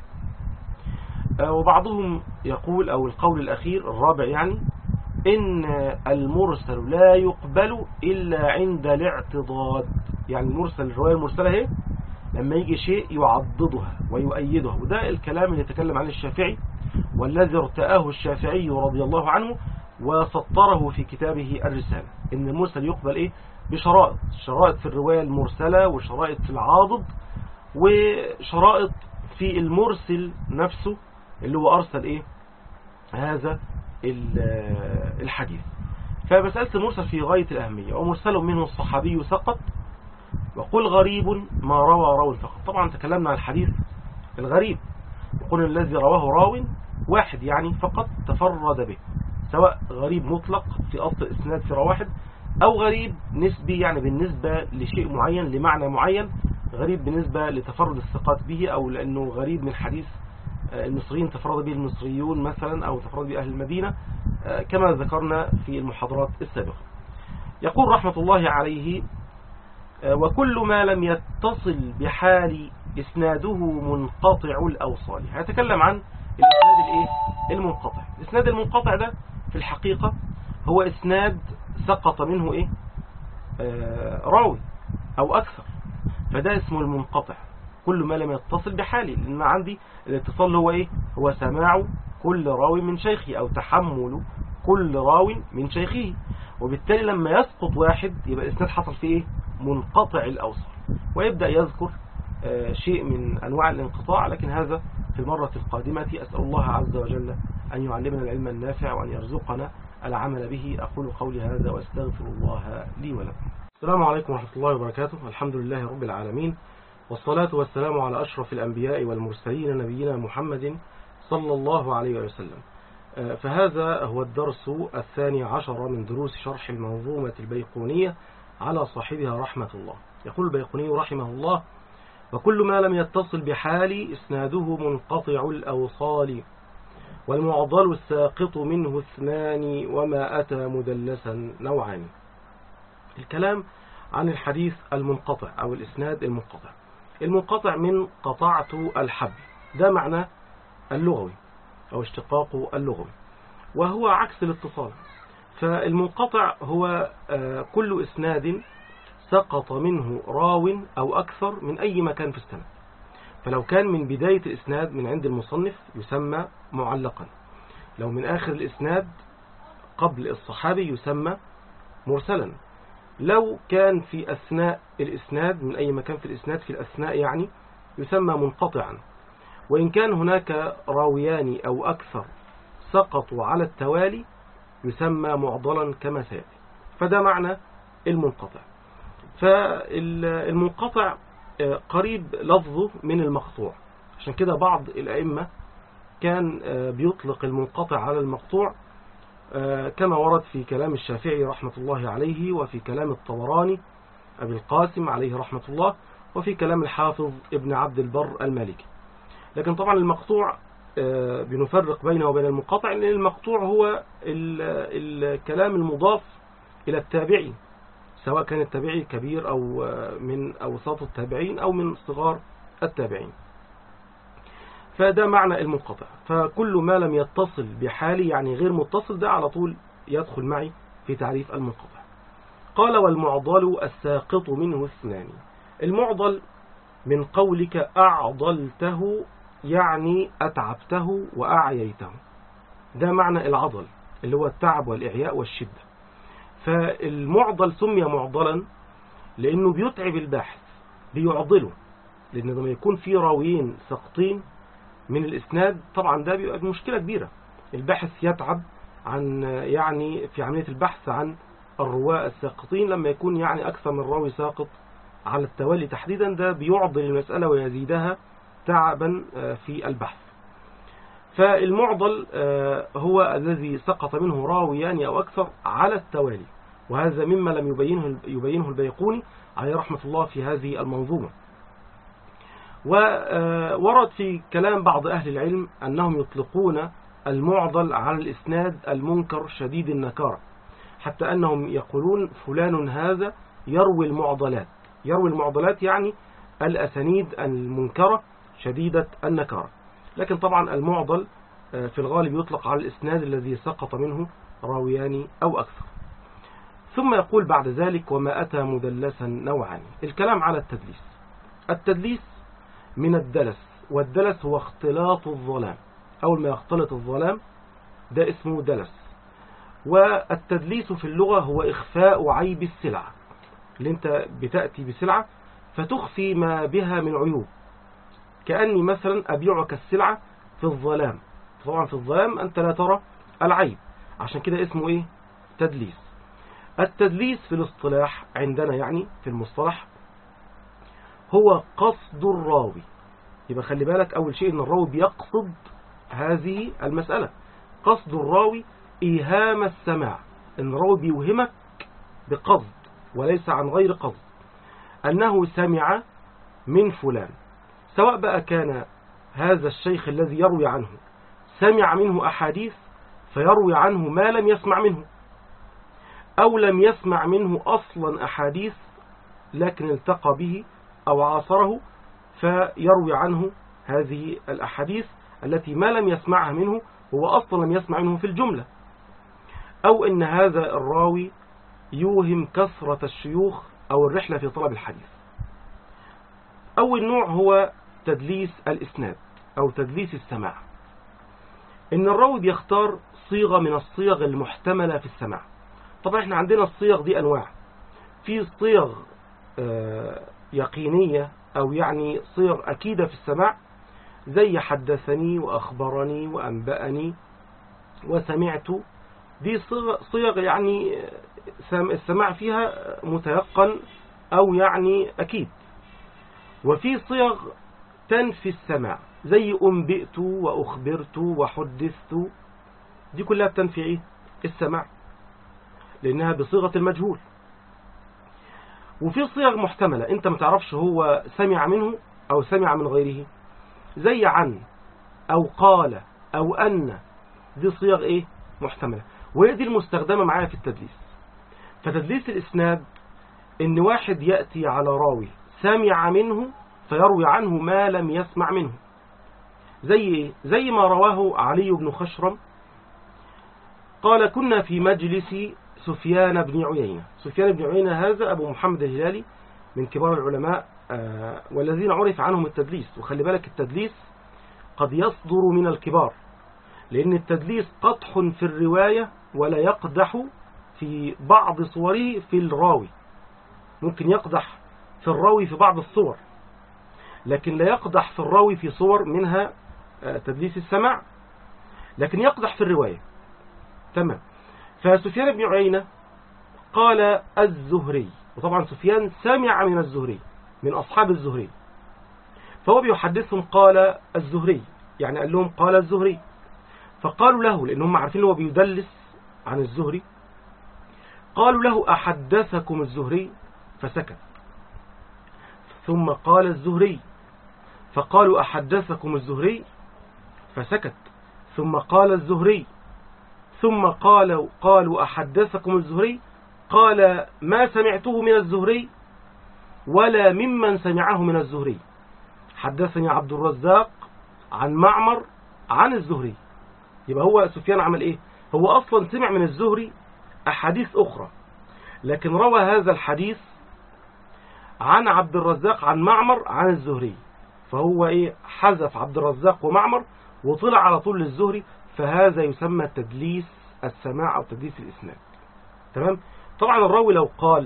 وبعضهم يقول أو القول الأخير الرابع يعني إن المرسل لا يقبل إلا عند الاعتضاد. يعني المرسل الرواية المرسلة هي لما يجي شيء يعضدها ويؤيدها، وده الكلام اللي تكلم عنه الشافعي والذي ارتآه الشافعي رضي الله عنه وسطره في كتابه الرسالة، إن المرسل يقبل إيه بشرائط، شرائط في الرواية المرسلة وشرائط في العاضد وشرائط في المرسل نفسه اللي هو أرسل إيه هذا الحديث. فمسألة المرسل في غاية الأهمية. ومرسل منه الصحابي سقط، وقل غريب ما روى راو فقط. طبعا تكلمنا عن الحديث الغريب، وقلنا الذي رواه راو واحد يعني فقط تفرد به، سواء غريب مطلق في أصل الإسناد في واحد أو غريب نسبي يعني بالنسبة لشيء معين لمعنى معين، غريب بالنسبة لتفرد الثقات به أو لأنه غريب من حديث المصريين تفرد به المصريون مثلا أو تفرد به أهل المدينة كما ذكرنا في المحاضرات السابقة. يقول رحمة الله عليه وكل ما لم يتصل بحال إسناده منقطع الأوصال. هيتكلم عن الإسناد الإيه؟ المنقطع. الإسناد المنقطع ده في الحقيقة هو إسناد سقط منه إيه؟ آه راوي أو أكثر، فده اسمه المنقطع. كل ما لم يتصل بحالي، لأن عندي الاتصال هو إيه؟ هو سماع كل راوي من شيخه أو تحمل كل راوي من شيخه، وبالتالي لما يسقط واحد يبقى الإسناد حصل فيه إيه؟ منقطع الأوصال، ويبدأ يذكر آه شيء من أنواع الانقطاع، لكن هذا في المرة القادمة. أسأل الله عز وجل أن يعلمنا العلم النافع وأن يرزقنا العمل به. أقول قولي هذا وأستغفر الله لي ولكم. السلام عليكم ورحمة الله وبركاته. الحمد لله رب العالمين، والصلاة والسلام على أشرف الأنبياء والمرسلين نبينا محمد صلى الله عليه وسلم. فهذا هو الدرس الثاني عشر من دروس شرح المنظومة البيقونية على صاحبها رحمة الله. يقول البيقوني رحمه الله وكل ما لم يتصل بحال إسناده منقطع الأوصال، والمعضل الساقط منه اثنان، وما أتى مدلسا نوعان. الكلام عن الحديث المنقطع أو الإسناد المنقطع. المنقطع من قطعت الحبل، ده معنى اللغوي أو اشتقاق اللغوي، وهو عكس الاتصال. فالمنقطع هو كل إسناد سقط منه راو أو أكثر من أي مكان في السند. فلو كان من بداية الإسناد من عند المصنف يسمى معلقا، لو من آخر الإسناد قبل الصحابي يسمى مرسلا، لو كان في أثناء الإسناد من أي مكان في الإسناد في الأثناء يعني يسمى منقطعا، وإن كان هناك راويان أو أكثر سقطوا على التوالي يسمى معضلا كما سيأتي. فده معنى المنقطع. فالمنقطع قريب لفظه من المقطوع، عشان كده بعض الأئمة كان بيطلق المنقطع على المقطوع كما ورد في كلام الشافعي رحمة الله عليه، وفي كلام الطبراني أبي القاسم عليه رحمة الله، وفي كلام الحافظ ابن عبد البر المالكي. لكن طبعا المقطوع بنفرق بينه وبين المنقطع، لأن المقطوع هو الكلام المضاف إلى التابعين، سواء كان التابعي كبير أو من أوساط التابعين أو من صغار التابعين. فده معنى المنقطع. فكل ما لم يتصل بحالي يعني غير متصل، ده على طول يدخل معي في تعريف المنقطع. قال والمعضل الساقط منه اثنان. المعضل من قولك أعضلته يعني أتعبته وأعييته، ده معنى العضل اللي هو التعب والإعياء والشدة. فالمعضل سمي معضلا لأنه بيتعب الباحث، بيعضله، لأن لما يكون في راويين سقطين من الإسناد طبعا ده بيبقى مشكلة كبيرة. الباحث يتعب عن يعني في عملية البحث عن الرواة الساقطين، لما يكون يعني أكثر من راوي ساقط على التوالي تحديدا، ده بيعضل المسألة ويزيدها تعبا في البحث. فالمعضل هو الذي سقط منه راويان أو أكثر على التوالي، وهذا مما لم يبينه يبينه البيقوني عليه رحمة الله في هذه المنظومة. وورد في كلام بعض أهل العلم أنهم يطلقون المعضل على الإسناد المنكر شديد النكارة، حتى أنهم يقولون فلان هذا يروي المعضلات. يروي المعضلات يعني الأسانيد المنكرة شديدة النكارة. لكن طبعا المعضل في الغالب يطلق على الإسناد الذي سقط منه راويان أو أكثر. ثم يقول بعد ذلك وما أتى مدلسا نوعان. الكلام على التدليس. التدليس من الدلس، والدلس هو اختلاط الظلام. أول ما يختلط الظلام ده اسمه دلس. والتدليس في اللغة هو إخفاء عيب السلعة، اللي انت بتأتي بسلعة فتخفي ما بها من عيوب، كأني مثلا أبيعك السلعة في الظلام. طبعا في الظلام أنت لا ترى العيب، عشان كده اسمه إيه؟ تدليس. التدليس في الاصطلاح عندنا يعني في المصطلح هو قصد الراوي. يبقى خلي بالك أول شيء إن الراوي بيقصد هذه المسألة. قصد الراوي إيهام السماع، إن الراوي بيوهمك بقصد وليس عن غير قصد أنه سمع من فلان، سواء بقى كان هذا الشيخ الذي يروي عنه سمع منه أحاديث فيروي عنه ما لم يسمع منه، أو لم يسمع منه أصلا أحاديث لكن التقى به أو عاصره فيروي عنه هذه الأحاديث التي ما لم يسمعها منه، هو أصلا لم يسمع منه في الجملة. أو إن هذا الراوي يوهم كثرة الشيوخ أو الرحلة في طلب الحديث. أول نوع هو تدليس الإسناد أو تدليس السماع، إن الراوي بيختار صيغة من الصيغ المحتملة في السماع. طبعا احنا عندنا الصيغ دي أنواع، في صيغ يقينية أو يعني صيغ أكيدة في السماع زي حدثني وأخبرني وأنبأني وسمعت، دي صيغ يعني السماع فيها متيقن أو يعني أكيد. وفي صيغ تنفي السماع زي أنبئت وأخبرت وحدثت، دي كلها بتنفي إيه؟ السماع لأنها بصيغة المجهول. وفي صيغ محتملة أنت ما تعرفش هو سمع منه أو سمع من غيره، زي عن أو قال أو أن، دي صيغ إيه؟ محتملة، وهي دي المستخدمة معايا في التدليس. فتدليس الإسناد إن واحد يأتي على راوي سمع منه فيروي عنه ما لم يسمع منه، زي إيه؟ زي ما رواه علي بن خشرم قال كنا في مجلس سفيان بن عيينة. سفيان بن عيينة هذا أبو محمد الهلالي من كبار العلماء آه والذين عرف عنهم التدليس. وخلي بالك التدليس قد يصدر من الكبار، لأن التدليس قدح في الرواية ولا يقدح في بعض صوره في الراوي. ممكن يقدح في الراوي في بعض الصور، لكن لا يقدح في الراوي في صور منها تدليس السماع، لكن يقدح في الرواية. تمام. فسفيان بن عيينة قال الزهري، وطبعا سفيان سمع من الزهري من أصحاب الزهري، فهو بيحدثهم قال الزهري، يعني قال لهم قال الزهري، فقالوا له لأنهم عارفين هو بيدلس عن الزهري، قالوا له أحدثكم الزهري؟ فسكت. ثم قال الزهري، فقالوا أحدثكم الزهري؟ فسكت. ثم قال الزهري، ثم قالوا قالوا أحدثكم الزهري؟ قال ما سمعته من الزهري ولا ممن سمعه من الزهري، حدثني عبد الرزاق عن معمر عن الزهري. يبقى هو سفيان عمل ايه؟ هو اصلا سمع من الزهري احاديث اخرى، لكن روى هذا الحديث عن عبد الرزاق عن معمر عن الزهري، فهو ايه؟ حذف عبد الرزاق ومعمر وطلع على طول للزهري، فهذا يسمى تدليس السماع او تدليس الاسناد. تمام؟ طبعا الراوي لو قال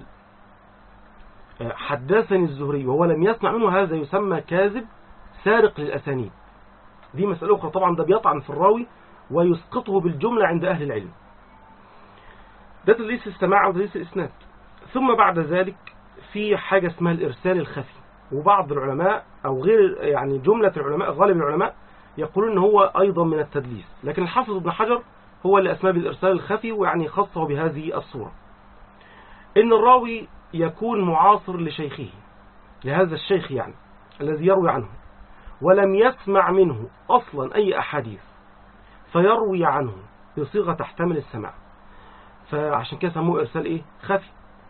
حدثني الزهري وهو لم يسمع منه، هذا يسمى كاذب سارق للأسانيد، دي مسألة أخرى. طبعا ده بيطعن في الراوي ويسقطه بالجملة عند أهل العلم. ده تدليس السماع وتدليس الإسناد. ثم بعد ذلك في حاجة اسمها الإرسال الخفي، وبعض العلماء أو غير يعني جملة العلماء غالب العلماء يقولون أنه هو أيضا من التدليس، لكن الحافظ ابن حجر هو اللي أسماه بالإرسال الخفي، ويعني خصه بهذه الصورة، إن الراوي يكون معاصر لشيخه، لهذا الشيخ يعني الذي يروي عنه، ولم يسمع منه أصلا أي أحاديث، فيروي عنه بصيغة تحتمل السماع، فعشان كده سموه إرسال إيه؟ خفي.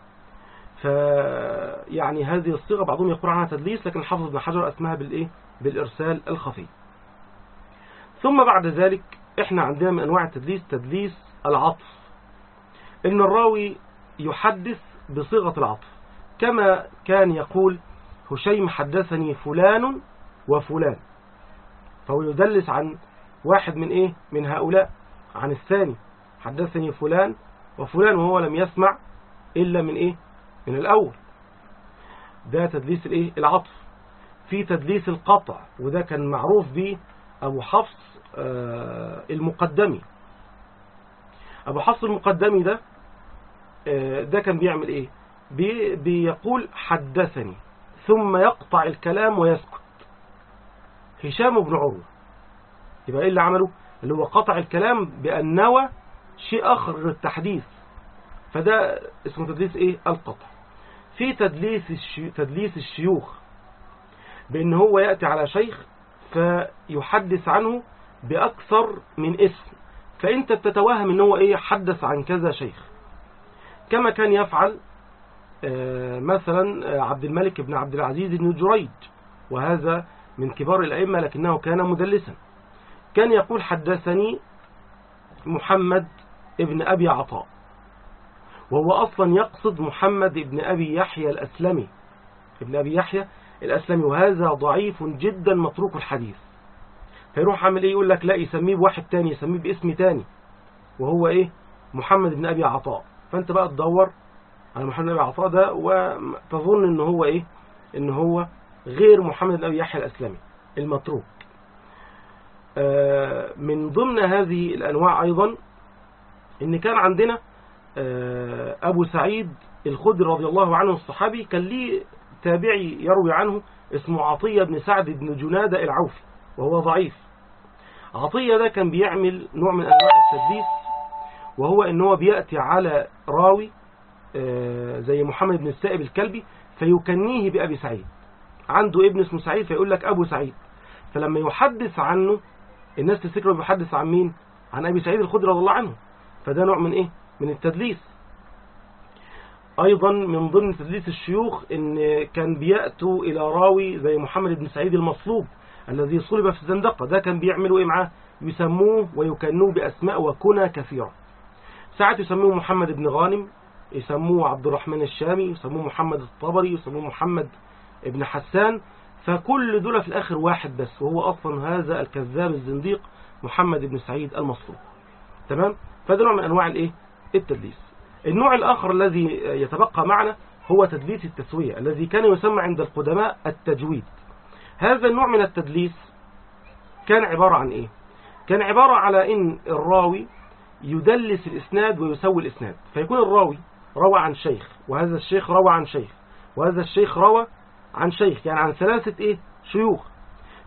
فيعني هذه الصيغة بعضهم يقول عنها تدليس، لكن الحافظ ابن حجر اسمها بالإيه؟ بالإرسال الخفي. ثم بعد ذلك إحنا عندنا من أنواع التدليس تدليس العطف، إن الراوي يحدث بصيغة العطف، كما كان يقول هشيم حدثني فلان وفلان، فهو يدلس عن واحد من إيه؟ من هؤلاء عن الثاني، حدثني فلان وفلان وهو لم يسمع إلا من إيه؟ من الأول. ده تدليس الإيه؟ العطف. في تدليس القطع، وده كان معروف به أبو حفص آه المقدمي. أبو حفص المقدمي ده آه ده كان بيعمل إيه؟ بي بيقول حدثني ثم يقطع الكلام ويسكت. هشام بن عروة يبقى إيه اللي عمله؟ اللي هو قطع الكلام بأن نوى شيء آخر غير التحديث، فده اسمه تدليس إيه؟ القطع. في تدليس الشي... تدليس الشيوخ، بأن هو يأتي على شيخ فيحدث عنه بأكثر من اسم، فأنت بتتوهم أنه هو إيه؟ حدث عن كذا شيخ، كما كان يفعل مثلا عبد الملك بن عبد العزيز بن جريج، وهذا من كبار الأئمة لكنه كان مدلسا. كان يقول حدثني محمد ابن أبي عطاء، وهو أصلا يقصد محمد ابن أبي يحيى الأسلمي، ابن أبي يحيى الأسلمي، وهذا ضعيف جدا متروك الحديث. فيروح عامل إيه؟ يقول لك لا، يسميه بواحد تاني، يسميه باسم تاني، وهو إيه؟ محمد ابن أبي عطاء. فأنت بقى تدور على محمد بن أبي عطاء ده وتظن إن هو إيه؟ إن هو غير محمد بن أبي يحيى الأسلمي المتروك. آه من ضمن هذه الأنواع أيضا إن كان عندنا آه أبو سعيد الخدري رضي الله عنه الصحابي، كان ليه تابعي يروي عنه اسمه عطية بن سعد بن جنادة العوفي، وهو ضعيف. عطية ده كان بيعمل نوع من أنواع التدليس، وهو إنه بيأتي على راوي زي محمد بن السائب الكلبي فيكنيه بأبي سعيد، عنده ابن اسمه سعيد فيقول لك أبو سعيد، فلما يحدث عنه الناس تفتكره بيحدث عن مين؟ عن أبي سعيد الخدري رضي الله عنه. فده نوع من إيه؟ من التدليس. أيضا من ضمن تدليس الشيوخ إن كان بيأتوا إلى راوي زي محمد بن سعيد المصلوب الذي صلب في الزندقة، ده كان بيعملوا إيه معاه؟ يسموه ويكنوه بأسماء وكنى كثيرة. ساعات يسموه محمد بن غانم، يسموه عبد الرحمن الشامي، يسموه محمد الطبري، يسموه محمد ابن حسان، فكل دول في الآخر واحد بس، وهو أصلا هذا الكذاب الزنديق محمد بن سعيد المصلوب. تمام؟ فده نوع من أنواع الإيه؟ التدليس. النوع الآخر الذي يتبقى معنا هو تدليس التسوية، الذي كان يسمى عند القدماء التجويد. هذا النوع من التدليس كان عبارة عن إيه؟ كان عبارة على إن الراوي يدلس الإسناد ويسوي الإسناد، فيكون الراوي روى عن شيخ، وهذا الشيخ روى عن شيخ، وهذا الشيخ روى عن شيخ، يعني عن ثلاثة إيه؟ شيوخ،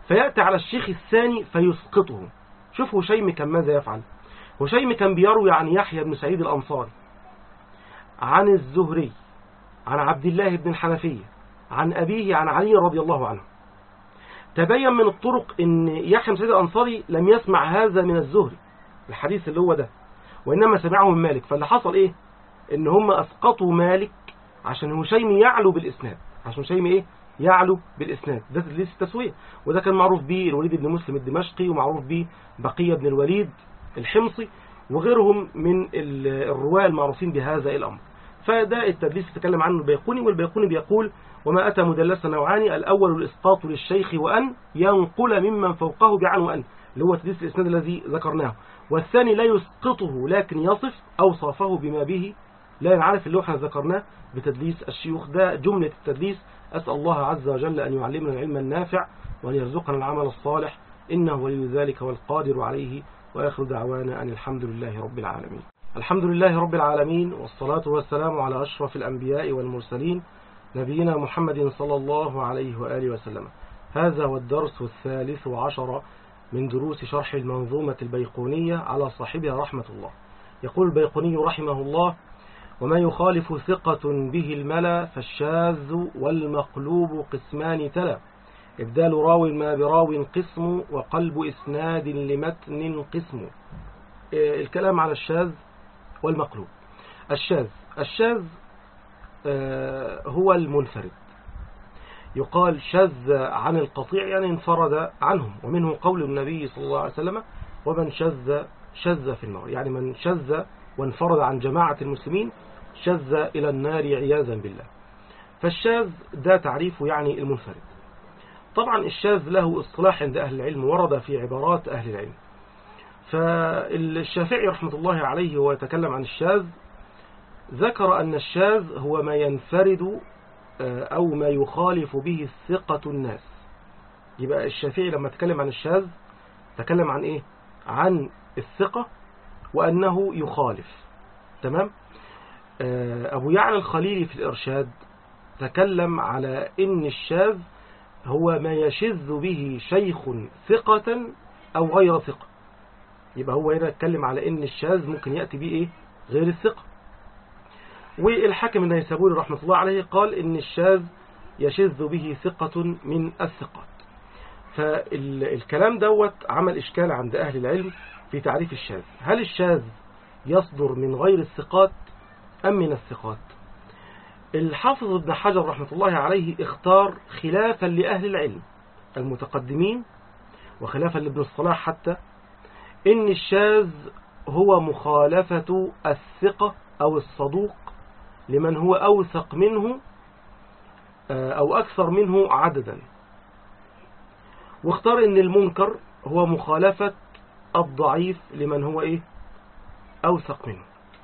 فيأتي على الشيخ الثاني فيسقطه. شوف هشيم كان ماذا يفعل. هشيم كان بيروي عن يحيى بن سعيد الأنصاري عن الزهري عن عبد الله بن الحنفية عن أبيه عن علي رضي الله عنه. تبين من الطرق ان يحيى بن سعيد الأنصاري لم يسمع هذا من الزهري الحديث اللي هو ده، وإنما سمعه من مالك. فاللي حصل ايه؟ ان هم اسقطوا مالك عشان هشيم يعلو بالإسناد، عشان هشيم ايه؟ يعلو بالإسناد. ده تدليس التسوية، وده كان معروف به الوليد بن مسلم الدمشقي، ومعروف به بقية بن الوليد الحمصي وغيرهم من الرواة المعروفين بهذا الأمر. فده التدليس تتكلم عنه البيقوني، والبيقوني بيقول: وما أتى مدلسا نوعان، الأول الإسقاط للشيخ وأن ينقل ممن فوقه بعن وأن، اللي هو تدليس الإسناد الذي ذكرناه. والثاني لا يسقطه لكن يصف أوصافه بما به لا ينعرف، اللي احنا ذكرناه بتدليس الشيوخ. ده جملة التدليس. أسأل الله عز وجل أن يعلمنا العلم النافع وأن يرزقنا العمل الصالح، إنه ولي ذلك والقادر عليه. وآخر دعوانا أن الحمد لله رب العالمين. الحمد لله رب العالمين، والصلاة والسلام على أشرف الأنبياء والمرسلين نبينا محمد صلى الله عليه وآله وسلم. هذا هو الدرس الثالث عشر من دروس شرح المنظومة البيقونية على صاحبها رحمة الله. يقول البيقوني رحمه الله: وما يخالف ثقة به الملا فالشاذ والمقلوب قسمان تلا، إبدال راو ما براو قسم، وقلب إسناد لمتن قسم. الكلام على الشاذ والمقلوب. الشاذ الشاذ هو المنفرد، يقال شذ عن القطيع يعني انفرد عنهم، ومنه قول النبي صلى الله عليه وسلم: ومن شذ شذ في النار، يعني من شذ وانفرد عن جماعة المسلمين شذ إلى النار عياذا بالله. فالشاذ ده تعريفه يعني المنفرد. طبعا الشاذ له اصطلاح عند أهل العلم، ورد في عبارات أهل العلم. فالشافعي رحمة الله عليه هو يتكلم عن الشاذ، ذكر أن الشاذ هو ما ينفرد أو ما يخالف به الثقة الناس. يبقى الشافعي لما تكلم عن الشاذ تكلم عن إيه؟ عن الثقة وأنه يخالف. تمام؟ أبو يعلى الخليلي في الإرشاد تكلم على إن الشاذ هو ما يشذ به شيخ ثقة أو غير ثقة. يبقى هو هنا يتكلم على إن الشاذ ممكن يأتي به إيه؟ غير الثقة. والحاكم النيسابوري رحمة الله عليه قال إن الشاذ يشذ به ثقة من الثقات. فالكلام دوت عمل إشكال عند أهل العلم في تعريف الشاذ. هل الشاذ يصدر من غير الثقات أم من الثقات؟ الحافظ ابن حجر رحمة الله عليه اختار خلافا لأهل العلم المتقدمين وخلافا لابن الصلاح حتى، إن الشاذ هو مخالفة الثقة أو الصدوق لمن هو أوثق منه أو أكثر منه عددا. واختار إن المنكر هو مخالفة الضعيف لمن هو إيه؟ أوثق منه.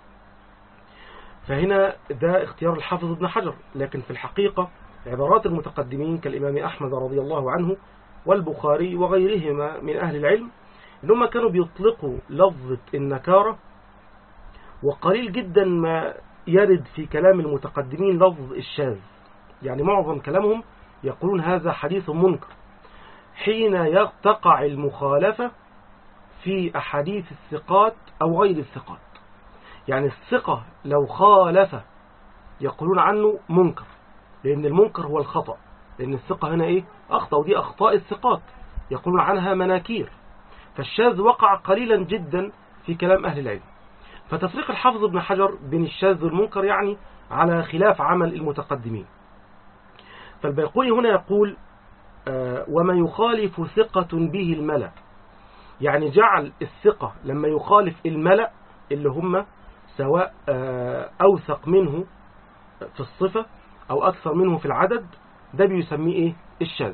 فهنا ده اختيار الحافظ ابن حجر، لكن في الحقيقة عبارات المتقدمين كالإمام أحمد رضي الله عنه والبخاري وغيرهما من أهل العلم إنهم كانوا بيطلقوا لفظة النكارة، وقليل جدا ما يرد في كلام المتقدمين لفظ الشاذ. يعني معظم كلامهم يقولون هذا حديث منكر حين تقع المخالفة في أحاديث الثقات أو غير الثقات. يعني الثقة لو خالف يقولون عنه منكر، لأن المنكر هو الخطأ، لأن الثقة هنا إيه؟ أخطأ، ودي أخطاء الثقات يقولون عنها مناكير. فالشاذ وقع قليلا جدا في كلام أهل العلم. فتفريق الحافظ ابن حجر بين الشاذ والمنكر يعني على خلاف عمل المتقدمين. فالبيقوني هنا يقول: آه وما يخالف ثقة به الملأ، يعني جعل الثقة لما يخالف الملأ اللي هم سواء آه أوثق منه في الصفة أو أكثر منه في العدد، ده بيسميه إيه؟ الشاذ.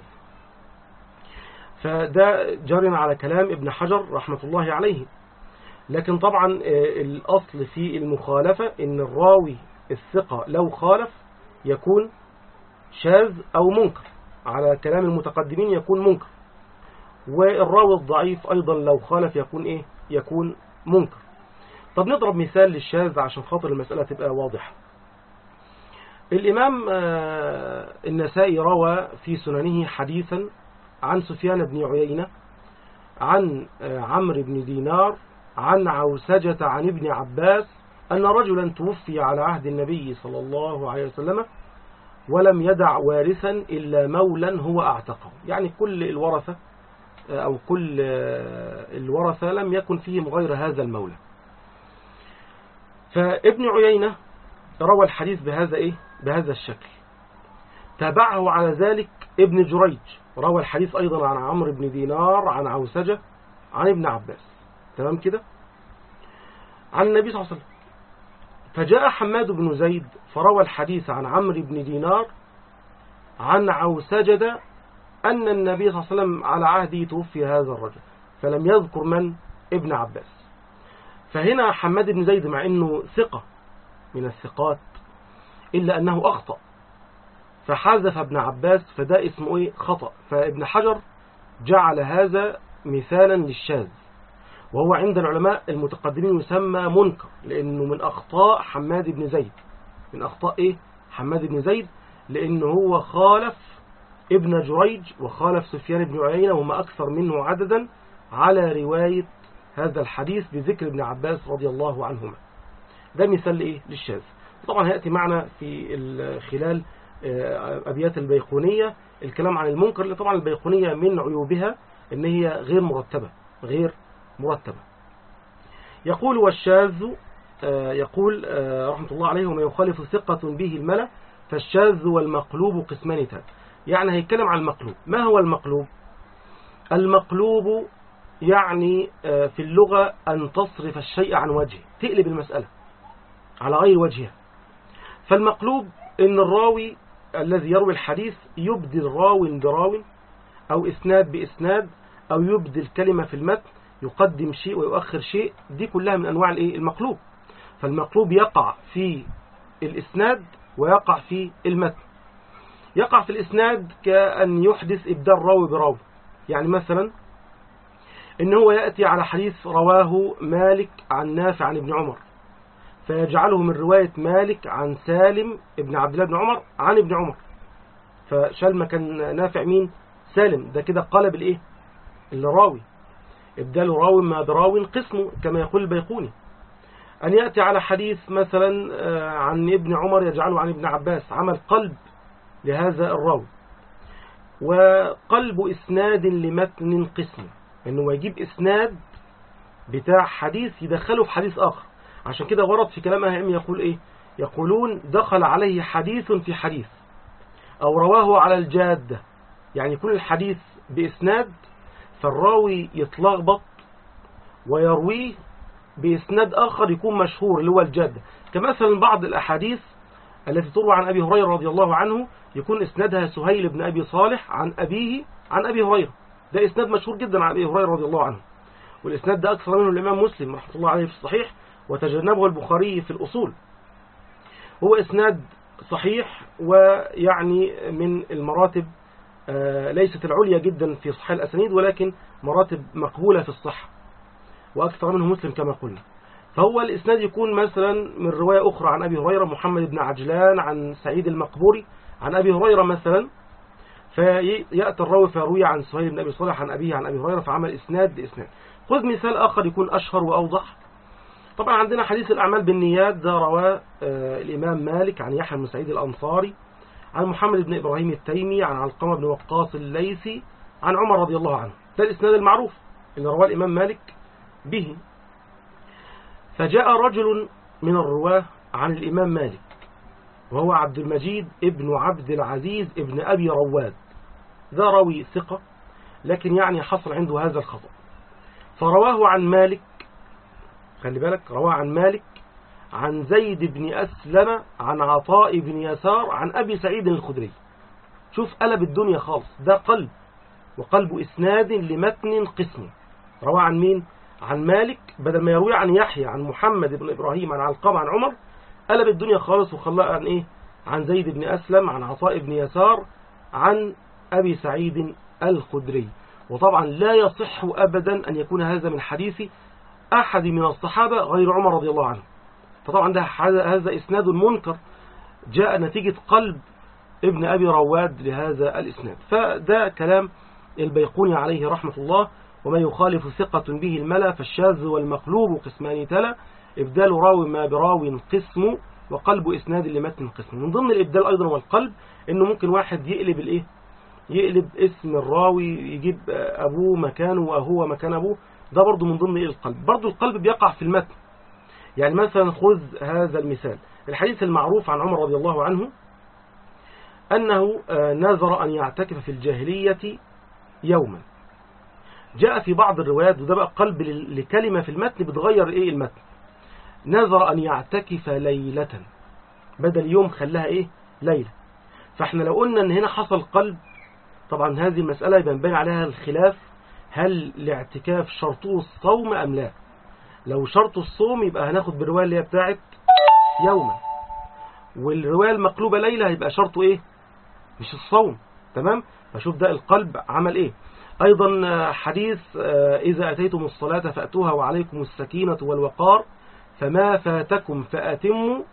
فده جارنا على كلام ابن حجر رحمة الله عليه. لكن طبعا الأصل في المخالفة إن الراوي الثقة لو خالف يكون شاذ أو منكر، على كلام المتقدمين يكون منكر، والراوي الضعيف أيضا لو خالف يكون إيه؟ يكون منكر. طب نضرب مثال للشاذ عشان خاطر المسألة تبقى واضحة. الإمام النسائي روى في سننه حديثا عن سفيان بن عيينة عن عمرو بن دينار عن عوسجة عن ابن عباس أن رجلا توفي على عهد النبي صلى الله عليه وسلم ولم يدع وارثا إلا مولا هو أعتقه. يعني كل الورثة أو كل الورثة لم يكن فيهم غير هذا المولى. فابن عيينة روى الحديث بهذا إيه؟ بهذا الشكل. تابعه على ذلك ابن جريج روى الحديث أيضا عن عمرو بن دينار عن عوسجة عن ابن عباس. تمام كده؟ عن النبي صلى الله عليه وسلم. فجاء حماد بن زيد فروى الحديث عن عمرو بن دينار عن عوسجة أن النبي صلى الله عليه وسلم على عهده توفي هذا الرجل، فلم يذكر من؟ ابن عباس. فهنا حماد بن زيد مع أنه ثقة من الثقات إلا أنه أخطأ فحذف ابن عباس، فده اسمه إيه؟ خطأ. فابن حجر جعل هذا مثالا للشاذ، وهو عند العلماء المتقدمين يسمى منكر، لأنه من أخطاء حماد بن زيد. من أخطاء إيه؟ حماد بن زيد، لأنه هو خالف ابن جريج وخالف سفيان بن عيينة وهم أكثر منه عددا على رواية هذا الحديث بذكر ابن عباس رضي الله عنهما. ده مثال إيه؟ للشاذ. طبعا هيأتي معنا في خلال أبيات البيقونية الكلام عن المنكر، اللي طبعا البيقونية من عيوبها إن هي غير مرتبة غير مرتبة. يقول والشاذ يقول رحمة الله عليه وما يخالف ثقة به الملا فالشاذ والمقلوب قسمان تان. يعني هيتكلم عن المقلوب. ما هو المقلوب؟ المقلوب يعني في اللغة أن تصرف الشيء عن وجهه، تقلب المسألة على غير وجهها. فالمقلوب إن الراوي الذي يروي الحديث يبدل راو براو أو إسناد بإسناد أو يبدل كلمة في المتن، يقدم شيء ويؤخر شيء. دي كلها من أنواع المقلوب. فالمقلوب يقع في الإسناد ويقع في المتن. يقع في الإسناد كأن يحدث إبدال راوي براوي. يعني مثلا إن هو يأتي على حديث رواه مالك عن نافع عن ابن عمر فيجعله من رواية مالك عن سالم ابن عبد الله بن عمر عن ابن عمر، فشال مكان نافع مين؟ سالم. ده كده قلب الإيه؟ الراوي. إبدال راوي ما براوي قسمه كما يقول البيقوني. أن يأتي على حديث مثلا عن ابن عمر يجعله عن ابن عباس، عمل قلب لهذا الراوي. وقلب إسناد لمتن قسم، إنه يجيب إسناد بتاع حديث يدخله في حديث آخر. عشان كده ورد في كلام أهل العلم يقول إيه؟ يقولون دخل عليه حديث في حديث أو رواه على الجادة. يعني يكون الحديث بإسناد فالراوي يتلخبط ويرويه بإسناد آخر يكون مشهور اللي هو الجادة. كمثلا بعض الأحاديث التي تروى عن أبي هريرة رضي الله عنه يكون إسنادها سهيل بن أبي صالح عن أبيه عن أبي هريرة. ده إسناد مشهور جدا عن أبي هريرة رضي الله عنه، والإسناد ده أكثر منه الإمام مسلم رحمه الله عليه في الصحيح وتجنبه البخاري في الأصول. هو إسناد صحيح ويعني من المراتب ليست العليا جدا في صحيح الأسانيد، ولكن مراتب مقبولة في الصحة وأكثر منه مسلم كما قلنا. فهو الإسناد يكون مثلا من رواية أخرى عن أبي هريرة محمد بن عجلان عن سعيد المقبوري عن أبي هريرة مثلا، فيأتي الراوي فيروي عن سهيل بن أبي صالح عن أبيه عن أبي هريرة فعمل إسناد بإسناد. خذ مثال آخر يكون أشهر وأوضح. طبعا عندنا حديث الأعمال بالنيات، ده رواه الإمام مالك عن يحيى بن سعيد الأنصاري عن محمد بن إبراهيم التيمي عن علقمة بن وقاص الليثي عن عمر رضي الله عنه. ده الإسناد المعروف اللي رواه الإمام مالك به. فجاء رجل من الرواه عن الإمام مالك وهو عبد المجيد ابن عبد العزيز ابن أبي رواد. ذا راوي ثقة لكن يعني حصل عنده هذا الخطأ، فرواه عن مالك. خلي بالك، رواه عن مالك عن زيد بن أسلم عن عطاء بن يسار عن أبي سعيد الخدري. شوف قلب الدنيا خالص. ده قلب وقلب إسناد لمتن قسم. رواه عن مين؟ عن مالك، بدل ما يروي عن يحيى عن محمد بن إبراهيم عن علقمة عن عمر، قلب الدنيا خالص وخلاها عن إيه؟ عن زيد بن أسلم عن عطاء بن يسار عن أبي سعيد الخدري. وطبعا لا يصح أبدا أن يكون هذا من حديث أحد من الصحابة غير عمر رضي الله عنه. فطبعا ده هذا إسناد منكر جاء نتيجة قلب ابن أبي رواد لهذا الإسناد. فده كلام البيقوني عليه رحمة الله: وما يخالف ثقة به الملا فالشاذ والمقلوب قسمان تلا، إبدال راو ما براو قسم، وقلب إسناد لمتن قسم. من ضمن الإبدال أيضا والقلب إنه ممكن واحد يقلب الإيه يقلب اسم الراوي، يجيب أبوه مكانه وهو مكان أبوه، ده برضو من ضمن القلب. برضو القلب بيقع في المتن. يعني مثلا خذ هذا المثال، الحديث المعروف عن عمر رضي الله عنه أنه نذر أن يعتكف في الجاهلية يوما. جاء في بعض الروايات، وده بقى قلب لكلمة في المتن بتغير إيه المتن، نذر أن يعتكف ليلة، بدل يوم خلاها إيه ليلة. فإحنا لو قلنا أن هنا حصل قلب، طبعا هذه المسألة يبين عليها الخلاف، هل الاعتكاف شرطه الصوم أم لا؟ لو شرط الصوم يبقى هناخد بالرواية اللي هي بتاعت يوما، والرواية المقلوبة ليلة هيبقى شرطه إيه مش الصوم. تمام. فشوف ده القلب عمل إيه. أيضا حديث إذا أتيتم الصلاة فأتوها وعليكم السكينة والوقار فما فاتكم فأتموا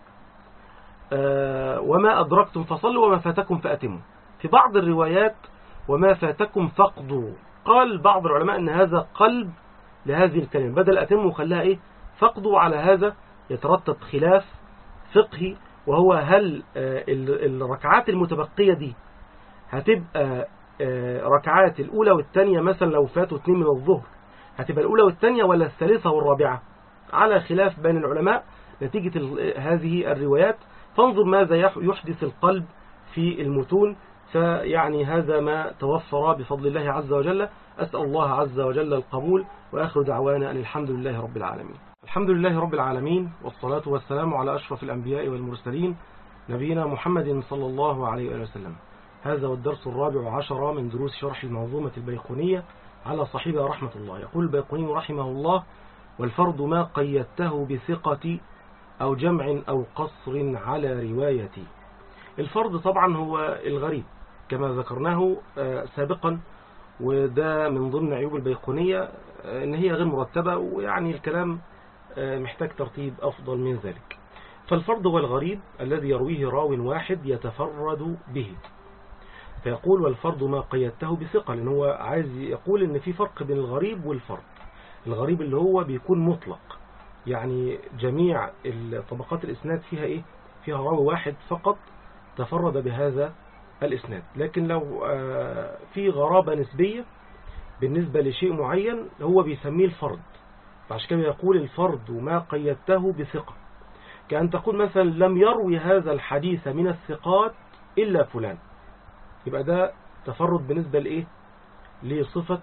وما أدركتم فصلوا وما فاتكم فأتموا. في بعض الروايات وما فاتكم فقدوا. قال بعض العلماء أن هذا قلب لهذه الكلمة، بدل أتموا خلاها إيه فقدوا. على هذا يترتب خلاف فقهي، وهو هل الركعات المتبقية دي هتبقى ركعات الأولى والثانية، مثلا لو فاتوا اثنين من الظهر هتبقى الأولى والثانية ولا الثالثة والرابعة؟ على خلاف بين العلماء نتيجة هذه الروايات. فانظر ماذا يحدث القلب في المتون. فيعني هذا ما توفر بفضل الله عز وجل. أسأل الله عز وجل القبول، وآخر دعوانا أن الحمد لله رب العالمين. الحمد لله رب العالمين، والصلاة والسلام على أشرف الأنبياء والمرسلين نبينا محمد صلى الله عليه وسلم. هذا والدرس الرابع عشر من دروس شرح المنظومة البيقونية على صاحبها رحمة الله. يقول البيقوني رحمه الله: والفرد ما قيدته بثقة أو جمع أو قصر على روايتي. الفرد طبعا هو الغريب كما ذكرناه سابقا، وده من ضمن عيوب البيقونية ان هي غير مرتبة، ويعني الكلام محتاج ترتيب أفضل من ذلك. فالفرد هو الغريب الذي يرويه راو واحد يتفرد به. فيقول والفرد ما قيدته بثقة، لأن هو عايز يقول ان في فرق بين الغريب والفرد. الغريب اللي هو بيكون مطلق، يعني جميع طبقات الإسناد فيها إيه فيها راوي واحد فقط تفرد بهذا الإسناد. لكن لو في غرابة نسبية بالنسبة لشيء معين هو بيسميه الفرد. فعشان كده يقول الفرد ما قيدته بثقة، كأن تقول مثلا لم يروي هذا الحديث من الثقات إلا فلان، يبقى ده تفرد بالنسبة لإيه لصفة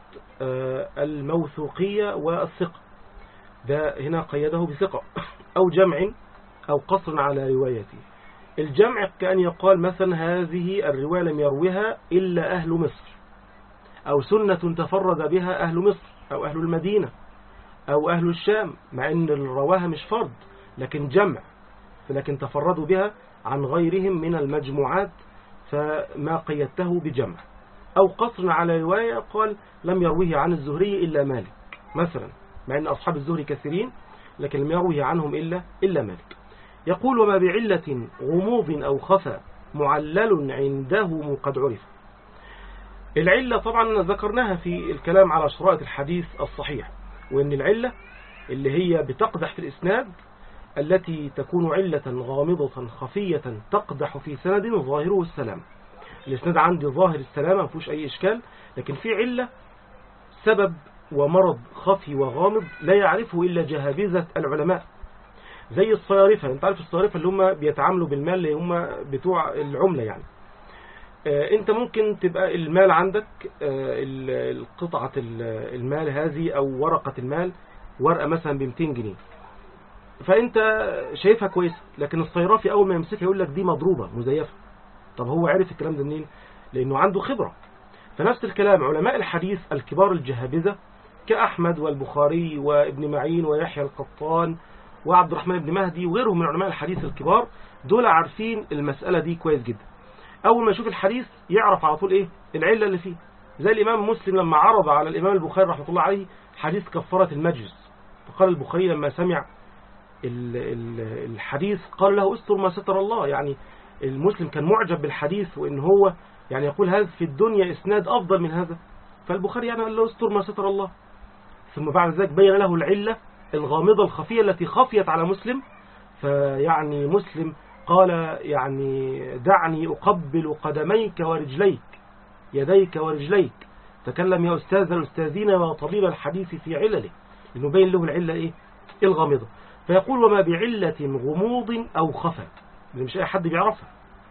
الموثوقية والثقة، ده هنا قيده بثقة. أو جمع أو قصر على روايته. الجمع كأن يقال مثلا هذه الرواية لم يروها إلا أهل مصر، أو سنة تفرد بها أهل مصر أو أهل المدينة أو أهل الشام، مع أن الرواها مش فرد لكن جمع، لكن تفردوا بها عن غيرهم من المجموعات، فما قيدته بجمع. أو قصر على رواية قال لم يرويه عن الزهري إلا مالك مثلا، مع أن أصحاب الزهري كثيرين لكن لم يرويه عنهم إلا إلا مالك. يقول وما بعلة غموض أو خفى معلل عنده قد عرف. العلة طبعا ذكرناها في الكلام على شرائط الحديث الصحيح، وأن العلة اللي هي بتقدح في الإسناد التي تكون علة غامضة خفية تقدح في سند ظاهره السلام. الإسناد عندي ظاهر السلامة ما فيهوش أي إشكال، لكن في علة سبب ومرض خفي وغامض لا يعرفه إلا جهابذة العلماء، زي الصيارفة. انت عارف الصيارفة اللي هم بيتعاملوا بالمال، اللي هم بتوع العملة يعني. اه انت ممكن تبقى المال عندك اه قطعة المال هذه او ورقة المال ورقة مثلا ب مئتين جنيه، فانت شايفها كويسة، لكن الصيرافي اول ما يمسكها يقول لك دي مضروبة مزيفة. طب هو عرف الكلام ده منين؟ لانه عنده خبرة. فنفس الكلام علماء الحديث الكبار الجهابذة كأحمد والبخاري وابن معين ويحيى القطان وعبد الرحمن بن مهدي وغيرهم من علماء الحديث الكبار، دول عارفين المسألة دي كويس جدا. أول ما يشوف الحديث يعرف على طول إيه العلة اللي فيه. زي الإمام مسلم لما عرض على الإمام البخاري رحمة الله عليه حديث كفارة المجلس، فقال البخاري لما سمع الحديث قال له استر ما ستر الله. يعني المسلم كان معجب بالحديث، وإن هو يعني يقول هذا في الدنيا إسناد أفضل من هذا. فالبخاري يعني قال له استر ما ستر الله. ثم بعد ذلك بين له العلة الغامضة الخفية التي خفيت على مسلم، فيعني مسلم قال يعني دعني أقبل قدميك ورجليك يديك ورجليك، تكلم يا أستاذ الأستاذين وطبيب الحديث في علله، إنه بين له العلة إيه الغامضة. فيقول وما بعلة غموض أو خفى، اللي مش أي حد بيعرفها،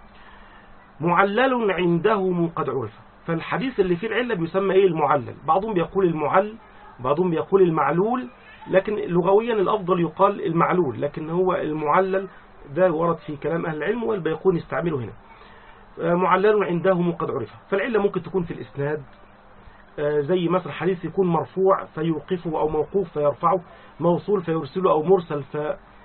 معلل عندهم قد عرف. فالحديث اللي فيه العلة بيسمى إيه المعلل. بعضهم بيقول المعل، بعضهم بيقول المعلول، لكن لغويا الأفضل يقال المعلول، لكن هو المعلل ده ورد في كلام أهل العلم والبيقون يستعمله هنا. معلل عندهم قد عرف. فالعلة ممكن تكون في الإسناد، زي مثلا حديث يكون مرفوع فيوقفه، أو موقوف فيرفعه، موصول فيرسله، أو مرسل ف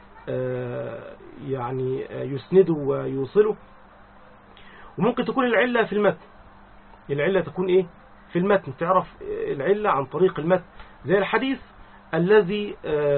يعني يسنده ويوصله. وممكن تكون العلة في المتن، العلة تكون إيه في المتن، تعرف العلة عن طريق المتن، زي الحديث الذي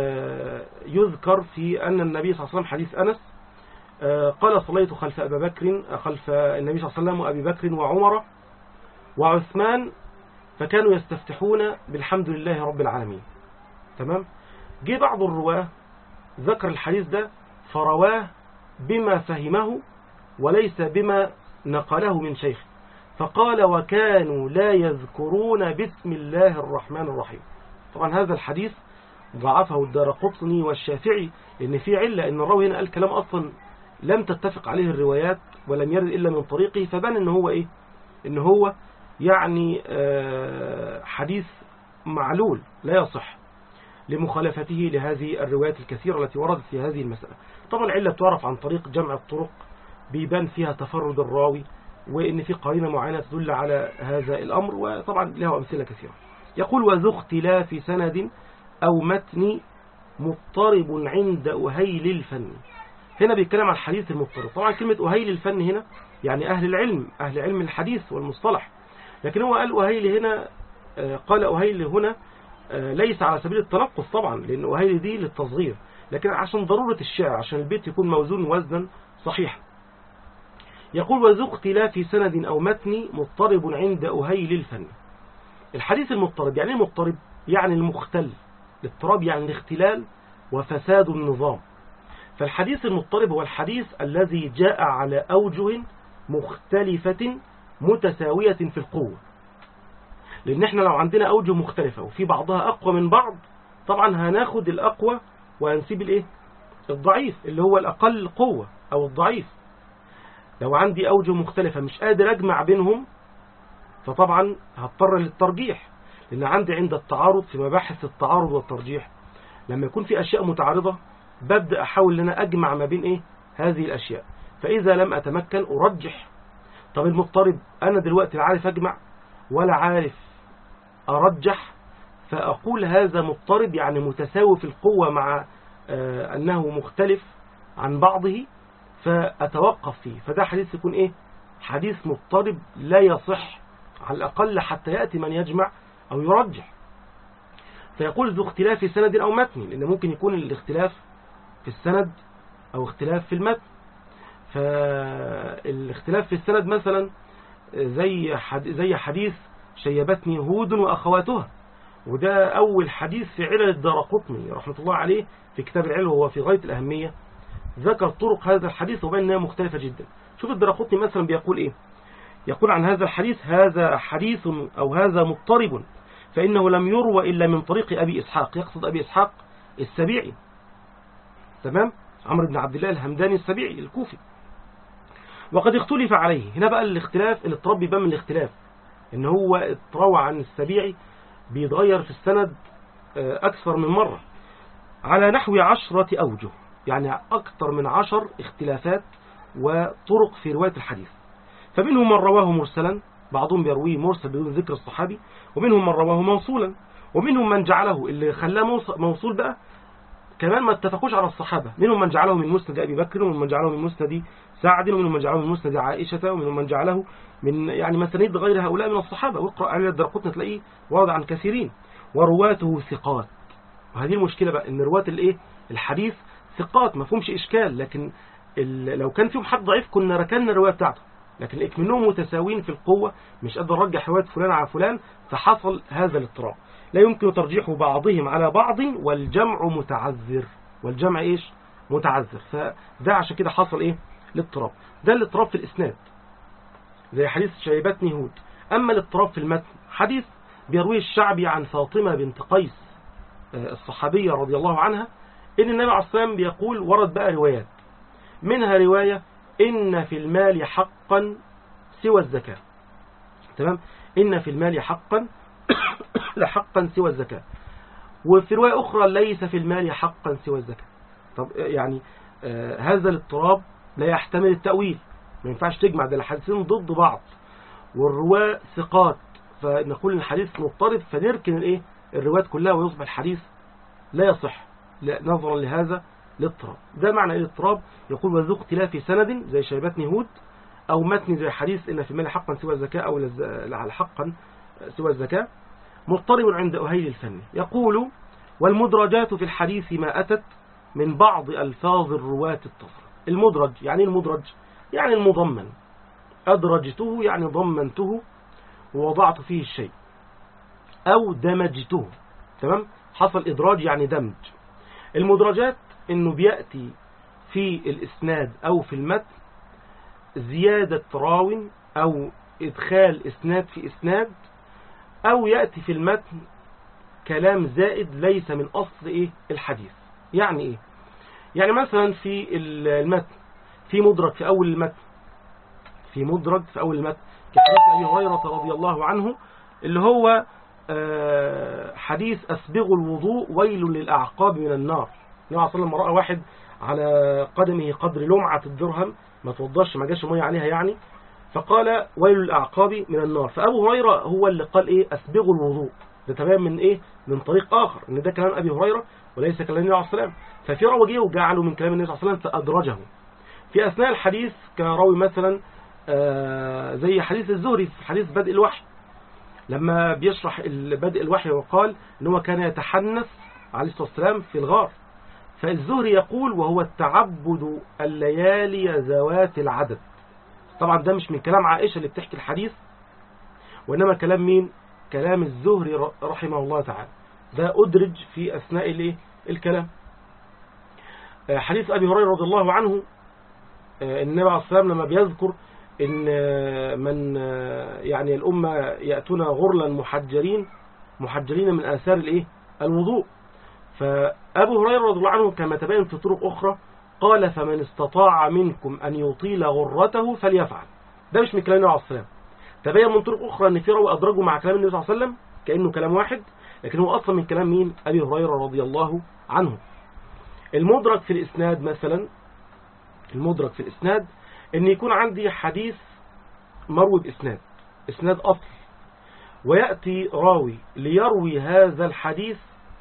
يذكر في أن النبي صلى الله عليه وسلم، حديث أنس قال صليت خلف أبي بكر خلف النبي صلى الله عليه وسلم وأبي بكر وعمر وعثمان فكانوا يستفتحون بالحمد لله رب العالمين. تمام. جه بعض الرواه ذكر الحديث ده فرواه بما فهمه وليس بما نقله من شيخ، فقال وكانوا لا يذكرون بسم الله الرحمن الرحيم. طبعا هذا الحديث ضعفه الدارقطني والشافعي، لأن في علة إن الراوي هنا قال كلام أصلا لم تتفق عليه الروايات ولم يرد إلا من طريقه، فبان إن هو إيه إن هو يعني حديث معلول لا يصح لمخالفته لهذه الروايات الكثيرة التي وردت في هذه المسألة. طبعا العلة تعرف عن طريق جمع الطرق، بيبان فيها تفرد الراوي وإن في قرينة معينة تدل على هذا الأمر، وطبعا له أمثلة كثيرة. يقول وذو اختلاف سند أو متن مضطرب عند أهيل الفن. هنا بيتكلم عن الحديث المضطرب. طبعا كلمة أهيل الفن هنا يعني أهل العلم، أهل علم الحديث والمصطلح، لكن هو قال أهيل هنا، قال أهيل هنا ليس على سبيل التنقص طبعا، لأن أهيل دي للتصغير، لكن عشان ضرورة الشعر، عشان البيت يكون موزون وزنا صحيح. يقول وذو اختلاف سند أو متن مضطرب عند أهيل الفن. الحديث المضطرب يعني المضطرب يعني المختل، الاضطراب يعني الاختلال وفساد النظام. فالحديث المضطرب هو الحديث الذي جاء على أوجه مختلفة متساوية في القوة، لأن احنا لو عندنا أوجه مختلفة وفي بعضها أقوى من بعض، طبعا هناخد الأقوى وهنسيب الايه الضعيف اللي هو الأقل قوة أو الضعيف. لو عندي أوجه مختلفة مش قادر أجمع بينهم، فطبعا هضطر للترجيح، لأن عندي عند التعارض في مباحث التعارض والترجيح لما يكون في أشياء متعارضة ببدأ أحاول أن أنا أجمع ما بين إيه هذه الأشياء، فإذا لم أتمكن أرجح. طب المضطرب أنا دلوقتي لا عارف أجمع ولا عارف أرجح، فأقول هذا مضطرب يعني متساوي في القوة مع آه أنه مختلف عن بعضه، فأتوقف فيه. فده حديث يكون إيه حديث مضطرب لا يصح على الأقل حتى يأتي من يجمع أو يرجح. فيقول ذو اختلاف سند أو متن، لأن ممكن يكون الاختلاف في السند أو اختلاف في المتن. فالاختلاف في السند مثلا زي زي حديث شيبتني هود وأخواتها، وده أول حديث في علل الدارقطني رحمة الله عليه في كتاب العلل، وهو في غاية الأهمية. ذكر طرق هذا الحديث وبين أنها مختلفة جدا. شوف الدارقطني مثلا بيقول إيه، يقول عن هذا الحديث هذا حديث أو هذا مضطرب فإنه لم يروى إلا من طريق أبي إسحاق، يقصد أبي إسحاق السبيعي، تمام، عمرو بن عبد الله الهمداني السبيعي الكوفي. وقد اختلف عليه. هنا بقى الاختلاف الاضطراب بيبان من الاختلاف، ان هو اتروى عن السبيعي بيتغير في السند أكثر من مرة على نحو عشرة أوجه، يعني أكثر من عشر اختلافات وطرق في رواية الحديث. فمنهم من رواه مرسلا، بعضهم بيرويه مرسل بدون ذكر الصحابي، ومنهم من رواه موصولا، ومنهم من جعله اللي خلاه موصول بقى كمان ما اتفقوش على الصحابة، منهم من جعله من مسند أبي بكر، ومنهم من جعله من مسند سعد، ومنهم من جعله من مسند عائشة، ومنهم من جعله من يعني مسانيد غير هؤلاء من الصحابة. واقرأ على الدارقطني تلاقيه ورد عن كثيرين. ورواته ثقات، وهذه المشكلة بقى ان رواة الايه الحديث ثقات ما فيهمش إشكال، لكن لو كان فيهم حد ضعيف كنا ركننا الرواية بتاعته، لكن اكمنهم متساويين في القوة، مش قادر ارجح رواية فلان على فلان، فحصل هذا الاضطراب. لا يمكن ترجيح بعضهم على بعض والجمع متعذر، والجمع ايش؟ متعذر. فده عشان كده حصل ايه؟ الاضطراب. ده الاضطراب في الاسناد زي حديث شيبتني هود. اما الاضطراب في المتن، حديث بيرويه الشعبي عن فاطمة بنت قيس الصحابية رضي الله عنها، ان النبي عليه الصلاة والسلام بيقول، ورد بقى روايات، منها رواية إن في المال حقا سوى الزكاة. تمام؟ إن في المال حقا لحقا سوى الزكاة. وفي رواية أخرى ليس في المال حقا سوى الزكاة. طب يعني آه هذا الاضطراب لا يحتمل التأويل، ما ينفعش تجمع ده الحديثين ضد بعض، والرواة ثقات، فنقول الحديث مضطرب فنركن الايه الروايات كلها ويصبح الحديث لا يصح نظرا لهذا الاضطراب. ده معنى الاضطراب. يقول وذو اختلاف سند زي شيبتني هود، او متن زي حديث ان في المال حقا سوى الزكاة، او على حقا سوى الزكاة، مضطرب عند أهيل الفن. يقول والمدرجات في الحديث ما أتت من بعض ألفاظ الرواة التصل. المدرج يعني المدرج يعني المضمن، أدرجته يعني ضمنته ووضعت فيه الشيء، أو دمجته. تمام؟ حصل إدراج يعني دمج. المدرجات إنه بيأتي في الإسناد أو في المتن زيادة راو أو إدخال إسناد في إسناد، أو يأتي في المتن كلام زائد ليس من أصل إيه الحديث. يعني إيه؟ يعني مثلا في المتن في مدرج في أول المتن في مدرج في أول المتن كحديث أبي هريرة رضي الله عنه اللي هو حديث أسبغوا الوضوء ويل للأعقاب من النار. النبي صلى الله عليه وسلم رأى واحد على قدمه قدر لمعة الدرهم ما توضاش ما جاش مية عليها يعني، فقال ويل للأعقاب من النار. فأبو هريرة هو اللي قال إيه أسبغوا الوضوء. ده تمام من إيه من طريق آخر إن ده كلام أبي هريرة وليس كلام النبي عليه الصلاة والسلام. ففي راوي جه وجعله من كلام النبي صلى الله عليه وسلم فأدرجه. في أثناء الحديث كراوي مثلا آه زي حديث الزهري في حديث بدء الوحي لما بيشرح بدء الوحي وقال إن هو كان يتحنث عليه الصلاة والسلام في الغار. فالزهري يقول وهو التعبد الليالي ذوات العدد. طبعا ده مش من كلام عائشة اللي بتحكي الحديث، وإنما كلام مين؟ كلام الزهري رحمه الله تعالى. ده أدرج في أثناء الايه الكلام. حديث أبي هريرة رضي الله عنه النبي عليه الصلاة والسلام لما بيذكر إن من يعني الأمة يأتون غرلا محجرين محجرين من آثار الايه الوضوء. فأبو هريرة رضي الله عنه كما تبين في طرق أخرى قال فمن استطاع منكم أن يطيل غرته فليفعل. ده مش من كلام النبي عليه الصلاة والسلام. تبين من طرق أخرى أن في راوي أدرجه مع كلام النبي صلى الله عليه وسلم كأنه كلام واحد، لكن هو أصلا من كلام مين؟ أبي هريرة رضي الله عنه. المدرج في الإسناد مثلا المدرج في الإسناد أن يكون عندي حديث مروي بإسناد إسناد أصل، ويأتي راوي ليروي هذا الحديث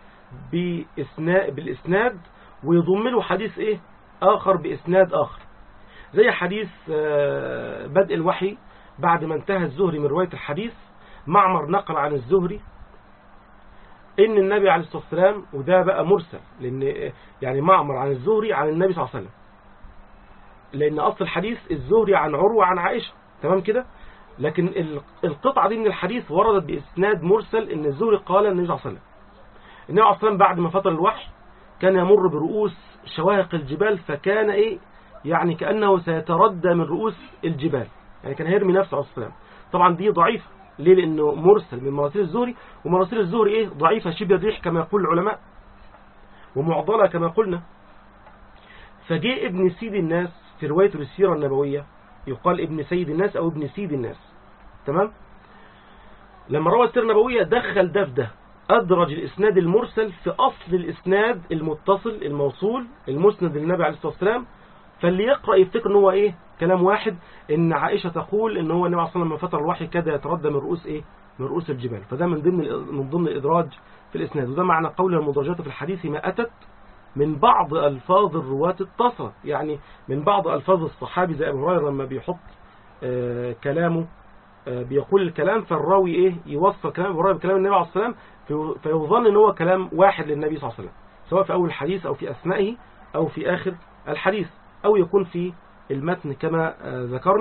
بالإسناد ويضم له حديث إيه آخر بإسناد آخر. زي حديث بدء الوحي بعد ما انتهى الزهري من رواية الحديث، معمر نقل عن الزهري إن النبي عليه الصلاة والسلام، وده بقى مرسل لأن يعني معمر عن الزهري عن النبي صلى الله عليه وسلم، لأن أصل الحديث الزهري عن عروة عن عائشة. تمام كده؟ لكن القطعة دي من الحديث وردت بإسناد مرسل إن الزهري قال النبي صلى الله عليه وسلم. النبي عليه الصلاة والسلام بعد ما فطر الوحي كان يمر برؤوس شواهق الجبال، فكان إيه يعني كأنه سيتردى من رؤوس الجبال، يعني كان هيرمي نفسه عليه الصلاة والسلام. طبعا دي ضعيفة ليه؟ لأنه مرسل من مراسيل الزهري، ومراسيل الزهري إيه ضعيفة شبه الريح كما يقول العلماء، ومعضلة كما قلنا. فجاء ابن سيد الناس في رواية السيرة النبوية يقال ابن سيد الناس أو ابن سيد الناس. تمام؟ لما روى السيرة النبوية دخل ده في ده، أدرج الإسناد المرسل في أصل الإسناد المتصل الموصول المسند للنبي عليه الصلاة والسلام. فاللي يقرأ يفتكر إن هو إيه كلام واحد، إن عائشة تقول إن هو النبي عليه الصلاة والسلام لما فتر الوحي كده يتردى من رؤوس إيه من رؤوس الجبال. فده من ضمن من ضمن الإدراج في الإسناد، وده معنى قول المدرجات في الحديث ما أتت من بعض ألفاظ الرواة اتصلت، يعني من بعض ألفاظ الصحابي زي أبو هريرة لما بيحط آه كلامه آه بيقول الكلام، فالراوي إيه يوصل كلام أبو هريرة بكلام النبي عليه الصلاة والسلام، فيظن إن هو كلام واحد للنبي صلى الله عليه وسلم، سواء في أول الحديث أو في أثنائه أو في آخر الحديث، أو يكون في المتن كما آه ذكرنا.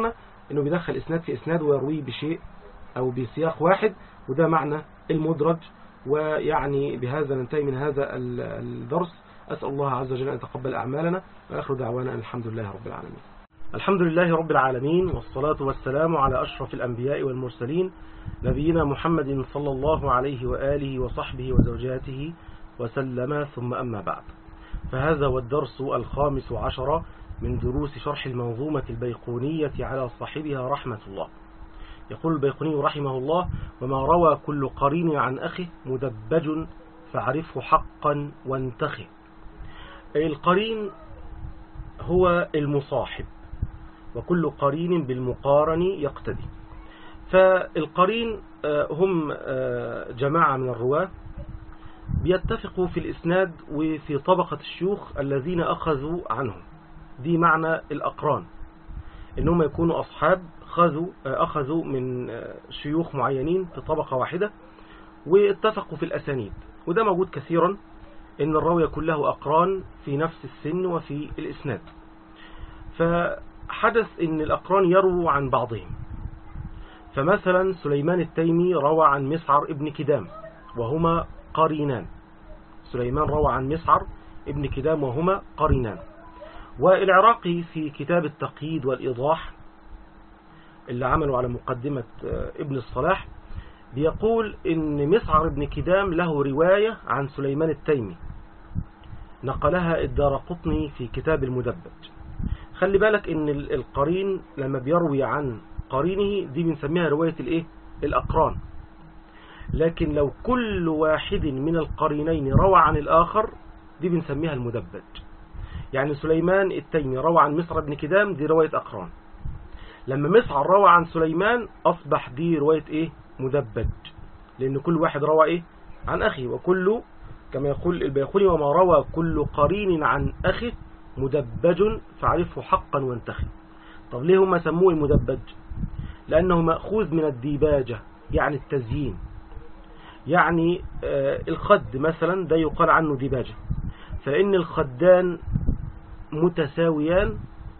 انه بيدخل اسناد في اسناد ويرويه بشيء او بسياق واحد، وده معنى المدرج. ويعني بهذا ننتهي من هذا الدرس. أسأل الله عز وجل أن يتقبل أعمالنا، وآخر دعوانا الحمد لله رب العالمين. الحمد لله رب العالمين، والصلاة والسلام على أشرف الأنبياء والمرسلين، نبينا محمد صلى الله عليه وآله وصحبه وزوجاته وسلم، ثم أما بعد. فهذا هو الدرس الخامس عشر من دروس شرح المنظومة البيقونية على صاحبها رحمة الله. يقول البيقوني رحمه الله: وما روى كل قرين عن أخه مدبج فاعرفه حقا وانتخه. القرين هو المصاحب، وكل قرين بالمقارن يقتدي. فالقرين هم جماعة من الرواة بيتفقوا في الإسناد وفي طبقة الشيوخ الذين أخذوا عنهم. دي معنى الأقران، إنهم يكونوا أصحاب أخذوا أخذوا من شيوخ معينين في طبقة واحدة واتفقوا في الأسانيد. وده موجود كثيرا، إن الراوي كله أقران في نفس السن وفي الإسناد. فحدث إن الأقران يرووا عن بعضهم. فمثلا سليمان التيمي روى عن مسعر ابن كدام وهما قرينان. سليمان روى عن مسعر ابن كدام وهما قرينان. والعراقي في كتاب التقييد والإيضاح اللي عملوا على مقدمة ابن الصلاح بيقول إن مسعر ابن كدام له رواية عن سليمان التيمي نقلها الدارقطني في كتاب المدبج. خلي بالك إن القرين لما بيروي عن قرينه دي بنسميها رواية الإيه؟ الأقران. لكن لو كل واحد من القرينين روى عن الآخر دي بنسميها المدبج. يعني سليمان التيمي روى عن مسعر ابن كدام، دي رواية أقران. لما مسعر روى عن سليمان أصبح دي رواية إيه؟ مدبج، لأن كل واحد روى إيه؟ عن أخي. وكل كما يقول البيقوني: وما روى كل قرين عن أخي مدبج فاعرفه حقا وانتخي. طب ليه هم سموه المدبج؟ لأنه مأخوذ من الديباجة، يعني التزيين. يعني آه الخد مثلا ده يقال عنه ديباجة، فإن الخدان متساويان،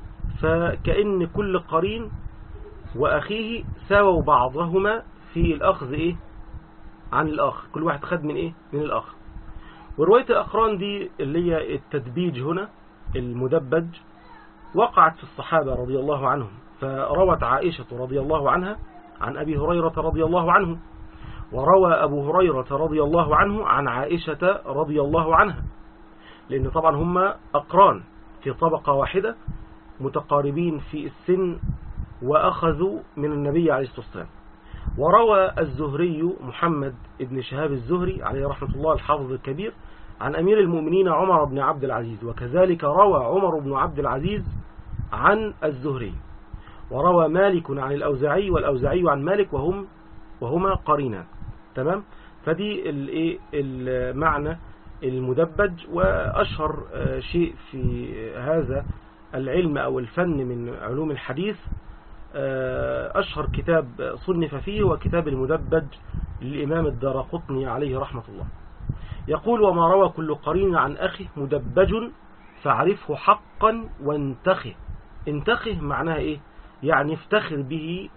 فكأن كل قرين وأخيه ساووا بعضهما في الأخذ إيه؟ عن الآخر. كل واحد خد من إيه؟ من الآخر. ورواية الأقران دي اللي هي التدبيج هنا المدبج وقعت في الصحابة رضي الله عنهم. فروت عائشة رضي الله عنها عن أبي هريرة رضي الله عنه، وروى أبو هريرة رضي الله عنه عن عائشة رضي الله عنها، لأن طبعا هم أقران في طبقة واحدة متقاربين في السن وأخذوا من النبي عليه الصلاة والسلام. وروى الزهري محمد بن شهاب الزهري عليه رحمة الله الحافظ الكبير عن أمير المؤمنين عمر بن عبد العزيز، وكذلك روى عمر بن عبد العزيز عن الزهري. وروى مالك عن الأوزاعي والأوزاعي عن مالك، وهم وهما قرينان. تمام. فدي المعنى المدبج. وأشهر شيء في هذا العلم أو الفن من علوم الحديث أشهر كتاب صنف فيه وكتاب المدبج للإمام الدارقطني عليه رحمة الله. يقول: وما روى كل قرين عن أخه مدبج فاعرفه حقا وانتخه. انتخه معناها إيه؟ يعني افتخر به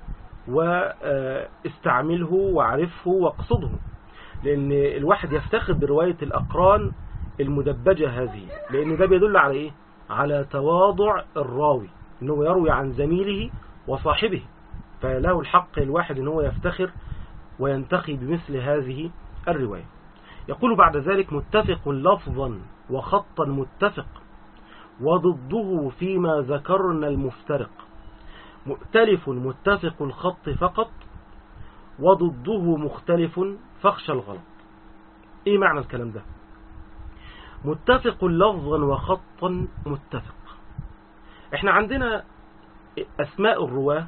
واستعمله واعرفه واقصده، لأن الواحد يفتخر برواية الأقران المدبجة هذه، لأن ده بيدل على إيه؟ على تواضع الراوي، أنه يروي عن زميله وصاحبه، فله الحق الواحد أنه يفتخر وينتخي بمثل هذه الرواية. يقول بعد ذلك: متفق لفظا وخطا متفق، وضده فيما ذكرنا المفترق. مؤتلف متفق الخط فقط، وضده مختلف فاخشى الغلط. ايه معنى الكلام ده؟ متفق لفظا وخطا متفق. احنا عندنا اسماء الرواة،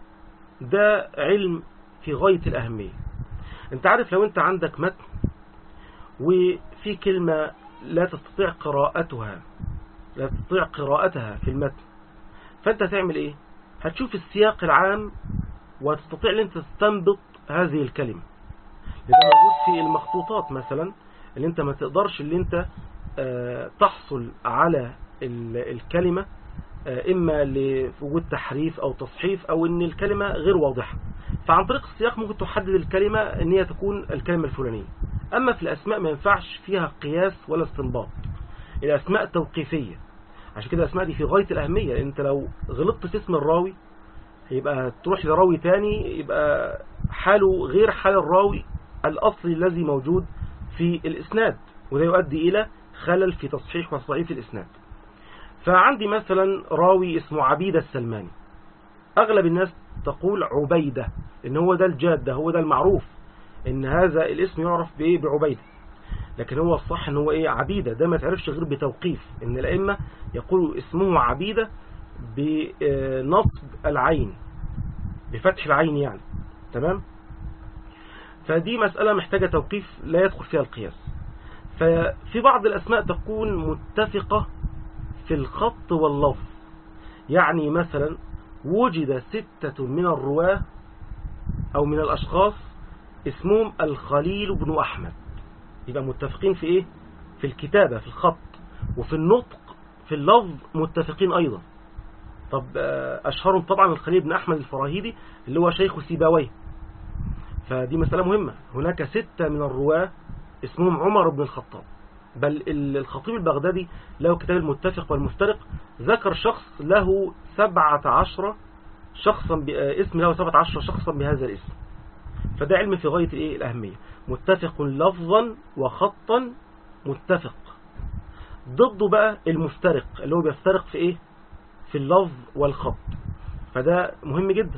ده علم في غاية الأهمية. انت عارف لو انت عندك متن وفي كلمة لا تستطيع قراءتها لا تستطيع قراءتها في المتن، فانت تعمل ايه؟ هتشوف السياق العام وتستطيع ان انت تستنبط هذه الكلمة. ده موجود في المخطوطات مثلا، اللي انت ما تقدرش اللي انت اه تحصل على الكلمة إما لوجود تحريف أو تصحيف أو أن الكلمة غير واضحة. فعن طريق السياق ممكن تحدد الكلمة أن هي تكون الكلمة الفلانية. أما في الأسماء ما ينفعش فيها قياس ولا استنباط، الأسماء توقيفية. عشان كده الأسماء دي في غاية الأهمية، لأن أنت لو غلطت في اسم الراوي يبقى تروح لراوي تاني يبقى حاله غير حال الراوي الأصلي الذي موجود في الإسناد، وده يؤدي إلى خلل في تصحيح وصحيح الإسناد. فعندي مثلا راوي اسمه عبيدة السلماني، أغلب الناس تقول عبيدة، إن هو ده الجاد، ده هو ده المعروف إن هذا الاسم يعرف بإيه؟ بعبيدة. لكن هو الصح إن هو إيه؟ عبيدة. ده ما تعرفش غير بتوقيف، إن الأئمة يقولوا اسمه عبيدة بنصب العين، بفتح العين يعني. تمام؟ فدي مسألة محتاجة توقيف لا يدخل فيها القياس. ففي بعض الأسماء تكون متفقة في الخط واللفظ، يعني مثلا وجد ستة من الرواة أو من الأشخاص اسمهم الخليل بن أحمد، يبقى متفقين في إيه؟ في الكتابة، في الخط، وفي النطق، في اللفظ متفقين أيضا. طب أشهرهم طبعا الخليل بن أحمد الفراهيدي اللي هو شيخ سيبويه. فدي مسألة مهمة. هناك ستة من الرواة اسمهم عمر بن الخطاب، بل الخطيب البغدادي له كتاب المتفق والمفترق ذكر شخص له سبعة عشر شخصا اسم له سبعة عشر شخصا بهذا الاسم. فده علم في غاية الايه؟ الأهمية. متفق لفظا وخطا متفق. ضده بقى المفترق اللي هو بيفترق في ايه؟ في اللفظ والخط. فده مهم جدا.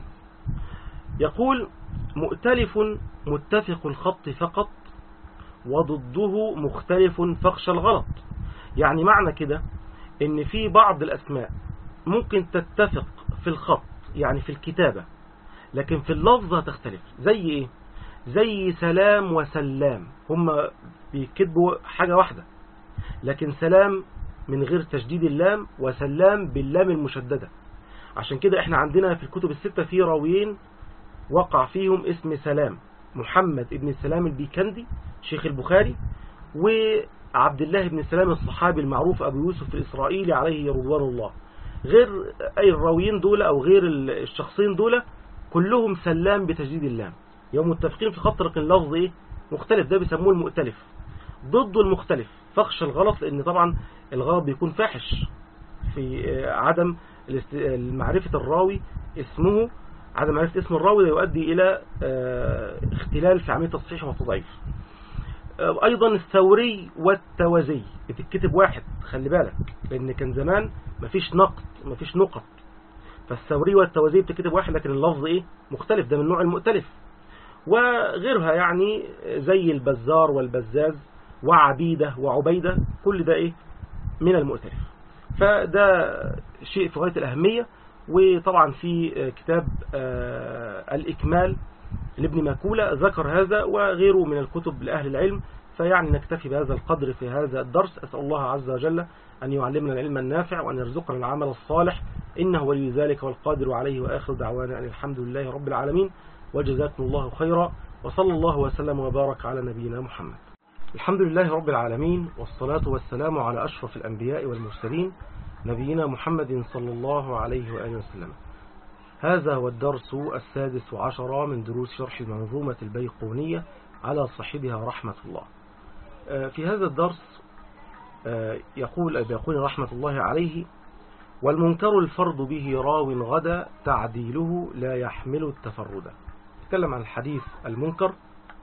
يقول مؤتلف متفق الخط فقط، وضده مختلف فخشى الغلط. يعني معنى كده ان في بعض الاسماء ممكن تتفق في الخط يعني في الكتابة، لكن في اللفظ تختلف. زي ايه؟ زي سلام وسلام، هم بيكتبوا حاجة واحدة، لكن سلام من غير تشديد اللام وسلام باللام المشددة. عشان كده احنا عندنا في الكتب الستة في راويين وقع فيهم اسم سلام، محمد ابن سلام البيكندي شيخ البخاري، وعبد الله بن سلام الصحابي المعروف أبو يوسف الإسرائيلي عليه رضوان الله. غير أي الراويين دول أو غير الشخصين دول كلهم سلام بتجديد اللام، يوم متفقين في خط، لكن اللفظ إيه؟ مختلف. ده بيسموه المؤتلف. ضده المختلف فخشى الغلط، لأن طبعا الغلط بيكون فاحش في عدم معرفة الراوي اسمه، عدم معرفة اسم الراوي يؤدي إلى اختلال في عملية التصحيح والتضعيف. أيضا الثوري والتوازي بتتكتب واحد، خلي بالك، لأن كان زمان مفيش نقط مفيش نقط، فالثوري والتوازي بتتكتب واحد لكن اللفظ إيه؟ مختلف. ده من نوع المؤتلف. وغيرها يعني زي البزار والبزاز وعبيدة وعبيدة، كل ده إيه؟ من المؤتلف. فده شيء في غاية الأهمية. وطبعا في كتاب الإكمال لابن ماكولة ذكر هذا وغيره من الكتب لأهل العلم. فيعني نكتفي بهذا القدر في هذا الدرس. أسأل الله عز وجل أن يعلمنا العلم النافع وأن يرزقنا العمل الصالح، إنه ولي ذلك والقادر عليه. وآخر دعوانا أن الحمد لله رب العالمين، وجزاكم الله خيرا، وصلى الله وسلم وبارك على نبينا محمد. الحمد لله رب العالمين، والصلاة والسلام على أشرف الأنبياء والمرسلين نبينا محمد صلى الله عليه وآله وسلم. هذا هو الدرس السادس عشر من دروس شرح المنظومة البيقونية على صاحبها رحمة الله. في هذا الدرس يقول البيقوني رحمة الله عليه: والمنكر الفرد به راو غدا تعديله لا يحمل التفرد. تكلم عن الحديث المنكر،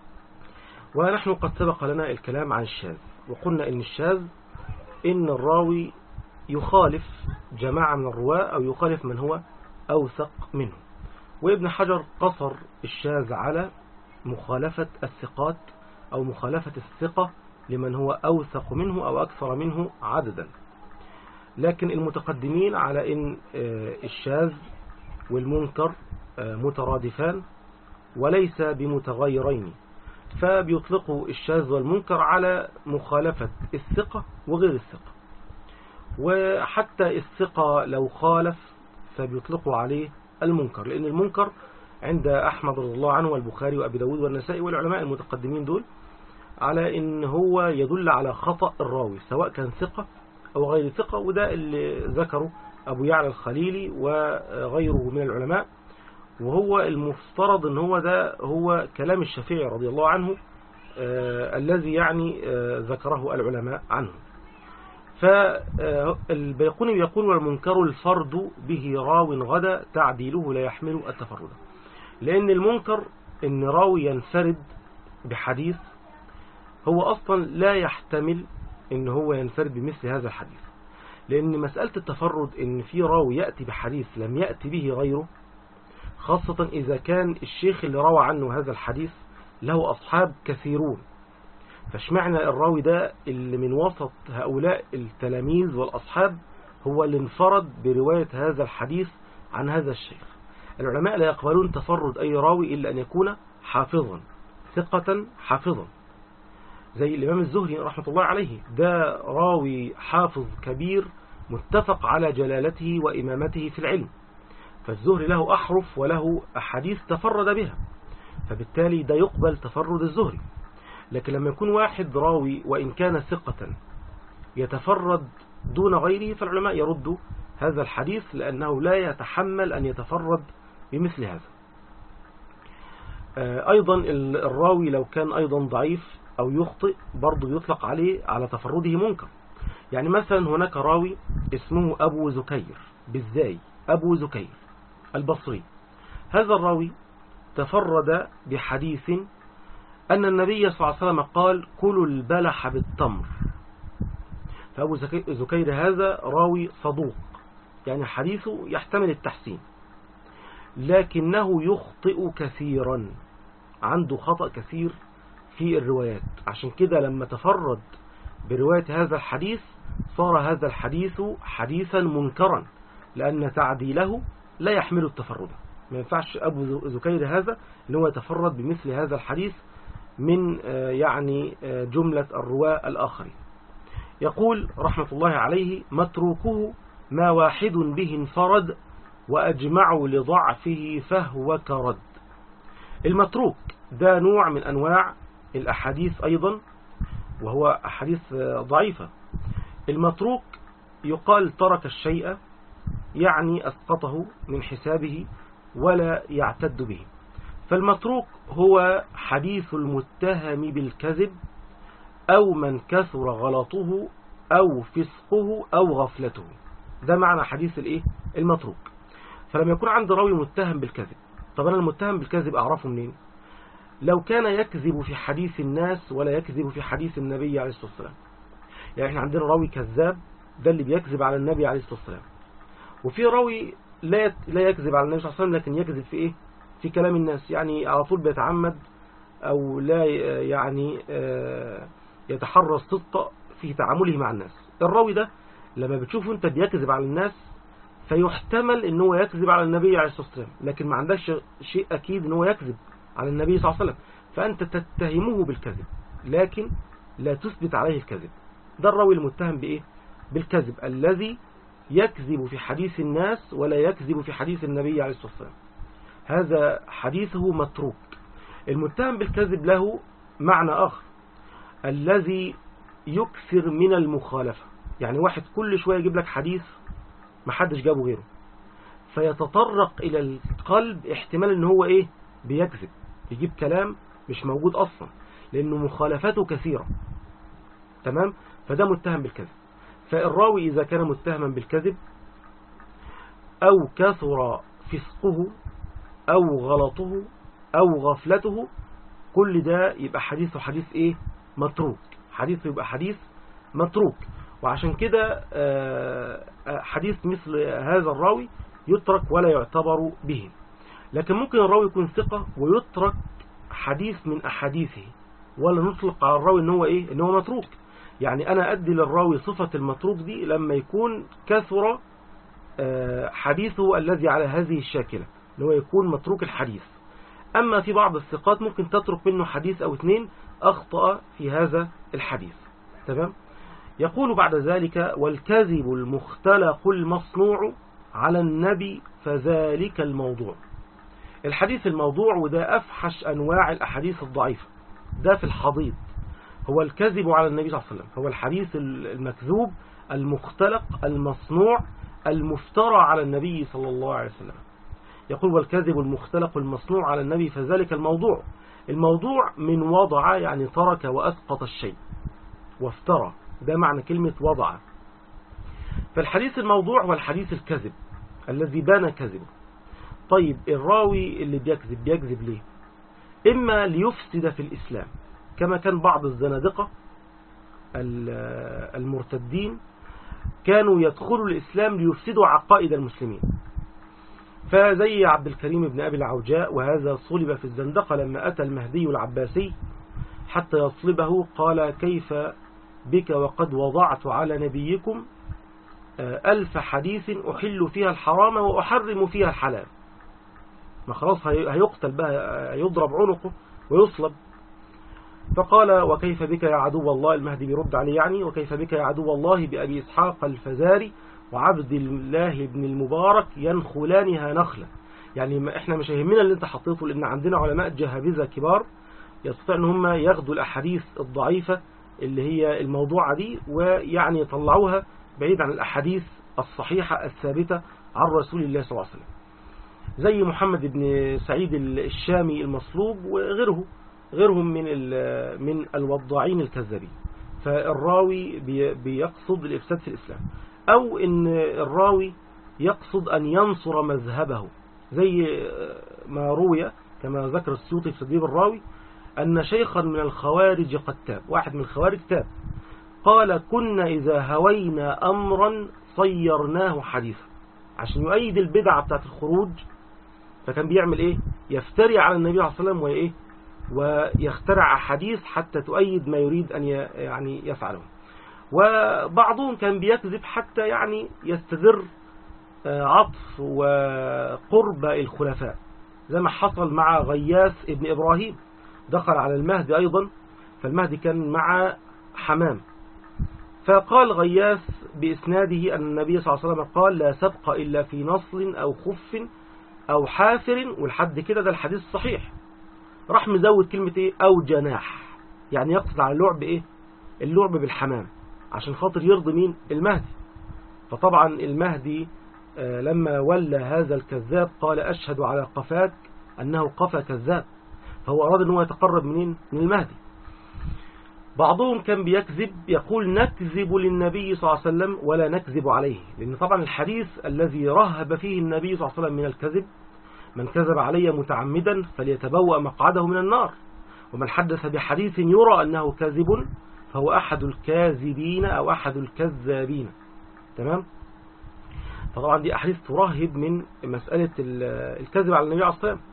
ونحن قد سبق لنا الكلام عن الشاذ، وقلنا إن الشاذ إن الراوي يخالف جماعة من الرواة أو يخالف من هو أوثق منه. وابن حجر قصر الشاذ على مخالفة الثقات أو مخالفة الثقة لمن هو أوثق منه أو أكثر منه عددا. لكن المتقدمين على إن الشاذ والمنكر مترادفان وليس بمتغيرين، فبيطلقوا الشاذ والمنكر على مخالفة الثقة وغير الثقة. وحتى الثقة لو خالف فبيطلقوا عليه المنكر، لأن المنكر عند أحمد رضي الله عنه والبخاري وأبي داود والنسائي والعلماء المتقدمين دول على إن هو يدل على خطأ الراوي سواء كان ثقة أو غير ثقة. وده اللي ذكره أبو يعلى الخليلي وغيره من العلماء، وهو المفترض أن هو ده هو كلام الشافعي رضي الله عنه آه الذي يعني آه ذكره العلماء عنه. فالبيقوني يقول: والمنكر الفرد به راو غدا تعديله لا يحمل التفرد. لأن المنكر إن راوي ينفرد بحديث هو أصلا لا يحتمل إن هو ينفرد بمثل هذا الحديث، لأن مسألة التفرد إن في راوي يأتي بحديث لم يأتي به غيره، خاصة إذا كان الشيخ اللي روى عنه هذا الحديث له أصحاب كثيرون، فاشمعنى الراوي ده اللي من وسط هؤلاء التلاميذ والأصحاب هو اللي انفرد برواية هذا الحديث عن هذا الشيخ. العلماء لا يقبلون تفرد أي راوي إلا أن يكون حافظا ثقة حافظا، زي الإمام الزهري رحمة الله عليه، ده راوي حافظ كبير متفق على جلالته وإمامته في العلم، فالزهري له أحرف وله أحاديث تفرد بها، فبالتالي ده يقبل تفرد الزهري. لكن لما يكون واحد راوي وإن كان ثقة يتفرد دون غيره، فالعلماء يردوا هذا الحديث لأنه لا يتحمل أن يتفرد بمثل هذا. أيضا الراوي لو كان أيضا ضعيف أو يخطئ برضه يطلق عليه على تفرده منكر. يعني مثلا هناك راوي اسمه أبو زكير بالزاي، أبو زكير البصري، هذا الراوي تفرد بحديث أن النبي صلى الله عليه وسلم قال: كلوا البلح بالتمر. فأبو زكير هذا راوي صدوق، يعني حديثه يحتمل التحسين، لكنه يخطئ كثيرا، عنده خطأ كثير في الروايات. عشان كده لما تفرد برواية هذا الحديث صار هذا الحديث حديثا منكرا، لأن تعديله لا يحمل التفرد. ما ينفعش أبو زكير هذا اللي هو يتفرد بمثل هذا الحديث من يعني جملة الرواة الآخرين. يقول رحمة الله عليه: متروكه ما واحد به انفرد وأجمعوا لضعفه فهو كرد. المتروك ده نوع من أنواع الأحاديث أيضا، وهو أحاديث ضعيفة. المتروك يقال ترك الشيء، يعني أسقطه من حسابه ولا يعتد به. فالمتروك هو حديث المتهم بالكذب أو من كثر غلطه أو فسقه أو غفلته، ده معنى حديث الإيه؟ المتروك. فلما يكون عند راوي متهم بالكذب، طب أنا المتهم بالكذب أعرفه منين؟ لو كان يكذب في حديث الناس ولا يكذب في حديث النبي عليه الصلاة والسلام. يعني احنا عندنا راوي كذاب، ده اللي بيكذب على النبي عليه الصلاة والسلام، وفي راوي لا لا يكذب على النبي صلى الله عليه وسلم لكن يكذب في إيه؟ في كلام الناس، يعني على طول بيتعمد أو لا يعني يتحرى الصدق في تعامله مع الناس. الراوي ده لما بتشوفه أنت بيكذب على الناس فيحتمل ان هو يكذب على النبي عليه الصلاة والسلام، لكن ما عندكش شيء أكيد ان هو يكذب على النبي صلى الله عليه وسلم، فأنت تتهمه بالكذب لكن لا تثبت عليه الكذب. ده الراوي المتهم بإيه؟ بالكذب، الذي يكذب في حديث الناس ولا يكذب في حديث النبي عليه الصلاة والسلام، هذا حديثه متروك. المتهم بالكذب له معنى آخر، الذي يكثر من المخالفة. يعني واحد كل شوية يجيب لك حديث ما حدش جابه غيره، فيتطرق إلى القلب احتمال ان هو ايه؟ بيكذب، يجيب كلام مش موجود أصلا لأنه مخالفاته كثيرة. تمام؟ فده متهم بالكذب. فالراوي إذا كان متهما بالكذب أو كثر فسقه أو غلطه أو غفلته، كل ده يبقى حديثه حديث إيه؟ متروك، حديثه يبقى حديث متروك. وعشان كده حديث مثل هذا الراوي يترك ولا يعتبر به. لكن ممكن الراوي يكون ثقة ويترك حديث من أحاديثه ولا نطلق على الراوي إن هو إيه؟ إن هو متروك. يعني أنا أدي للراوي صفة المتروك دي لما يكون كثر حديثه الذي على هذه الشاكلة، اللي هو يكون متروك الحديث. أما في بعض الثقات ممكن تترك منه حديث أو اثنين أخطأ في هذا الحديث. تمام؟ يقول بعد ذلك: والكذب المختلق المصنوع على النبي فذلك الموضوع. الحديث الموضوع وده أفحش أنواع الأحاديث الضعيفة، ده في الحضيض، هو الكذب على النبي صلى الله عليه وسلم، هو الحديث المكذوب المختلق المصنوع المفترى على النبي صلى الله عليه وسلم. يقول والكذب المختلق المصنوع على النبي فذلك الموضوع. الموضوع من وضع يعني ترك وأسقط الشيء، وافترى ده معنى كلمة وضع. فالحديث الموضوع هو الحديث الكذب الذي بان كذبه. طيب الراوي اللي بيكذب بيكذب ليه؟ إما ليفسد في الإسلام كما كان بعض الزنادقة المرتدين كانوا يدخلوا الإسلام ليفسدوا عقائد المسلمين، فزي عبد الكريم بن أبي العوجاء، وهذا صلب في الزندقة لما أتى المهدي العباسي حتى يصلبه قال كيف بك وقد وضعت على نبيكم ألف حديث أحل فيها الحرام وأحرم فيها الحلال. ما خلاص هيقتل بقى، يضرب عنقه ويصلب. فقال وكيف بك يا عدو الله، المهدي بيرد عليه يعني، وكيف بك يا عدو الله بأبي إسحاق الفزاري وعبد الله بن المبارك ينخلانها نخلة. يعني احنا مش هيهمنا اللي انت حطيته، لان عندنا علماء جهابذة كبار يستطيع ان هم ياخدوا الاحاديث الضعيفة اللي هي الموضوعة دي ويعني يطلعوها بعيد عن الاحاديث الصحيحة الثابتة عن رسول الله صلى الله عليه وسلم، زي محمد بن سعيد الشامي المصلوب وغيره غيرهم من من الوضاعين الكذابين. فالراوي بيقصد الافساد في الاسلام، أو إن الراوي يقصد أن ينصر مذهبه، زي ما روي كما ذكر السيوطي في تدريب الراوي أن شيخا من الخوارج قد تاب، واحد من الخوارج تاب قال كنا إذا هوينا أمرا صيرناه حديثا، عشان يؤيد البدعة بتاعت الخروج. فكان بيعمل إيه؟ يفتري على النبي صلى الله عليه وسلم وإيه؟ ويخترع أحاديث حتى تؤيد ما يريد أن يعني يفعله. وبعضهم كان بيكذب حتى يعني يستذر عطف وقرب الخلفاء، زي ما حصل مع غياث ابن إبراهيم، دخل على المهدي أيضا، فالمهدي كان مع حمام، فقال غياث بإسناده أن النبي صلى الله عليه وسلم قال لا سبق إلا في نصل أو خف أو حافر، والحد كده ده الحديث الصحيح. راح مزود كلمة إيه؟ أو جناح، يعني يقصد على اللعب إيه؟ اللعب بالحمام عشان خاطر يرضي مين؟ المهدي. فطبعا المهدي لما ولى هذا الكذاب قال أشهد على قفاك أنه قفا كذاب، فهو أراد أنه يتقرب منين؟ من المهدي. بعضهم كان بيكذب يقول نكذب للنبي صلى الله عليه وسلم ولا نكذب عليه، لأن طبعا الحديث الذي رهب فيه النبي صلى الله عليه وسلم من الكذب من كذب علي متعمدا فليتبوأ مقعده من النار، ومن حدث بحديث يرى أنه كاذب فهو أحد الكاذبين أو أحد الكذابين. تمام؟ فطبعا دي أحاديث ترهب من مسألة الكذب على النبي عليه الصلاة والسلام.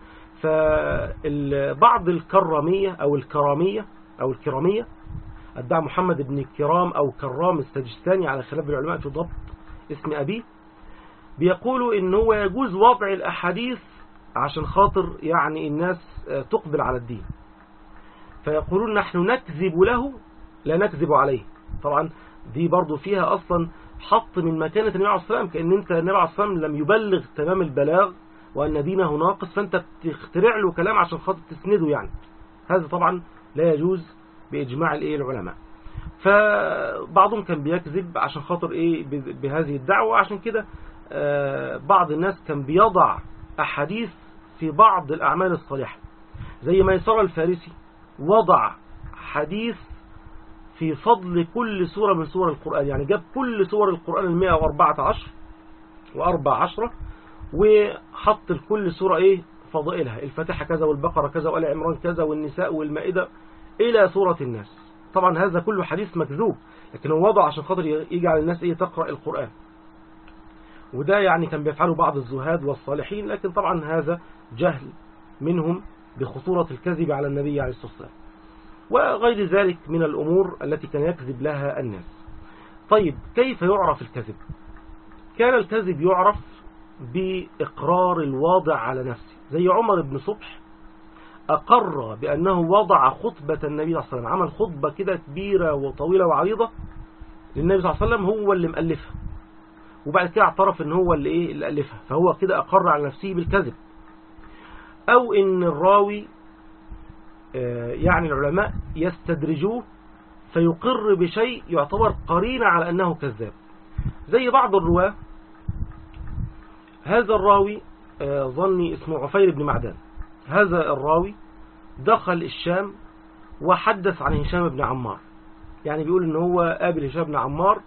فبعض الكرامية أو الكرامية أو الكرامية أدعى محمد بن كرام أو كرام السجستاني على خلاف العلماء في ضبط اسم أبيه، بيقولوا إن هو يجوز وضع الأحاديث عشان خاطر يعني الناس تقبل على الدين، فيقولون نحن نكذب له لا نكذب عليه. طبعا دي برضو فيها أصلا حط من مكانة النبي عليه الصلاة والسلام، كأن انت النبي عليه الصلاة والسلام لم يبلغ تمام البلاغ وأن دينه ناقص، فانت تخترع له كلام عشان خاطر تسنده يعني. هذا طبعا لا يجوز بإجماع الايه العلماء. فبعضهم كان بيكذب عشان خاطر ايه بهذه الدعوة، عشان كده بعض الناس كان بيضع أحاديث في بعض الأعمال الصالحة، زي ميسرة الفارسي وضع حديث في فضل كل سورة من سور القرآن، يعني جاب كل سور القرآن المئة وأربعة عشر وأربع عشرة وحط لكل سورة إيه فضائلها، الفاتحة كذا والبقرة كذا وآل عمران كذا والنساء والمائدة إلى سورة الناس. طبعا هذا كله حديث مكذوب، لكن هو وضع عشان خاطر يجعل الناس إيه تقرأ القرآن، وده يعني كان بيفعله بعض الزهاد والصالحين، لكن طبعا هذا جهل منهم بخطورة الكذب على النبي عليه الصلاة والسلام وغير ذلك من الأمور التي كان يكذب لها الناس. طيب كيف يعرف الكذب؟ كان الكذب يعرف بإقرار الواضع على نفسه، زي عمر بن صبح أقر بأنه وضع خطبة النبي صلى الله عليه وسلم، عمل خطبة كده كبيرة وطويلة وعريضة للنبي صلى الله عليه وسلم، هو اللي مؤلفها، وبعد كده اعترف ان هو اللي ايه اللي ألفها، فهو كده أقر على نفسه بالكذب. أو إن الراوي يعني العلماء يستدرجوه فيقر بشيء يعتبر قرينة على أنه كذاب، زي بعض الرواة هذا الراوي ظني اسمه عفير بن معدان. هذا الراوي دخل الشام وحدث عن هشام بن عمار، يعني بيقول ان هو قابل هشام بن عمار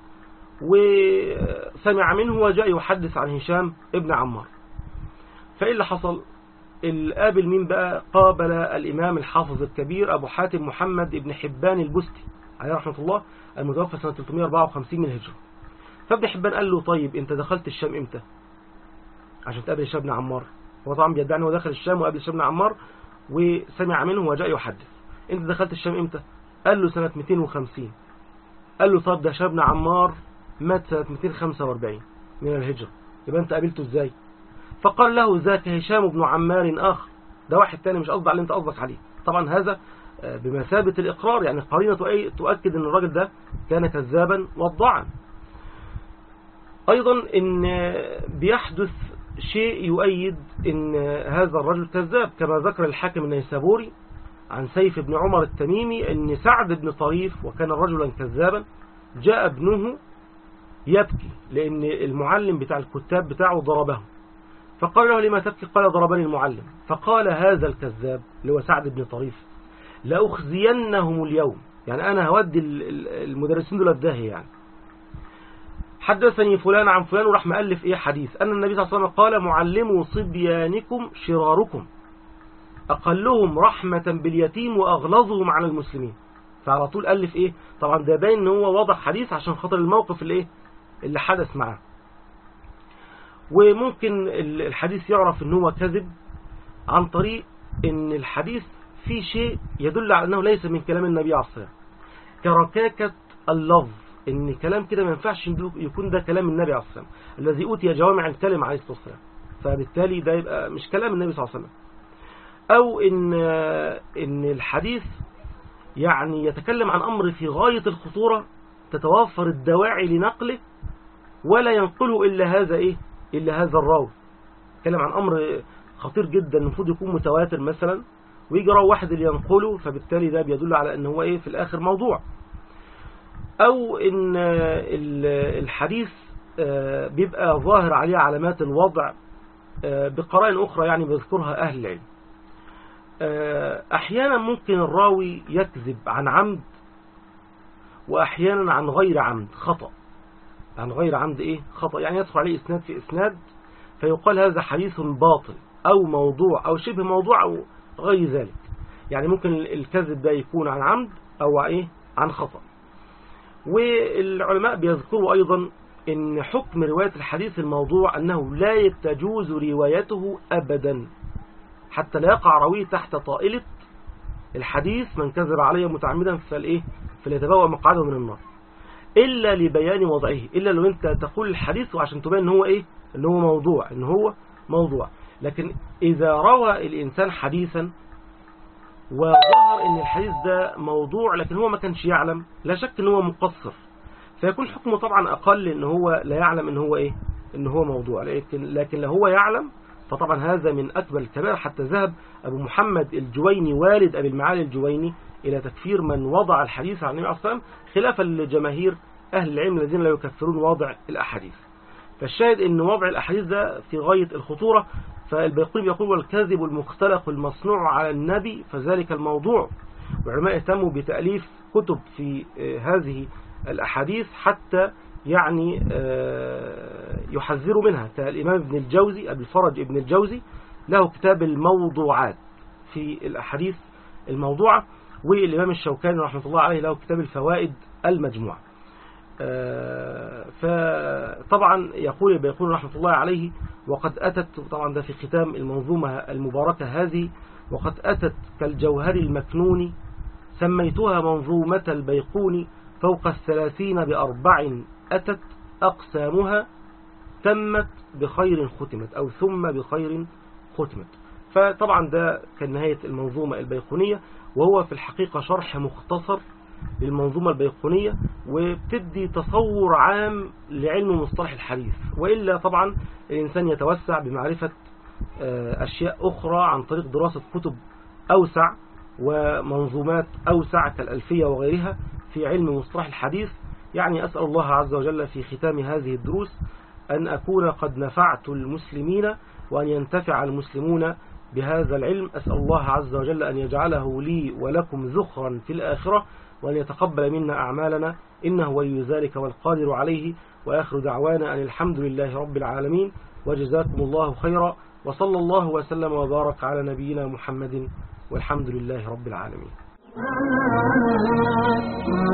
وسمع منه وجاء يحدث عن هشام بن عمار. فإيه اللي حصل؟ القابل مين بقى؟ قابل الإمام الحافظ الكبير أبو حاتم محمد بن حبان البستي عليه رحمة الله، المتوفى سنة ثلاثمائة وأربعة وخمسين من الهجرة. فابن حبان قال له طيب انت دخلت الشام امتى عشان تقابل هشام بن عمار؟ هو طبعا بيدعي انه دخل الشام وقابل هشام بن عمار وسمع منه وجاء يحدث. انت دخلت الشام امتى؟ قال له سنة مئتين وخمسين. قال له طب ده هشام بن عمار مات سنة مئتين وخمسة وأربعين من الهجرة، يبقى انت قابلته ازاي؟ فقال له ذاك هشام بن عمار آخر، ده واحد تاني مش قصد على اللي انت قصدك عليه. طبعا هذا بمثابة الإقرار، يعني قرينة تؤكد ان الراجل ده كان كذابا وضاعا. أيضا إن بيحدث شيء يؤيد إن هذا الرجل كذاب، كما ذكر الحاكم النيسابوري عن سيف بن عمر التميمي إن سعد بن طريف وكان رجلا كذابا جاء ابنه يبكي لأن المعلم بتاع الكتاب بتاعه ضربه، فقال له لما تبكي؟ قال ضربني المعلم. فقال هذا الكذاب اللي هو سعد بن طريف لأخزينهم اليوم، يعني أنا هودي المدرسين دول الداهية. يعني حدثني فلان عن فلان وراح مؤلف ايه حديث ان النبي صلى الله عليه وسلم قال معلموا صبيانكم شراركم اقلهم رحمة باليتيم واغلظهم على المسلمين. فعلى طول الف ايه، طبعا ده باين ان هو وضع حديث عشان خاطر الموقف اللي ايه اللي حدث معاه. وممكن الحديث يعرف ان هو كذب عن طريق ان الحديث فيه شيء يدل على انه ليس من كلام النبي عليه الصلاة والسلام، كركاكة اللفظ، ان كلام كده ما ينفعش يكون ده كلام النبي عليه الصلاة والسلام الذي اوتي جوامع الكلم عليه الصلاة والسلام، فبالتالي ده يبقى مش كلام النبي صلى الله عليه وسلم. او ان ان الحديث يعني يتكلم عن امر في غاية الخطورة تتوفر الدواعي لنقله ولا ينقله الا هذا ايه الا هذا الراوي. يتكلم عن امر خطير جدا المفروض يكون متواتر مثلا ويجي راوي واحد اللي ينقله، فبالتالي ده بيدل على ان هو ايه في الاخر موضوع. او ان الحديث بيبقى ظاهر عليه علامات الوضع بقرائن اخرى يعني بيذكرها اهل العلم. احيانا ممكن الراوي يكذب عن عمد واحيانا عن غير عمد خطأ. عن غير عمد ايه خطأ، يعني يدخل عليه اسناد في اسناد فيقال هذا حديث باطل او موضوع او شبه موضوع او غير ذلك. يعني ممكن الكذب ده يكون عن عمد او ايه عن خطأ. والعلماء بيذكروا أيضا إن حكم رواية الحديث الموضوع أنه لا تجوز روايته أبدا حتى لا يقع راويه تحت طائلة الحديث من كذب عليه متعمدا فالإيه فليتبوأ مقعده من النار، إلا لبيان وضعه، إلا لو أنت تقول الحديث وعشان تبين إن هو إيه إن هو موضوع إن هو موضوع. لكن إذا روى الإنسان حديثا وظهر ان الحديث ده موضوع لكن هو ما كانش يعلم، لا شك ان هو مقصر، فيكون حكمه طبعا اقل ان هو لا يعلم ان هو ايه ان هو موضوع. لكن لكن لو هو يعلم فطبعا هذا من اكبر الكبائر، حتى ذهب ابو محمد الجويني والد ابي المعالي الجويني الى تكفير من وضع الحديث عن النبي عليه الصلاه والسلام خلافا لجماهير اهل العلم الذين لا يكفرون وضع الاحاديث. فالشاهد ان وضع الاحاديث ده في غاية الخطورة. فالبيقولي يقول والكاذب المختلق المصنوع على النبي فذلك الموضوع. والعلماء اهتموا بتأليف كتب في هذه الأحاديث حتى يعني يحذروا منها، كالإمام ابن الجوزي أبي الفرج ابن الجوزي له كتاب الموضوعات في الأحاديث الموضوعة، والإمام الشوكاني رحمة الله عليه له كتاب الفوائد المجموعة. فطبعا يقول بيقول رحمة الله عليه وقد أتت، طبعا ده في ختام المنظومة المباركة هذه، وقد أتت كالجوهر المكنون سميتها منظومة البيقون فوق الثلاثين بأربع أتت أقسامها تمت بخير ختمت أو ثم بخير ختمت. فطبعا ده كان نهاية المنظومة البيقونية، وهو في الحقيقة شرح مختصر للمنظومة البيقونية وبتدي تصور عام لعلم مصطلح الحديث. وإلا طبعا الإنسان يتوسع بمعرفة أشياء أخرى عن طريق دراسة كتب أوسع ومنظومات أوسع كالألفية وغيرها في علم مصطلح الحديث. يعني أسأل الله عز وجل في ختام هذه الدروس أن أكون قد نفعت المسلمين وأن ينتفع المسلمون بهذا العلم. أسأل الله عز وجل أن يجعله لي ولكم ذخرا في الآخرة، وأن يتقبل منا أعمالنا، إنه ولي ذلك والقادر عليه. وآخر دعوانا أن الحمد لله رب العالمين، وجزاكم الله خيرا، وصلى الله وسلم وبارك على نبينا محمد، والحمد لله رب العالمين.